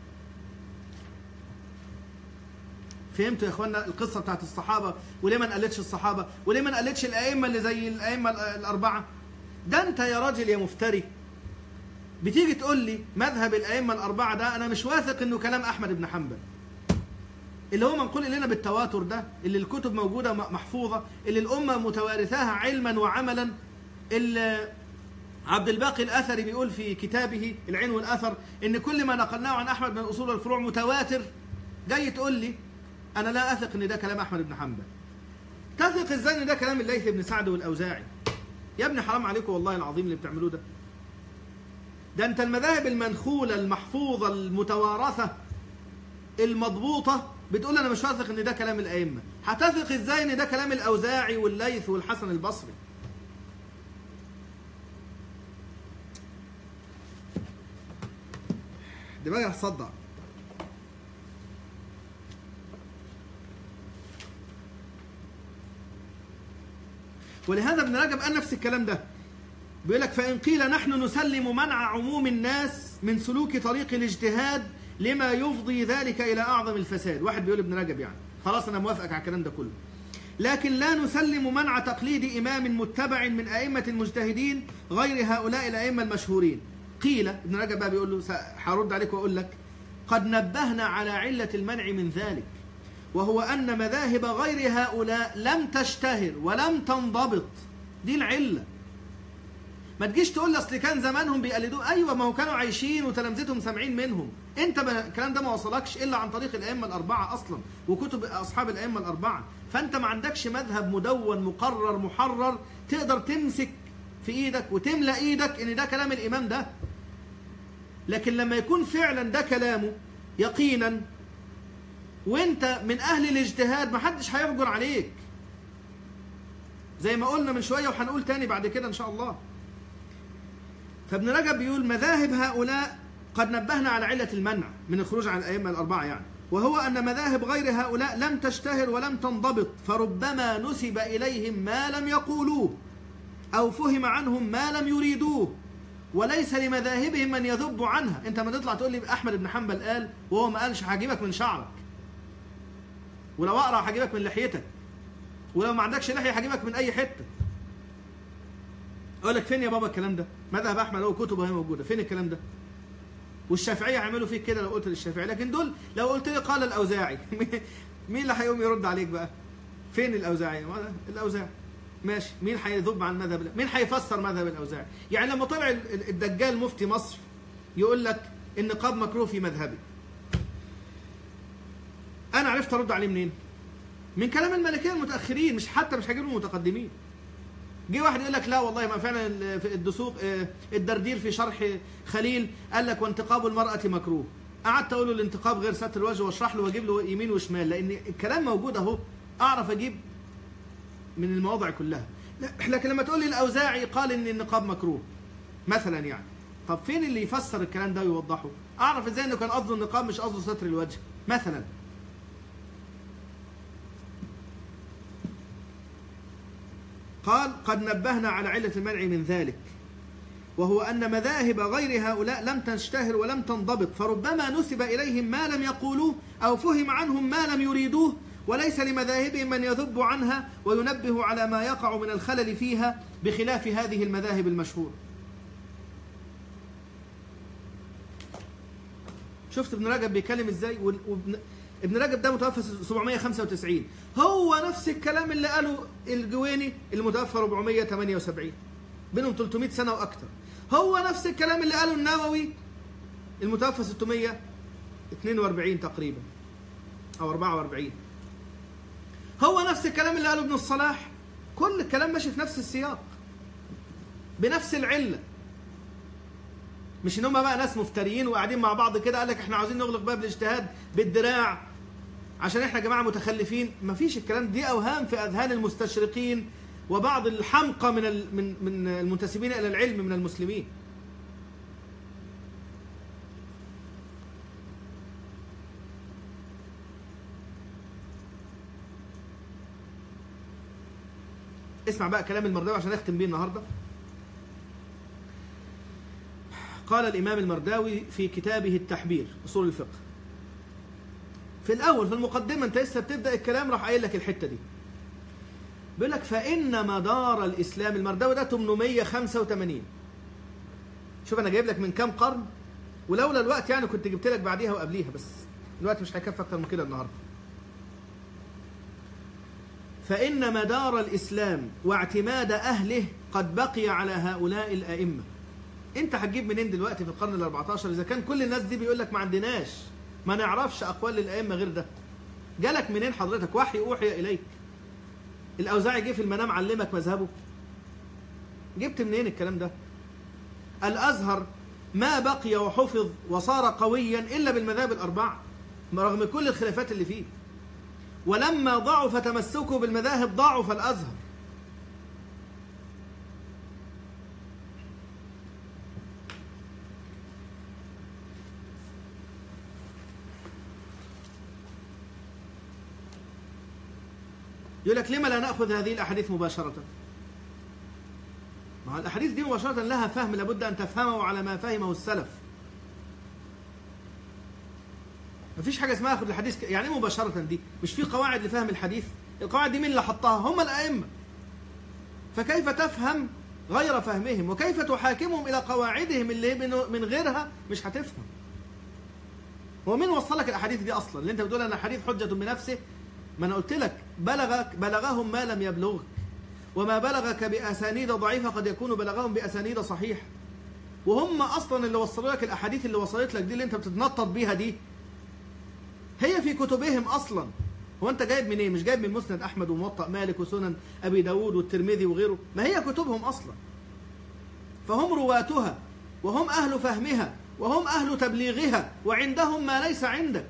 فهمتوا يا اخوانا القصه بتاعت الصحابه وليه ما نقلتش الصحابه وليه ما نقلتش الائمه اللي زي الائمه الاربعه؟ ده انت يا راجل يا مفتري بتيجي تقول لي مذهب الائمه الاربعه ده انا مش واثق انه كلام احمد بن حنبل اللي هو منقول الينا بالتواتر، ده اللي الكتب موجوده محفوظه، اللي الامه متوارثاها علما وعملا. اللي عبد الباقي الاثري بيقول في كتابه العين والاثر ان كل ما نقلناه عن احمد من الاصول والفروع متواتر. جاي تقول لي أنا لا أثق إن ده كلام أحمد بن حنبل. تثق إزاي إن ده كلام الليث بن سعد والأوزاعي؟ يا ابني حرام عليكم والله العظيم اللي بتعملوه ده. ده أنت المذاهب المنخولة المحفوظة المتوارثة المضبوطة بتقول أنا مش واثق إن ده كلام الأئمة. هتثق إزاي إن ده كلام الأوزاعي والليث والحسن البصري؟ دماغي هتصدع. ولهذا ابن رجب قال نفس الكلام ده، بيقول لك فإن قيل نحن نسلم منع عموم الناس من سلوك طريق الاجتهاد لما يفضي ذلك إلى أعظم الفساد. واحد بيقول ابن رجب يعني خلاص أنا موافقك على الكلام ده كله، لكن لا نسلم منع تقليد إمام متبع من أئمة المجتهدين غير هؤلاء الأئمة المشهورين. قيل ابن رجب بقى بيقول له هرد عليك وأقول لك قد نبهنا على علة المنع من ذلك، وهو أن مذاهب غير هؤلاء لم تشتهر ولم تنضبط. دي العلة. ما تجيش تقول لي أصل كان زمانهم بيقلدوه. أيوة ما هو كانوا عايشين وتلامذتهم سامعين منهم. أنت الكلام ده ما وصلكش إلا عن طريق الأئمة الأربعة أصلا وكتب أصحاب الأئمة الأربعة، فأنت ما عندكش مذهب مدون مقرر محرر تقدر تمسك في إيدك وتملأ إيدك إن ده كلام الإمام ده. لكن لما يكون فعلا ده كلامه يقينا وانت من اهل الاجتهاد محدش هيفجر عليك، زي ما قلنا من شويه وهنقول تاني بعد كده ان شاء الله. فابن رجب بيقول مذاهب هؤلاء قد نبهنا على علة المنع من الخروج عن الائمه الاربعه يعني، وهو ان مذاهب غير هؤلاء لم تشتهر ولم تنضبط، فربما نسب اليهم ما لم يقولوه او فهم عنهم ما لم يريدوه، وليس لمذاهبهم من يذب عنها. انت ما تطلع تقول لي احمد بن حنبل قال وهو ما قالش هجيبك من شعرك، ولو اقرا هجيبك من لحيتك، ولو ما عندكش لحيه هجيبك من اي حته. اقول لك فين يا بابا الكلام ده؟ مذهب احمد هو كتبه هي موجوده، فين الكلام ده؟ والشافعيه هيعملوا فيك كده لو قلت للشافعي، لكن دول لو قلت لي قال الاوزاعي مين اللي هيقوم يرد عليك بقى؟ فين الاوزاعي؟ الاوزاعي ماشي، مين هيذب عن مذهب؟ مين هيفسر مذهب الاوزاعي؟ يعني لما طلع الدجال مفتي مصر يقول لك النقاب مكروه في مذهبي، انا عرفت ارد عليه منين؟ من كلام المالكيه المتاخرين، مش حتى مش هجيب المتقدمين. جه واحد يقول لك لا والله ما فعلا في الدسوق الدردير في شرح خليل قال لك وانتقاب المراه مكروه. قعدت اقول له الانتقاب غير ستر الوجه واشرح له واجيب له يمين وشمال، لان الكلام موجود اهو اعرف اجيب من المواضع كلها. لكن لما تقول لي الاوزاعي قال ان النقاب مكروه مثلا يعني، طب فين اللي يفسر الكلام ده ويوضحه؟ اعرف ازاي انه كان قصده النقاب مش قصده ستر الوجه مثلا؟ قال قد نبهنا على علة المنع من ذلك، وهو أن مذاهب غير هؤلاء لم تشتهر ولم تنضبط، فربما نسب إليهم ما لم يقولوه أو فهم عنهم ما لم يريدوه، وليس لمذاهبهم من يذب عنها وينبه على ما يقع من الخلل فيها بخلاف هذه المذاهب المشهورة. شفت ابن رجب بيتكلم ازاي؟ ابن رجب ده متوفى سبعمائة وخمسة وتسعين، هو نفس الكلام اللي قاله الجويني المتوفى أربعمائة وثمانية وسبعين، بينهم ثلاثمائة سنة وأكثر. هو نفس الكلام اللي قاله النووي المتوفى ستمائة واثنين وأربعين تقريبا أو أربعة وأربعين. هو نفس الكلام اللي قاله ابن الصلاح. كل الكلام ماشي في نفس السياق بنفس العلة. مش ان هم بقى ناس مفتريين وقاعدين مع بعض كده قال لك احنا عاوزين نغلق باب الاجتهاد بالدراع عشان احنا جماعه متخلفين. مفيش الكلام دي، اوهام في اذهان المستشرقين وبعض الحمقى من من من المنتسبين الى العلم من المسلمين. اسمع بقى كلام المرداوي عشان اختم بيه النهارده. قال الإمام المرداوي في كتابه التحبير أصول الفقه، في الأول في المقدمة أنت لسه بتبدأ الكلام راح قايل لك الحتة دي. بيقول لك فإن مدار الإسلام، المرداوي ده ثمانمائة وخمسة وثمانين. شوف أنا جايب لك من كام قرن، ولولا الوقت يعني كنت جبت لك بعديها وقبليها، بس الوقت مش هيكفي أكتر من كده النهارده. فإن مدار الإسلام واعتماد أهله قد بقي على هؤلاء الأئمة. انت هتجيب منين دلوقتي في القرن الأربعتاشر اذا كان كل الناس دي بيقول لك ما عندناش ما نعرفش اقوال للائمه غير ده؟ جالك منين حضرتك؟ وحي اوحي اليك. الاوزاعي جه في المنام علمك مذهبه؟ جبت منين الكلام ده؟ الازهر ما بقي وحفظ وصار قويا الا بالمذاهب الاربعه رغم كل الخلافات اللي فيه. ولما ضعف تمسكه بالمذاهب ضعف الازهر. يقول لك لما لا نأخذ هذه الأحاديث مباشرة؟ ما الأحاديث دي مباشرة لها فهم، لابد أن تفهمه على ما فهمه السلف. ما فيش حاجة اسمها أخذ الحديث يعني ايه مباشرة دي؟ مش في قواعد لفهم الحديث؟ القواعد دي مين اللي حطها؟ هم الأئمة. فكيف تفهم غير فهمهم؟ وكيف تحاكمهم إلى قواعدهم اللي من غيرها مش هتفهم؟ هو مين وصلك الأحاديث دي أصلا؟ اللي أنت بتقول أن الحديث حجة بنفسه. ما أنا قلت لك بلغك بلغهم ما لم يبلغك، وما بلغك بأسانيد ضعيفة قد يكون بلغهم بأسانيد صحيحة. وهم أصلا اللي وصلوا لك الأحاديث اللي وصلت لك دي اللي أنت بتتنطط بيها دي هي في كتبهم أصلا. هو أنت جايب منين؟ إيه؟ مش جايب من مسند أحمد وموطأ مالك وسنن أبي داود والترمذي وغيره، ما هي كتبهم أصلا. فهم رواتها وهم أهل فهمها وهم أهل تبليغها، وعندهم ما ليس عندك.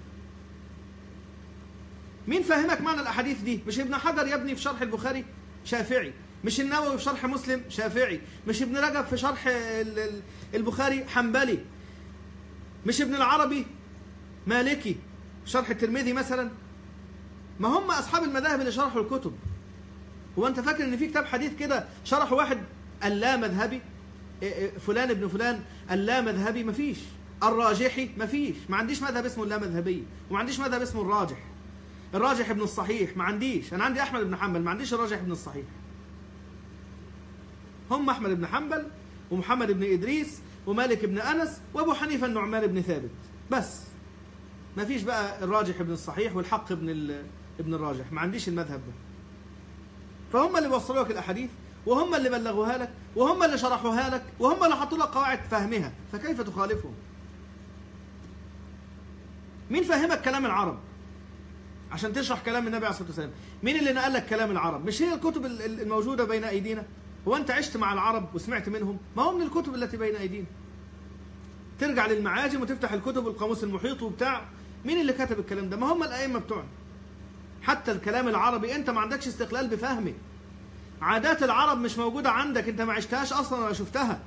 مين فهمك معنى الأحاديث دي؟ مش ابن حجر يا ابني في شرح البخاري؟ شافعي. مش النووي في شرح مسلم؟ شافعي. مش ابن رجب في شرح البخاري؟ حنبلي. مش ابن العربي مالكي في شرح الترمذي مثلا؟ ما هم أصحاب المذاهب اللي شرحوا الكتب. هو أنت فاكر إن في كتاب حديث كده شرحه واحد اللا مذهبي؟ فلان ابن فلان اللا مذهبي؟ مفيش. الراجحي؟ مفيش. ما عنديش مذهب اسمه اللا مذهبي، وما عنديش مذهب اسمه الراجح. الراجح ابن الصحيح ما عنديش، انا عندي احمد بن حنبل، ما عنديش الراجح ابن الصحيح. هم احمد بن حنبل ومحمد بن ادريس ومالك بن انس وابو حنيفه النعمان بن ثابت، بس ما فيش بقى الراجح ابن الصحيح والحق ابن ابن الراجح. ما عنديش المذهب ده. فهم اللي وصلوا لك الاحاديث، وهم اللي بلغوها لك، وهم اللي شرحوها لك، وهم اللي حطوا لك قواعد فهمها، فكيف تخالفهم؟ مين فهمك كلام العرب عشان تشرح كلام النبي عليه الصلاة والسلام؟ مين اللي نقل لك كلام العرب؟ مش هي الكتب الموجودة بين أيدينا؟ هو أنت عشت مع العرب وسمعت منهم؟ ما هو من الكتب التي بين أيدينا. ترجع للمعاجم وتفتح الكتب والقاموس المحيط وبتاع، مين اللي كتب الكلام ده؟ ما هم الأئمة بتوعنا. حتى الكلام العربي أنت ما عندكش استقلال بفهمه. عادات العرب مش موجودة عندك، أنت ما عشتهاش أصلا ولا شفتها.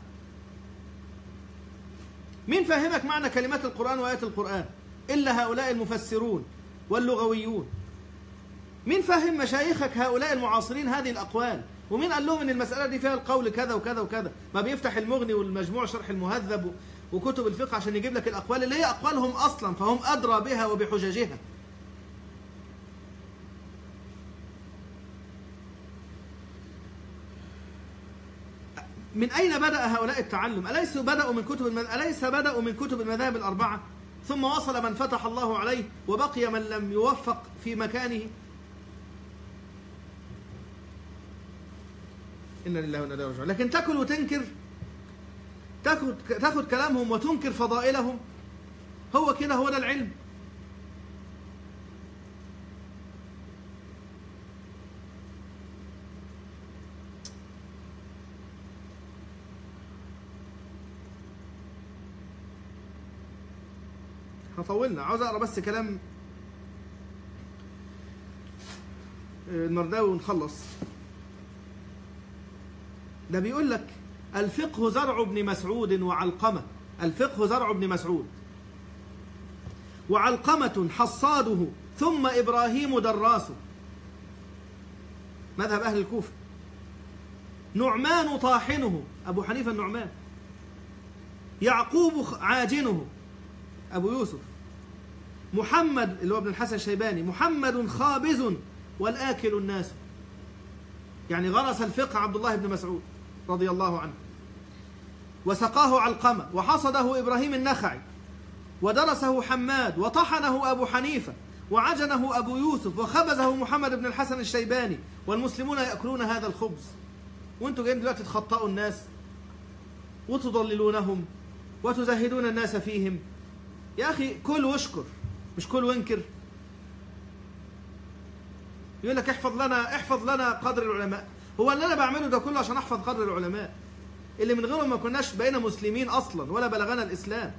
مين فهمك معنى كلمات القرآن وآيات القرآن إلا هؤلاء المفسرون واللغويون؟ مين فهم مشايخك هؤلاء المعاصرين هذه الأقوال ومين قال لهم ان المسألة دي فيها القول كذا وكذا وكذا؟ ما بيفتح المغني والمجموع شرح المهذب وكتب الفقه عشان يجيب لك الأقوال اللي هي أقوالهم أصلا، فهم أدرى بها وبحججها. من أين بدأ هؤلاء التعلم؟ أليس بدأوا من كتب المذ... أليس بدأوا من كتب المذاهب الأربعة؟ ثم وصل من فتح الله عليه وبقي من لم يوفق في مكانه. إن لله وإنا إليه راجعون. لكن تاكل وتنكر، تاخد تاخد كلامهم وتنكر فضائلهم، هو كده، هو ده العلم. احنا طولنا، عاوز اقرا بس كلام المرداوي ونخلص. ده بيقول لك الفقه زرع ابن مسعود وعلقمة. الفقه زرع ابن مسعود وعلقمة حصاده ثم إبراهيم دراسه، مذهب أهل الكوفة. نعمان طاحنه، أبو حنيفة النعمان. يعقوب عاجنه، أبو يوسف. محمد اللي هو ابن الحسن الشيباني، محمد خابز والآكل الناس. يعني غرس الفقه عبد الله بن مسعود رضي الله عنه، وسقاه علقمة، وحصده إبراهيم النخعي، ودرسه حماد، وطحنه أبو حنيفة، وعجنه أبو يوسف، وخبزه محمد بن الحسن الشيباني، والمسلمون يأكلون هذا الخبز. وانتوا جايين دلوقتي تخطئوا الناس وتضللونهم وتزهدون الناس فيهم. يا أخي كل واشكر، مش كل وانكر. يقول لك احفظ لنا احفظ لنا قدر العلماء. هو اللي انا بعمله ده كله عشان احفظ قدر العلماء اللي من غيرهم ما كناش بقينا مسلمين اصلا ولا بلغنا الاسلام.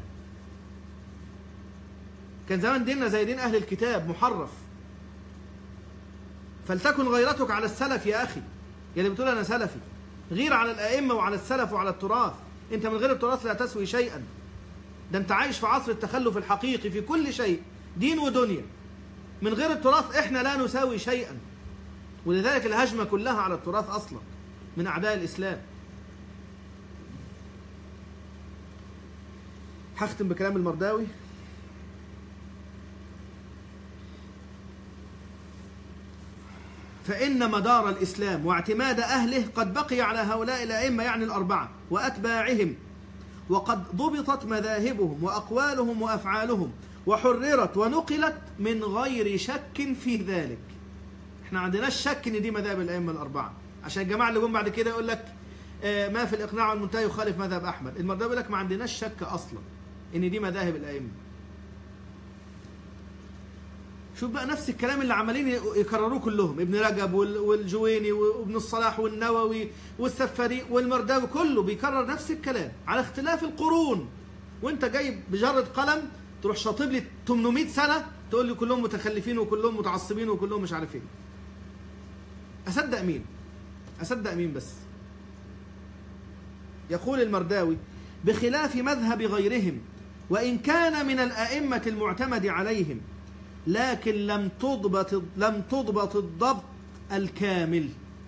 كان زمان ديننا زي دين اهل الكتاب محرف. فلتكن غيرتك على السلف يا اخي، يا اللي بتقول انا سلفي، غير على الائمه وعلى السلف وعلى التراث. انت من غير التراث لا تسوي شيئا. ده انت عايش في عصر التخلف الحقيقي في كل شيء، دين ودنيا. من غير التراث احنا لا نساوي شيئا، ولذلك الهجمة كلها على التراث أصلا من أعداء الإسلام. هختم بكلام المرداوي. فإن مدار الإسلام واعتماد أهله قد بقي على هؤلاء الأئمة، يعني الأربعة وأتباعهم، وقد ضبطت مذاهبهم وأقوالهم وأفعالهم، وحررت ونقلت من غير شك في ذلك. احنا عندناش شك ان دي مذاهب الائمه الاربعه، عشان الجماعه اللي جم بعد كده يقول لك اه ما في الاقناع والمنتهى يخالف مذهب احمد. المرداوي يقول لك ما عندناش شك اصلا ان دي مذاهب الائمه. شوف بقى نفس الكلام اللي عمالين يكرروه كلهم، ابن رجب والجويني وابن الصلاح والنووي والسفاري والمرداوي، كله بيكرر نفس الكلام على اختلاف القرون. وانت جاي بجرة قلم تروح شاطب لي ثمانمائة سنه تقول لي كلهم متخلفين وكلهم متعصبين وكلهم مش عارف ايه. أصدق مين؟ أصدق مين بس؟ يقول المرداوي: بخلاف مذهب غيرهم، وإن كان من الأئمة المعتمد عليهم، لكن لم تضبط لم تضبط الضبط الكامل.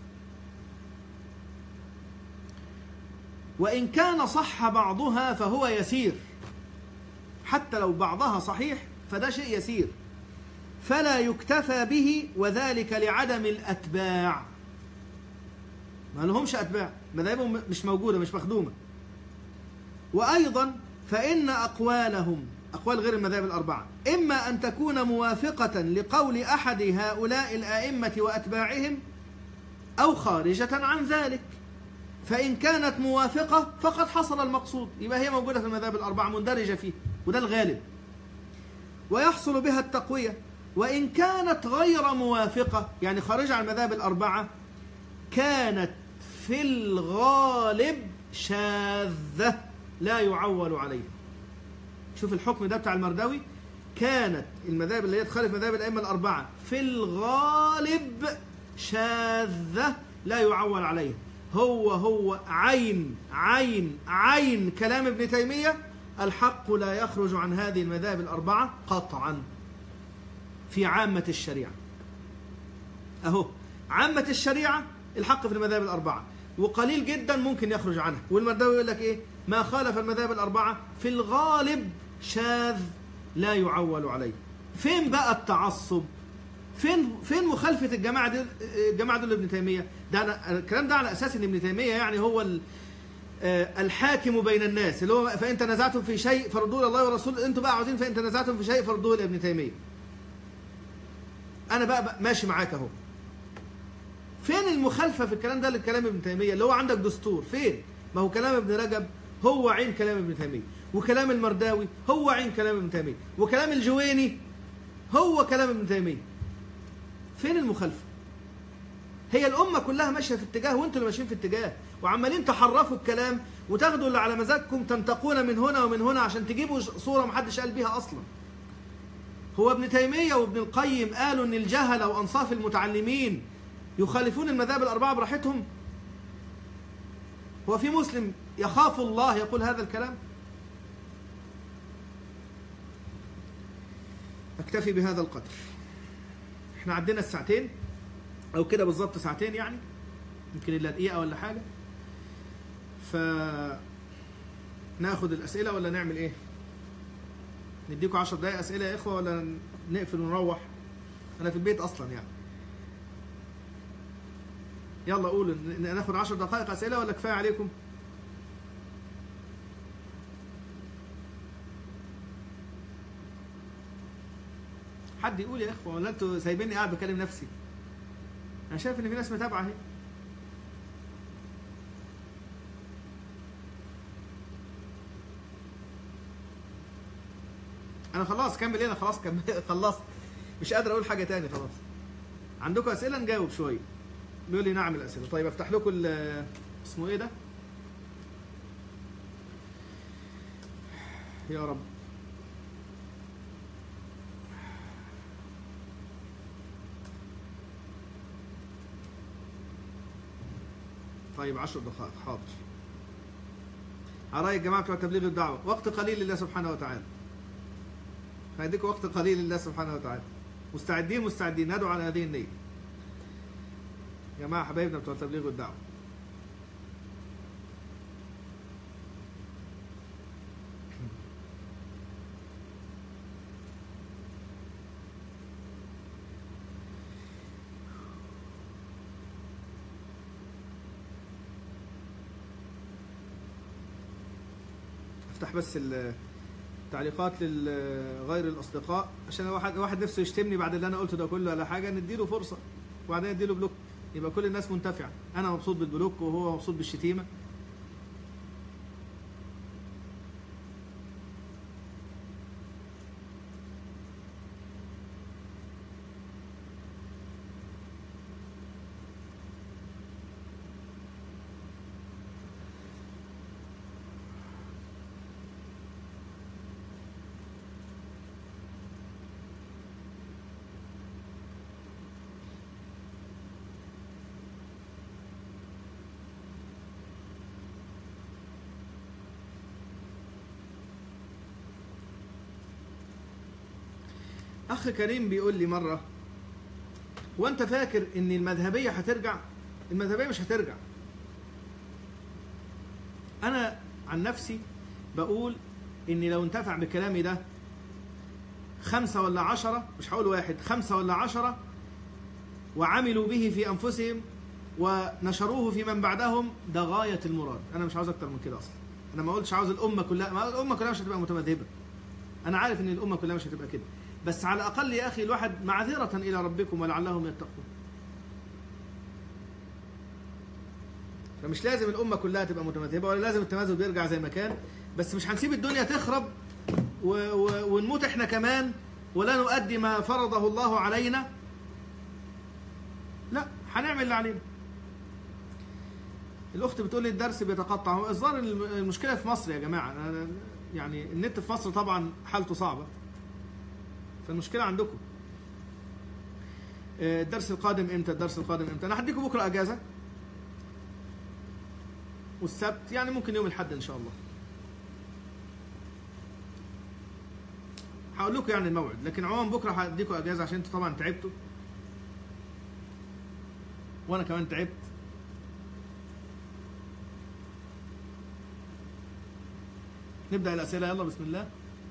وإن كان صح بعضها فهو يسير، حتى لو بعضها صحيح فده شيء يسير، فلا يكتفى به، وذلك لعدم الأتباع. ما لهمش أتباع، مذاهبهم مش موجودة، مش مخدومة. وأيضا فإن أقوالهم، أقوال غير المذاهب الأربعة، إما أن تكون موافقة لقول أحد هؤلاء الآئمة وأتباعهم، أو خارجة عن ذلك. فإن كانت موافقة فقد حصل المقصود، يبقى هي موجودة في المذاهب الأربعة، مندرجة فيه، وده الغالب، ويحصل بها التقوية. وإن كانت غير موافقة، يعني خارجة عن المذاهب الأربعة، كانت في الغالب شاذة لا يعول عليها. شوف الحكم ده بتاع المرداوي، كانت المذاهب اللي هي تخالف مذاهب الأئمة الأربعة في الغالب شاذة لا يعول عليها. هو هو عين عين عين كلام ابن تيمية، الحق لا يخرج عن هذه المذاهب الأربعة قطعا في عامة الشريعة. أهو عامة الشريعة الحق في المذاهب الأربعة، وقليل جدا ممكن يخرج عنها. والمرداوي يقول لك إيه؟ ما خالف المذاهب الأربعة في الغالب شاذ لا يعول عليه. فين بقى التعصب؟ فين فين مخالفة الجماعة دي الجماعة دول لابن تيمية؟ ده أنا الكلام ده على أساس إن ابن تيمية يعني هو الحاكم بين الناس، اللي هو فإن تنازعتم في شيء فردوه إلى الله ورسوله. أنتوا بقى عاوزين فإن تنازعتم في شيء فردوه لابن تيمية. أنا بقى, بقى ماشي معاك أهو. فين المخالفة في الكلام ده للكلام ابن تيمية اللي هو عندك دستور؟ فين؟ ما هو كلام ابن رجب هو عين كلام ابن تيمية، وكلام المرداوي هو عين كلام ابن تيمية، وكلام الجويني هو كلام ابن تيمية. فين المخالفة؟ هي الأمة كلها ماشية في اتجاه وانتوا اللي ماشيين في اتجاه، وعمالين تحرفوا الكلام وتاخدوا اللي على مزاجكم، تنتقون من هنا ومن هنا عشان تجيبوا صورة محدش قال بيها أصلا. هو ابن تيمية وابن القيم قالوا إن الجهلة وأنصاف المتعلمين يخالفون المذاهب الأربعة براحتهم؟ هو في مسلم يخاف الله يقول هذا الكلام؟ أكتفي بهذا القدر. احنا عدينا الساعتين أو كده بالظبط، ساعتين يعني يمكن إلا دقيقة ولا حاجة. ف ناخد الأسئلة ولا نعمل إيه؟ نديكوا عشر دقايق أسئلة يا إخوة ولا نقفل ونروح؟ أنا في البيت أصلا يعني. يلا قولوا، ناخد عشر دقائق أسئلة ولا كفاية عليكم؟ حد يقول يا إخوة ولا أنتوا سايبيني قاعد بكلم نفسي؟ أنا شايف إن في ناس متابعة أهي. أنا خلاص كمل هنا، خلاص كمل خلصت، مش قادر أقول حاجة تاني خلاص. عندكم أسئلة نجاوب شوية. بيقول لي نعمل أسئلة. طيب أفتح لكم اسمه إيه ده؟ يا رب. طيب عشر دقائق حاضر. على رأي الجماعة بتوع تبليغ الدعوة، وقت قليل لله سبحانه وتعالى. هيديكوا وقت قليل لله سبحانه وتعالى. مستعدين مستعدين ندعو على هذه النية. جماعة حبايبنا بتوع تبليغ الدعوة. افتح بس التعليقات لغير الاصدقاء عشان واحد واحد نفسه يشتمني بعد اللي انا قلته ده كله ولا حاجه، نديله فرصه وبعدين نديله بلوك، يبقى كل الناس منتفعه. انا مبسوط بالبلوك وهو مبسوط بالشتيمه. أخ كريم بيقول لي مرة، وأنت فاكر إن المذهبية هترجع؟ المذهبية مش هترجع. أنا عن نفسي بقول إني لو انتفع بكلامي ده خمسة ولا عشرة، مش هقول واحد، خمسة ولا عشرة، وعملوا به في أنفسهم ونشروه في من بعدهم، ده غاية المراد. أنا مش عاوز أكتر من كده أصلا. أنا ما قلتش عاوز الأمة كلها، ما الأمة كلها مش هتبقى متمذهبة. أنا عارف إن الأمة كلها مش هتبقى كده، بس على الأقل يا أخي الواحد معذرة إلى ربكم ولعلهم يتقون. فمش لازم الأمة كلها تبقى متمذهبة ولا لازم التمذهب يرجع زي ما كان، بس مش هنسيب الدنيا تخرب و... و... ونموت إحنا كمان ولا نؤدي ما فرضه الله علينا. لا، هنعمل اللي علينا. الأخت بتقول لي الدرس بيتقطع. الظاهر المشكلة في مصر يا جماعة، يعني النت في مصر طبعا حالته صعبة، فالمشكلة عندكم. الدرس القادم امتى؟ الدرس القادم امتى؟ انا هديكم بكره اجازة والسبت، يعني ممكن يوم الاحد ان شاء الله. هقول لكم يعني الموعد، لكن عموما بكره هديكم اجازة عشان انتوا طبعا تعبتوا وانا كمان تعبت. نبدأ الأسئلة، يلا بسم الله.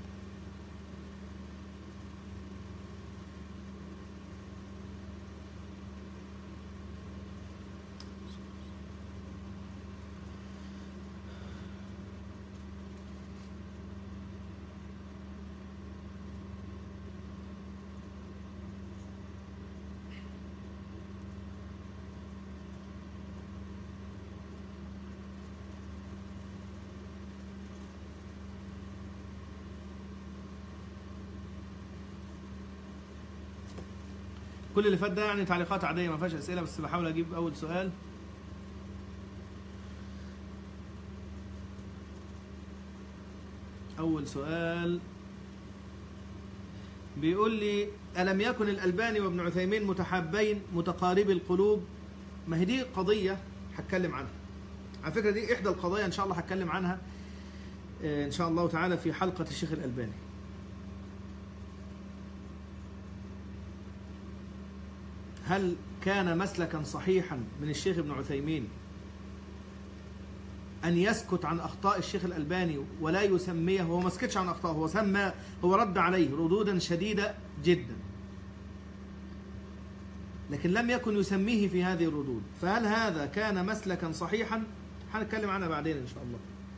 كل اللي فات ده يعني تعليقات عادية ما فيهاش أسئلة، بس بحاول أجيب أول سؤال. أول سؤال بيقول لي: ألم يكن الألباني وابن عثيمين متحابين متقاربي القلوب؟ ما هي دي قضية هتكلم عنها. على فكرة دي إحدى القضايا إن شاء الله هتكلم عنها إن شاء الله تعالى في حلقة الشيخ الألباني. هل كان مسلكا صحيحا من الشيخ ابن عثيمين أن يسكت عن أخطاء الشيخ الألباني ولا يسميه؟ هو ما سكتش عن أخطاءه، هو سمى، هو رد عليه ردودا شديدة جدا، لكن لم يكن يسميه في هذه الردود. فهل هذا كان مسلكا صحيحا؟ هنتكلم عنها بعدين إن شاء الله.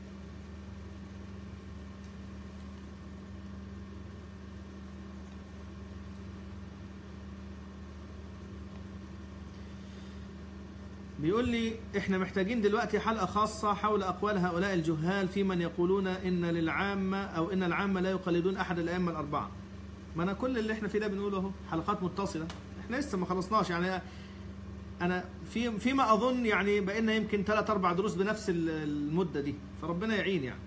بيقول لي: احنا محتاجين دلوقتي حلقة خاصة حول أقوال هؤلاء الجهال في من يقولون إن للعامة أو إن العامة لا يقلدون أحد الأئمة الأربعة. ما أنا كل اللي احنا فيه ده بنقوله اهو، حلقات متصلة، احنا لسه ما خلصناش. يعني أنا في فيما أظن يعني بقينا يمكن ثلاث أربع دروس بنفس المدة دي، فربنا يعين يعني.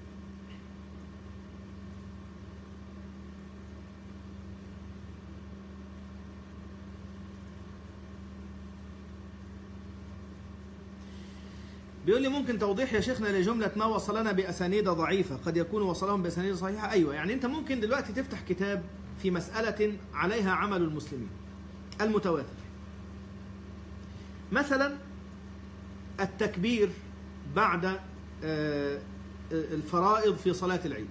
بيقول لي: ممكن توضيح يا شيخنا لجملة ما وصلنا بأسانيد ضعيفة قد يكون وصلهم بأسانيد صحيحة؟ أيوة، يعني أنت ممكن دلوقتي تفتح كتاب في مسألة عليها عمل المسلمين المتواتر، مثلا التكبير بعد الفرائض في صلاة العيد،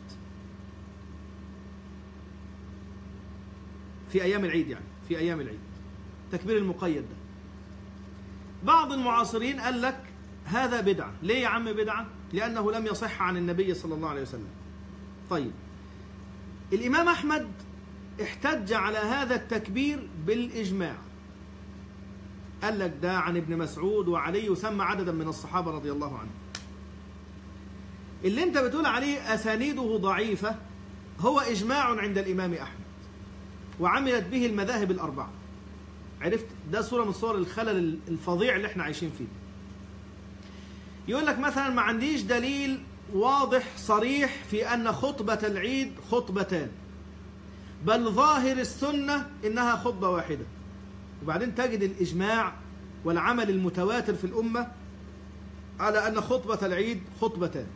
في أيام العيد، يعني في أيام العيد تكبير المقيد ده. بعض المعاصرين قال لك هذا بدعة. ليه يا عم بدعة؟ لأنه لم يصح عن النبي صلى الله عليه وسلم. طيب، الإمام أحمد احتج على هذا التكبير بالإجماع، قال لك ده عن ابن مسعود وعلي، وسمى عددا من الصحابة رضي الله عنهم. اللي انت بتقول عليه أسانيده ضعيفة هو إجماع عند الإمام أحمد وعملت به المذاهب الأربعة. عرفت؟ ده صورة من صور الخلل الفظيع اللي احنا عايشين فيه. يقول لك مثلا ما عنديش دليل واضح صريح في أن خطبة العيد خطبتان، بل ظاهر السنة إنها خطبة واحدة. وبعدين تجد الإجماع والعمل المتواتر في الأمة على أن خطبة العيد خطبتان،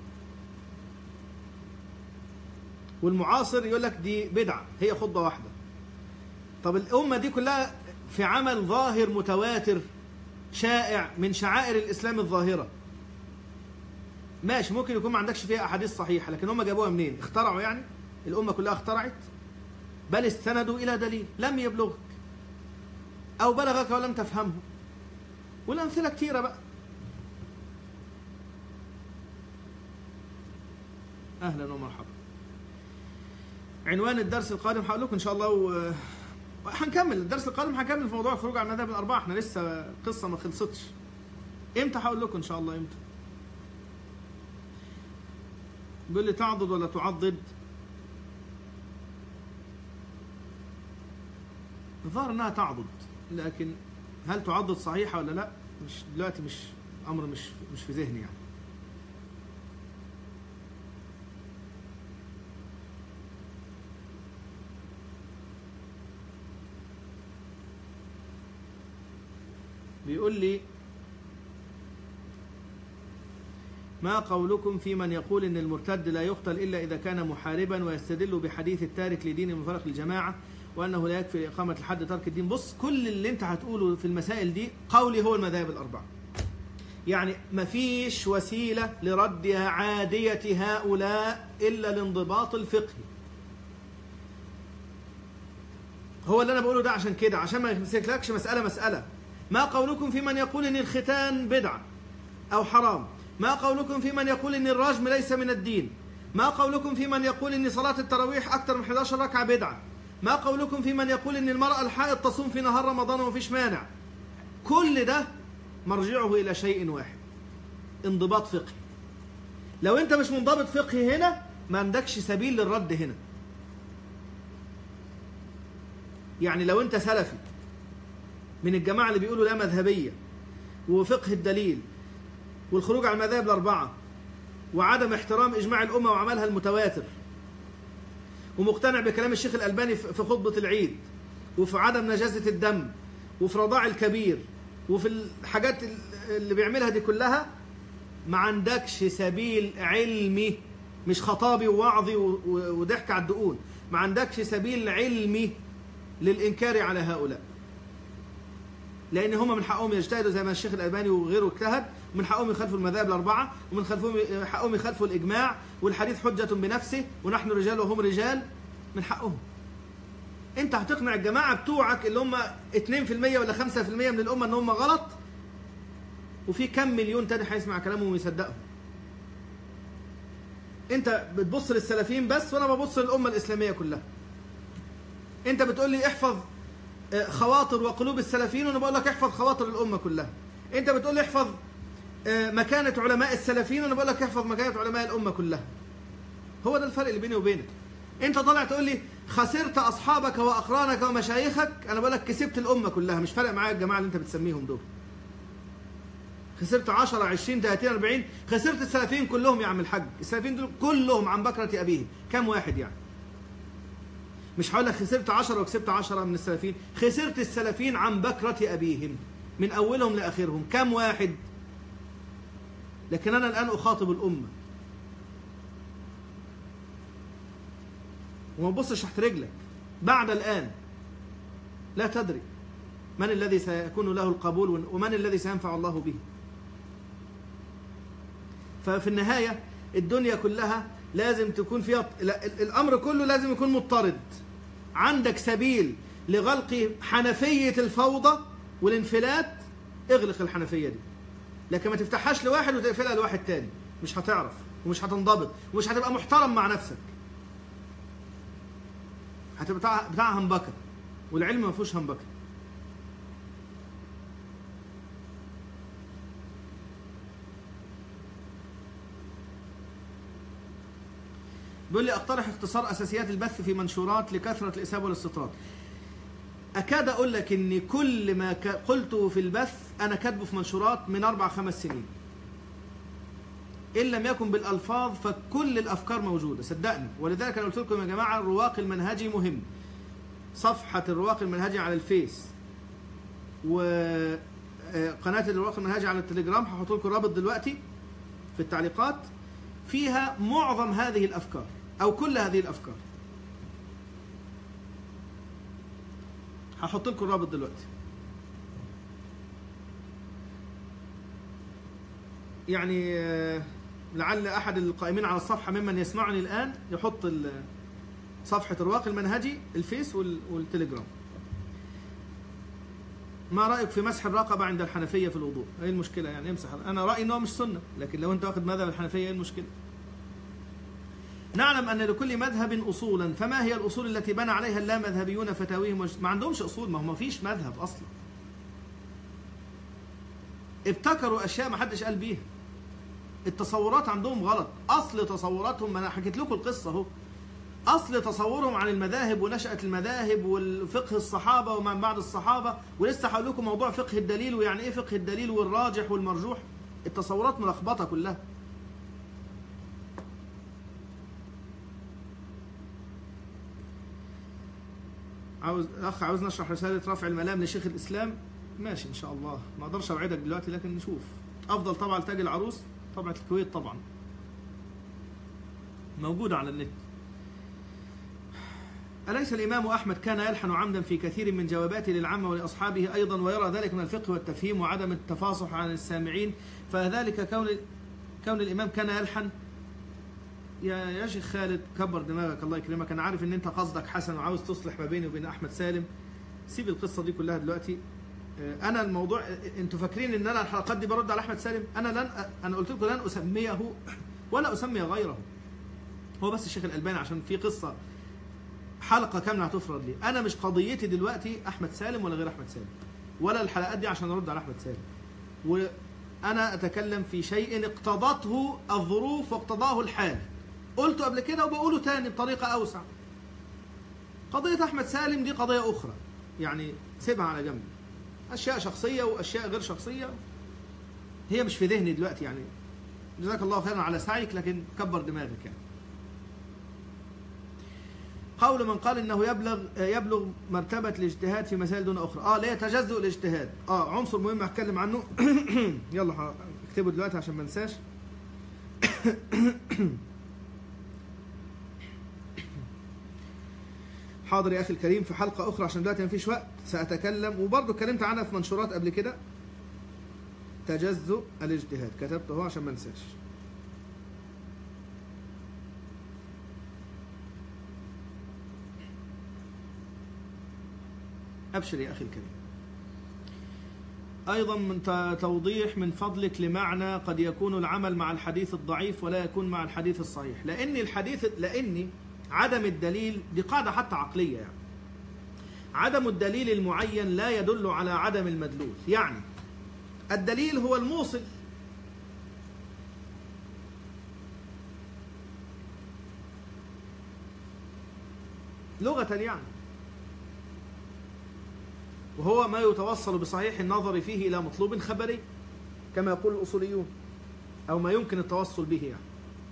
والمعاصر يقول لك دي بدعة، هي خطبة واحدة. طب الأمة دي كلها في عمل ظاهر متواتر شائع من شعائر الإسلام الظاهرة، ماشي، ممكن يكون ما عندكش فيها أحاديث صحيحة، لكن هم جابوها منين؟ اخترعوا يعني؟ الأمة كلها اخترعت؟ بل استندوا إلى دليل لم يبلغك أو بلغك ولم تفهمه، والأمثلة كتيرة بقى. أهلا ومرحبا. عنوان الدرس القادم هقول لكم إن شاء الله، و... هنكمل الدرس القادم، هنكمل في موضوع الخروج عن المذاهب الأربعة. احنا لسه قصة ما خلصتش. إمتى هقول لكم إن شاء الله؟ إمتى؟ بيقول لي: تعضد ولا تعضد؟ الظاهر انها تعضد، لكن هل تعضد صحيحه ولا لا مش دلوقتي، مش امر مش مش في ذهني يعني. بيقول لي: ما قولكم في من يقول ان المرتد لا يقتل الا اذا كان محاربا ويستدل بحديث التارك لدين المفارق للجماعه وانه لا يكفي اقامه الحد ترك الدين؟ بص، كل اللي انت هتقوله في المسائل دي قولي هو المذاهب الاربعه. يعني مفيش وسيلة لرد عادية هؤلاء إلا الانضباط الفقهي. هو اللي أنا بقوله ده عشان كده، عشان ما يمسكلكش مسألة مسألة. ما قولكم في من يقول إن الختان بدعة أو حرام؟ ما قولكم في من يقول إن الرجم ليس من الدين؟ ما قولكم في من يقول إن صلاة التراويح أكثر من إحدى عشرة ركعة بدعة؟ ما قولكم في من يقول إن المرأة الحائض تصوم في نهار رمضان ومفيش مانع؟ كل ده مرجعه إلى شيء واحد: انضباط فقهي. لو أنت مش منضبط فقهي هنا ما عندكش سبيل للرد هنا. يعني لو أنت سلفي من الجماعة اللي بيقولوا لا مذهبية وفقه الدليل والخروج عن المذاهب الأربعة وعدم احترام إجماع الأمة وعملها المتواتر، ومقتنع بكلام الشيخ الألباني في خطبة العيد، وفي عدم نجاسة الدم، وفي رضاع الكبير، وفي الحاجات اللي بيعملها دي كلها، ما عندكش سبيل علمي، مش خطابي ووعظي وضحك على الدقون، ما عندكش سبيل علمي للإنكار على هؤلاء، لأن هم من حقهم يجتهدوا زي ما الشيخ الألباني وغيره اجتهد، ومن حقهم يخالفوا المذاهب الأربعة، ومن حقهم يخالفوا الإجماع، والحديث حجة بنفسه، ونحن رجال وهم رجال، من حقهم. أنت هتقنع الجماعة بتوعك اللي هم اثنين في المية ولا خمسة في المية من الأمة إن هم غلط، وفي كم مليون تاني هيسمع كلامهم ويصدقهم. أنت بتبص للسلفيين بس، وأنا ببص للأمة الإسلامية كلها. أنت بتقول لي احفظ خواطر وقلوب السلفيين، وانا بقول لك احفظ خواطر الامه كلها. انت بتقول لي احفظ مكانه علماء السلفيين، وانا بقول لك احفظ مكانه علماء الامه كلها. هو ده الفرق اللي بيني وبينك. انت طالع تقول لي خسرت اصحابك واقرانك ومشايخك، انا بقول لك كسبت الامه كلها. مش فارق معايا الجماعه اللي انت بتسميهم دول. خسرت عشرة عشرين ثلاثين أربعين، خسرت السلفيين كلهم يا عم الحاج. السلفيين دول كلهم عن بكره ابيهم. كم واحد يعني؟ مش هقول لك خسرت عشرة وكسبت عشرة من السلفيين، خسرت السلفيين عن بكرة أبيهم من أولهم لآخرهم. كم واحد؟ لكن أنا الآن أخاطب الأمة، وما تبصش تحت رجلك. بعد الآن لا تدري من الذي سيكون له القبول ومن الذي سينفع الله به. ففي النهاية الدنيا كلها لازم تكون فيها، الأمر كله لازم يكون مضطرد. عندك سبيل لغلق حنفية الفوضى والانفلات، اغلق الحنفية دي، لكن ما تفتحهاش لواحد وتقفلها لواحد تاني. مش هتعرف ومش هتنضبط ومش هتبقى محترم مع نفسك. هتبقى بتاع همبكة، والعلم ما فيهوش همبكة. بيقول لي اقترح اختصار اساسيات البث في منشورات لكثره الاسهاب والاستطراد. اكاد اقول لك ان كل ما قلته في البث انا كاتبه في منشورات من اربع خمس سنين، ان لم يكن بالالفاظ فكل الافكار موجوده صدقني. ولذلك انا قلت لكم يا جماعه الرواق المنهجي مهم. صفحه الرواق المنهجي على الفيس وقناه الرواق المنهجي على التليجرام، هحط لكم الرابط دلوقتي في التعليقات، فيها معظم هذه الافكار او كل هذه الافكار. هحط لكم الرابط دلوقتي. يعني لعل احد القائمين على الصفحه ممن يسمعني الان يحط صفحه الرواق المنهجي الفيس والتليجرام. ما رايك في مسح الرقبه عند الحنفيه في الوضوء؟ ايه المشكله يعني؟ امسح. انا رايي انه مش سنه، لكن لو انت واخد مذهب الحنفيه ايه المشكله؟ نعلم ان لكل مذهب اصولا، فما هي الاصول التي بنى عليها اللامذهبيون فتاويهم؟ ما عندهمش اصول، ما هو ما فيش مذهب اصلا. ابتكروا اشياء ما حدش قال بيها. التصورات عندهم غلط. اصل تصوراتهم، انا حكيت لكم القصه اهو، اصل تصورهم عن المذاهب ونشأة المذاهب والفقه الصحابه ومن بعد الصحابه، ولسه هقول لكم موضوع فقه الدليل ويعني ايه فقه الدليل والراجح والمرجوح. التصورات ملخبطه كلها. عاوز اخ عاوز نشرح رساله رفع الملام لشيخ الاسلام، ماشي ان شاء الله. ما اقدرش اوعدك دلوقتي لكن نشوف. افضل طبعه لتاج العروس طبعه الكويت طبعا موجوده على النت. أليس الإمام أحمد كان يلحن عمدا في كثير من جواباته للعامة ولأصحابه أيضا، ويرى ذلك من الفقه والتفهيم وعدم التفاصح عن السامعين، فذلك كون كون الإمام كان يلحن؟ يا يا شيخ خالد كبر دماغك الله يكرمك، أنا عارف إن أنت قصدك حسن وعاوز تصلح ما بيني وبين أحمد سالم، سيب القصة دي كلها دلوقتي. أنا الموضوع أنتوا فاكرين إن أنا الحلقات دي برد على أحمد سالم؟ أنا لن أنا قلت لكم لن أسميه ولا أسمي غيره، هو بس الشيخ الألباني عشان في قصة حلقة كاملة هتفرض لي. أنا مش قضيتي دلوقتي أحمد سالم ولا غير أحمد سالم، ولا الحلقات دي عشان أرد على أحمد سالم، وأنا أتكلم في شيء اقتضته الظروف واقتضاه الحال، قلته قبل كده وبقوله تاني بطريقة أوسع. قضية أحمد سالم دي قضية أخرى، يعني سيبها على جنب، أشياء شخصية وأشياء غير شخصية هي مش في ذهني دلوقتي، يعني جزاك الله خيرا على سعيك لكن كبر دماغك. يعني قول من قال انه يبلغ يبلغ مرتبه الاجتهاد في مسائل دون اخرى، اه لا يتجزأ الاجتهاد، اه عنصر مهم هتكلم عنه. يلا اكتبه دلوقتي عشان ما انساش. حاضر يا اخي الكريم، في حلقه اخرى عشان دلوقتي ما فيش وقت ساتكلم، وبرضه اتكلمت عنها في منشورات قبل كده. تجزؤ الاجتهاد كتبته اهو عشان ما انساش. أبشر يا أخي الكريم. أيضا من توضيح من فضلك لمعنى قد يكون العمل مع الحديث الضعيف ولا يكون مع الحديث الصحيح، لأن الحديث لأن عدم الدليل دي قاعدة حتى عقلية، يعني عدم الدليل المعين لا يدل على عدم المدلول، يعني الدليل هو الموصل، لغة يعني، وهو ما يتوصل بصحيح النظر فيه إلى مطلوب خبري كما يقول الأصوليون، أو ما يمكن التوصل به يعني.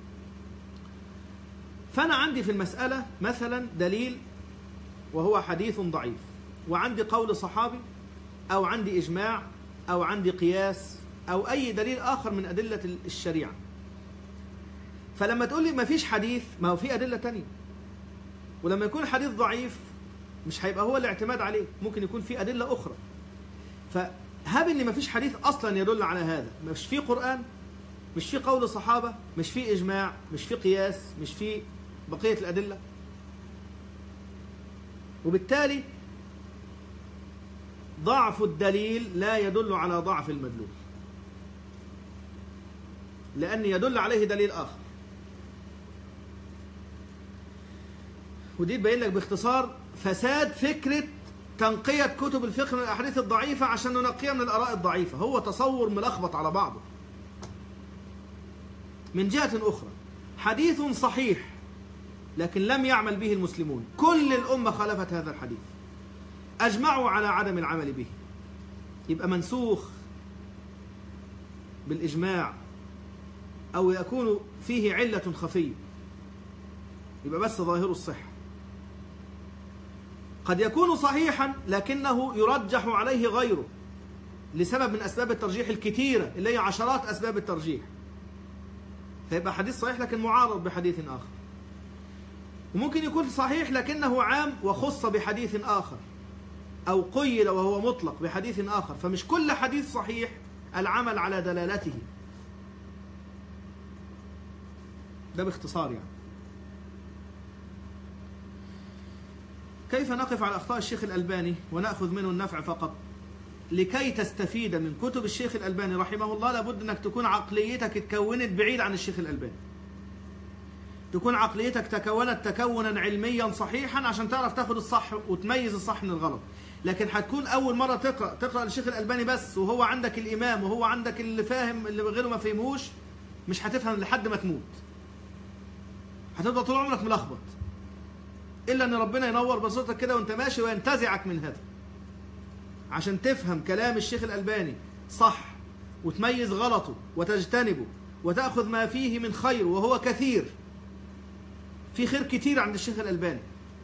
فأنا عندي في المسألة مثلا دليل وهو حديث ضعيف، وعندي قول صحابي، أو عندي إجماع، أو عندي قياس، أو أي دليل آخر من أدلة الشريعة. فلما تقول لي ما فيش حديث، ما هو في أدلة تانية، ولما يكون الحديث ضعيف مش هيبقى هو الاعتماد عليه، ممكن يكون في أدلة أخرى. فهب إن مفيش حديث أصلا يدل على هذا، مش في قرآن، مش في قول صحابة، مش في إجماع، مش في قياس، مش في بقية الأدلة، وبالتالي ضعف الدليل لا يدل على ضعف المدلول، لأن يدل عليه دليل آخر. ودي تبين لك باختصار فساد فكرة تنقية كتب الفقه من الأحاديث الضعيفة عشان ننقيها من الآراء الضعيفة، هو تصور ملخبط على بعضه. من جهة أخرى حديث صحيح لكن لم يعمل به المسلمون، كل الأمة خالفت هذا الحديث، أجمعوا على عدم العمل به، يبقى منسوخ بالإجماع، أو يكون فيه علة خفية، يبقى بس ظاهر الصحة. قد يكون صحيحا لكنه يرجح عليه غيره لسبب من أسباب الترجيح الكثيرة اللي هي عشرات أسباب الترجيح، فيبقى حديث صحيح لكن معارض بحديث آخر. وممكن يكون صحيح لكنه عام وخص بحديث آخر، أو قيد وهو مطلق بحديث آخر، فمش كل حديث صحيح العمل على دلالته. ده باختصار يعني. كيف نقف على أخطاء الشيخ الألباني ونأخذ منه النفع فقط؟ لكي تستفيد من كتب الشيخ الألباني رحمه الله لابد أنك تكون عقليتك اتكونت بعيد عن الشيخ الألباني، تكون عقليتك تكونت تكونا علميا صحيحا عشان تعرف تاخد الصح وتميز الصح من الغلط. لكن هتكون أول مرة تقرأ تقرأ للشيخ الألباني بس، وهو عندك الإمام وهو عندك اللي فاهم اللي غيره ما فهموش، مش هتفهم لحد ما تموت، هتفضل طول عمرك ملخبط، إلا أن ربنا ينور بصيرتك كده وأنت ماشي وينتزعك من هذا عشان تفهم كلام الشيخ الألباني صح وتميز غلطه وتجتنبه وتأخذ ما فيه من خير، وهو كثير، في خير كتير عند الشيخ الألباني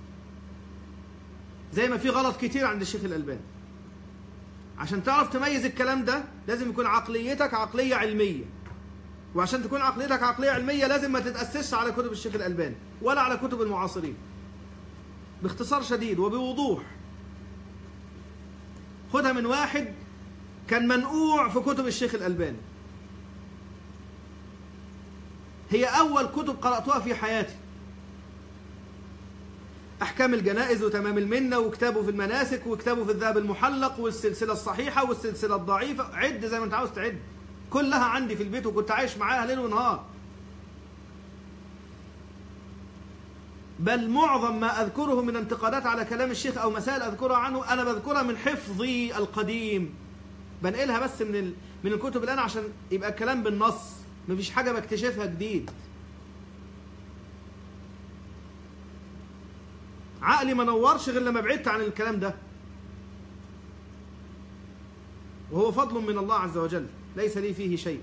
زي ما في غلط كتير عند الشيخ الألباني. عشان تعرف تميز الكلام ده لازم يكون عقليتك عقلية علمية، وعشان تكون عقليتك عقلية علمية لازم ما تتأسسش على كتب الشيخ الألباني ولا على كتب المعاصرين. باختصار شديد وبوضوح. خدها من واحد كان منقوع في كتب الشيخ الألباني. هي أول كتب قرأتها في حياتي، أحكام الجنائز وتمام المنة وكتابه في المناسك وكتابه في الذهب المحلق والسلسلة الصحيحة والسلسلة الضعيفة، عد زي ما أنت عاوز تعد، كلها عندي في البيت وكنت عايش معاها ليل ونهار. بل معظم ما أذكره من انتقادات على كلام الشيخ أو مسائل أذكرها عنه أنا بذكرها من حفظي القديم، بنقلها بس من ال... من الكتب الآن عشان يبقى الكلام بالنص، مفيش حاجة بكتشفها جديد. عقلي ما نورش غير لما بعدت عن الكلام ده، وهو فضل من الله عز وجل ليس لي فيه شيء.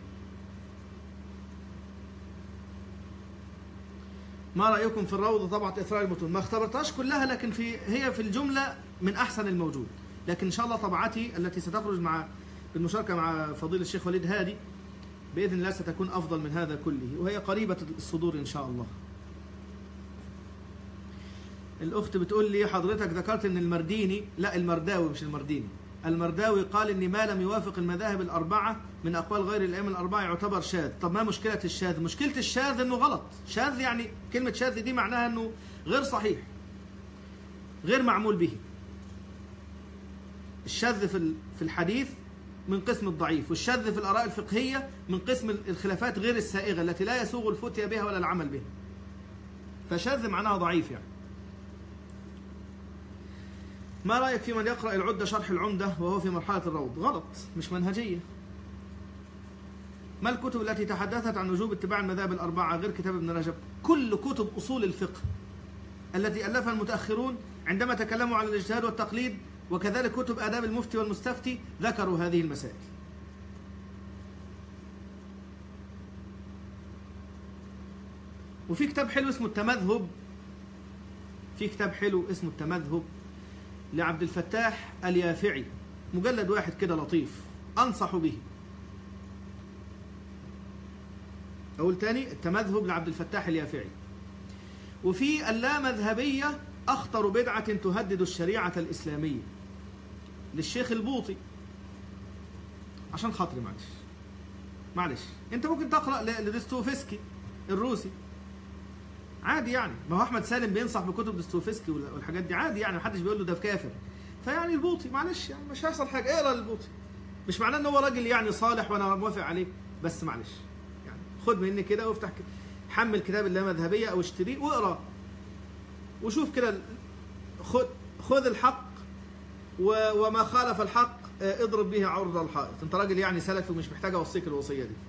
ما رأيكم في الروض طبعة إثراء المتون؟ ما اختبرتهاش كلها، لكن في هي في الجملة من أحسن الموجود، لكن إن شاء الله طبعتي التي ستخرج مع بالمشاركة مع فضيلة الشيخ وليد هادي بإذن الله ستكون أفضل من هذا كله، وهي قريبة الصدور إن شاء الله. الأخت بتقول لي حضرتك ذكرت إن المرديني، لا المرداوي مش المرديني، المرداوي قال إن ما لم يوافق المذاهب الأربعة من أقوال غير الأئمة الأربعة يعتبر شاذ. طب ما مشكلة الشاذ؟ مشكلة الشاذ إنه غلط. شاذ يعني كلمة شاذ دي معناها إنه غير صحيح، غير معمول به. الشاذ في في الحديث من قسم الضعيف، والشاذ في الآراء الفقهية من قسم الخلافات غير السائغة التي لا يسوغ الفتيا بها ولا العمل بها. فشاذ معناها ضعيف يعني. ما رأيك في من يقرأ العدة شرح العمدة وهو في مرحلة الروض؟ غلط، مش منهجية. ما الكتب التي تحدثت عن وجوب اتباع المذاهب الأربعة غير كتاب ابن رجب؟ كل كتب أصول الفقه التي ألفها المتأخرون عندما تكلموا عن الاجتهاد والتقليد، وكذلك كتب آداب المفتي والمستفتي ذكروا هذه المسائل. وفي كتاب حلو اسمه التمذهب، في كتاب حلو اسمه التمذهب لعبد الفتاح اليافعي، مجلد واحد كده لطيف، أنصح به. أقول تاني، التمذهب لعبد الفتاح اليافعي. وفي اللامذهبية أخطر بدعة تهدد الشريعة الإسلامية للشيخ البوطي. عشان خاطري معلش معلش أنت ممكن تقرأ لدستوفسكي الروسي عادي يعني، ما هو أحمد سالم بينصح بكتب دستوفسكي والحاجات دي عادي يعني، محدش بيقول له ده كافر. فيعني البوطي معلش يعني مش هيحصل حاجة، اقرا للبوطي، مش معناه ان هو راجل يعني صالح وانا موافق عليه، بس معلش يعني خد مني كده وافتح كده، حمل كتاب اللامذهبية او اشتريه واقرا وشوف كده، خد خذ الحق وما خالف الحق اضرب به عرض الحائط. انت راجل يعني سلفي ومش محتاج اوصيك الوصية دي.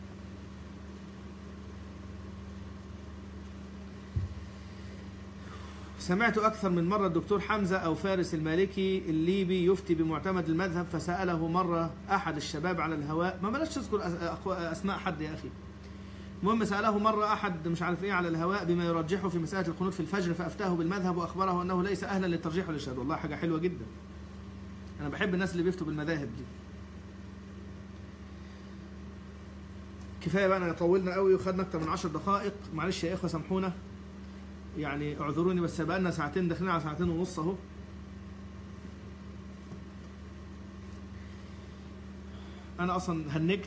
سمعت أكثر من مرة الدكتور حمزة أو فارس المالكي الليبي يفتي بمعتمد المذهب، فسأله مرة أحد الشباب على الهواء، ما بلاش تذكر أسماء حد يا أخي، المهم سأله مرة أحد مش عارف إيه على الهواء بما يرجحه في مسألة القنوت في الفجر، فأفتاه بالمذهب وأخبره أنه ليس أهلا للترجيح والإرشاد. والله حاجة حلوة جدا، أنا بحب الناس اللي بيفتوا بالمذاهب دي. كفاية بقى، أنا طولنا قوي وخدنا أكتر من عشر دقائق، معلش يا إخوة سامحونا يعني، اعذروني، بس بقالنا ساعتين داخلين على ساعتين ونص اهو. انا اصلا هنجت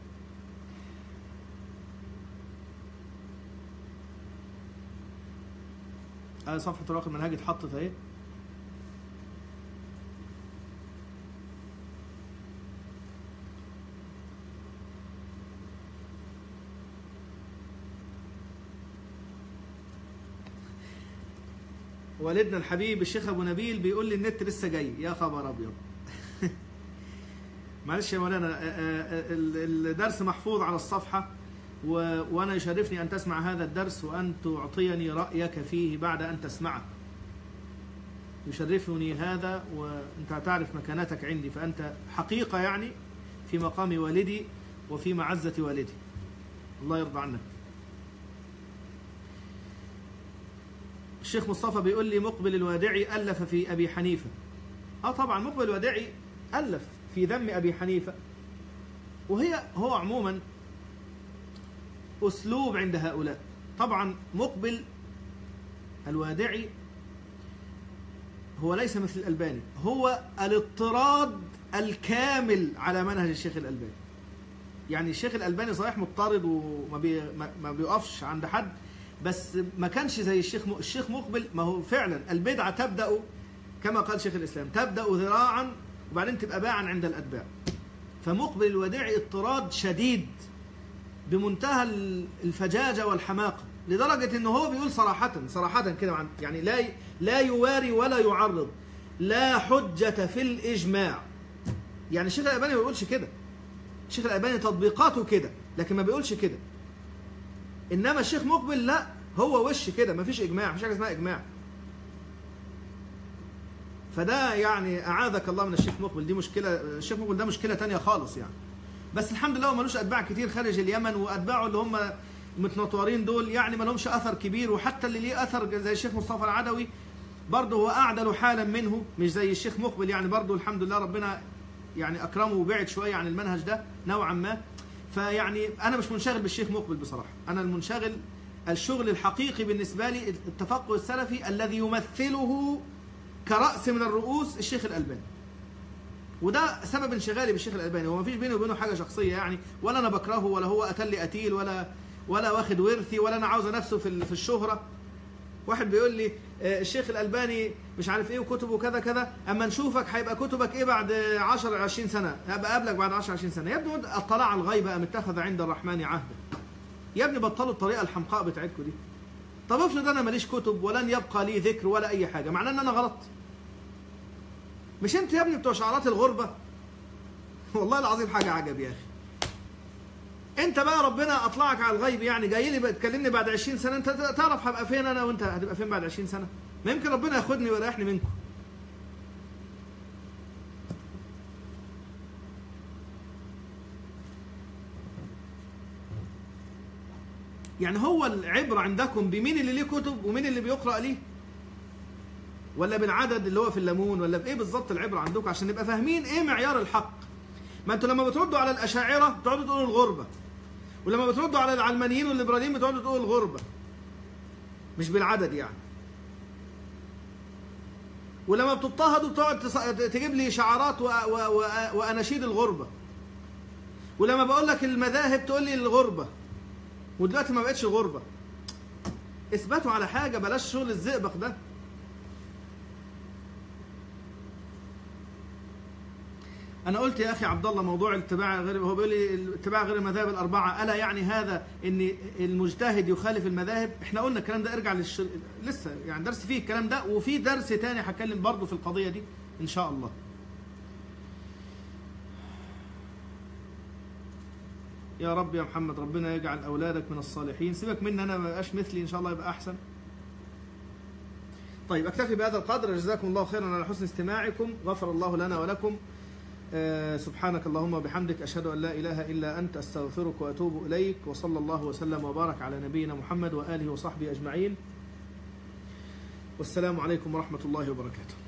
اه صفحة اوراق المنهج اتحطت اهي. والدنا الحبيب الشيخ ابو نبيل بيقول لي النت لسه جاي، يا خبر ابيض. معلش يا مولانا، الدرس محفوظ على الصفحه، وانا يشرفني ان تسمع هذا الدرس وان تعطيني رايك فيه بعد ان تسمعه. يشرفني هذا، وانت تعرف مكانتك عندي، فانت حقيقه يعني في مقام والدي وفي معزه والدي، الله يرضى عنك. الشيخ مصطفى بيقول لي مقبل الوادعي ألف في أبي حنيفة. اه طبعا مقبل الوادعي ألف في ذم أبي حنيفة، وهي هو عموما أسلوب عند هؤلاء. طبعا مقبل الوادعي هو ليس مثل الألباني، هو الاضطراد الكامل على منهج الشيخ الألباني. يعني الشيخ الألباني صحيح مضطرد وما بي ما بيقفش عند حد، بس ما كانش زي الشيخ م... الشيخ مقبل. ما هو فعلا البدعة تبدأ كما قال شيخ الإسلام، تبدأ ذراعا وبعدين تبقى باعا عند الأتباع. فمقبل الوديعي اضطراد شديد بمنتهى الفجاجة والحماقة، لدرجة انه هو بيقول صراحة صراحة كده، يعني لا لا يواري ولا يعرض، لا حجة في الإجماع. يعني الشيخ الألباني ما بيقولش كده، الشيخ الألباني تطبيقاته كده لكن ما بيقولش كده. إنما الشيخ مقبل لا، هو وش كده، ما فيش إجماع، ما فيش حاجة اسمها إجماع. فده يعني أعاذك الله من الشيخ مقبل، دي مشكلة. الشيخ مقبل ده مشكلة تانية خالص يعني. بس الحمد لله هو ملوش أتباع كتير خارج اليمن، وأتباعه اللي هم متنطورين دول يعني ما لهمش أثر كبير. وحتى اللي ليه أثر زي الشيخ مصطفى العدوي برضه هو أعدل حالا منه، مش زي الشيخ مقبل يعني. برضه الحمد لله ربنا يعني أكرمه وبعد شوية عن المنهج ده نوعا ما. فيعني أنا مش منشغل بالشيخ مقبل بصراحة، أنا المنشغل الشغل الحقيقي بالنسبة لي التفقه السلفي الذي يمثله كرأس من الرؤوس الشيخ الألباني. وده سبب انشغالي بالشيخ الألباني. هو ما فيش بيني وبينه حاجة شخصية يعني، ولا أنا بكرهه ولا هو قتل لي قتيل ولا ولا واخد ورثي ولا أنا عاوز نفسه في في الشهرة. واحد بيقول لي الشيخ الألباني مش عارف ايه وكتبه كذا كذا، اما نشوفك هيبقى كتبك ايه بعد عشرة عشرين سنة، هبقى قابلك بعد عشرة عشرين سنة. يا ابني اطلع على الغيب ام اتخذ عند الرحمن عهدا. يا ابني بطلوا الطريقة الحمقاء بتاعتكم دي. طب افرض انا ماليش كتب ولن يبقى لي ذكر ولا اي حاجة، معناه ان انا غلط؟ مش انت يا ابني بتوع شعارات الغربة؟ والله العظيم حاجة عجب يا اخي. انت بقى ربنا اطلعك على الغيب يعني، جاي لي تكلمني بعد عشرين سنة، انت تعرف هبقى فين انا وانت هتبقى فين بعد عشرين سنة؟ ما يمكن ربنا ياخدني ويريحني منكم. يعني هو العبرة عندكم بمين اللي ليه كتب ومين اللي بيقرأ ليه؟ ولا بالعدد اللي هو في الليمون، ولا بايه بالظبط العبرة عندكم عشان نبقى فاهمين ايه معيار الحق؟ ما انتوا لما بتردوا على الأشاعرة بتقعدوا تقولوا الغربة، ولما بتردوا على العلمانيين والليبراليين بتقعدوا تقولوا الغربة، مش بالعدد يعني. ولما بتضطهدوا بتقعد تجيب لي شعارات و... و... و... وأناشيد الغربة. ولما بقول لك المذاهب تقول لي الغربة، ودلوقتي ما بقتش الغربة. اثبتوا على حاجة، بلاش شغل الزئبق ده. أنا قلت يا أخي عبد الله موضوع الاتباع غير، هو بيقول لي الاتباع غير المذاهب الأربعة، ألا يعني هذا إن المجتهد يخالف المذاهب؟ إحنا قلنا الكلام ده، ارجع للش... لسه يعني درس فيه الكلام ده، وفي درس تاني هتكلم برضه في القضية دي إن شاء الله. يا رب يا محمد ربنا يجعل أولادك من الصالحين. سيبك مني أنا، ما بقاش مثلي إن شاء الله يبقى أحسن. طيب أكتفي بهذا القدر، جزاكم الله خيرا على حسن استماعكم، غفر الله لنا ولكم. أه سبحانك اللهم وبحمدك، أشهد أن لا إله إلا أنت، أستغفرك وأتوب إليك. وصلى الله وسلم وبارك على نبينا محمد وآله وصحبه أجمعين. والسلام عليكم ورحمة الله وبركاته.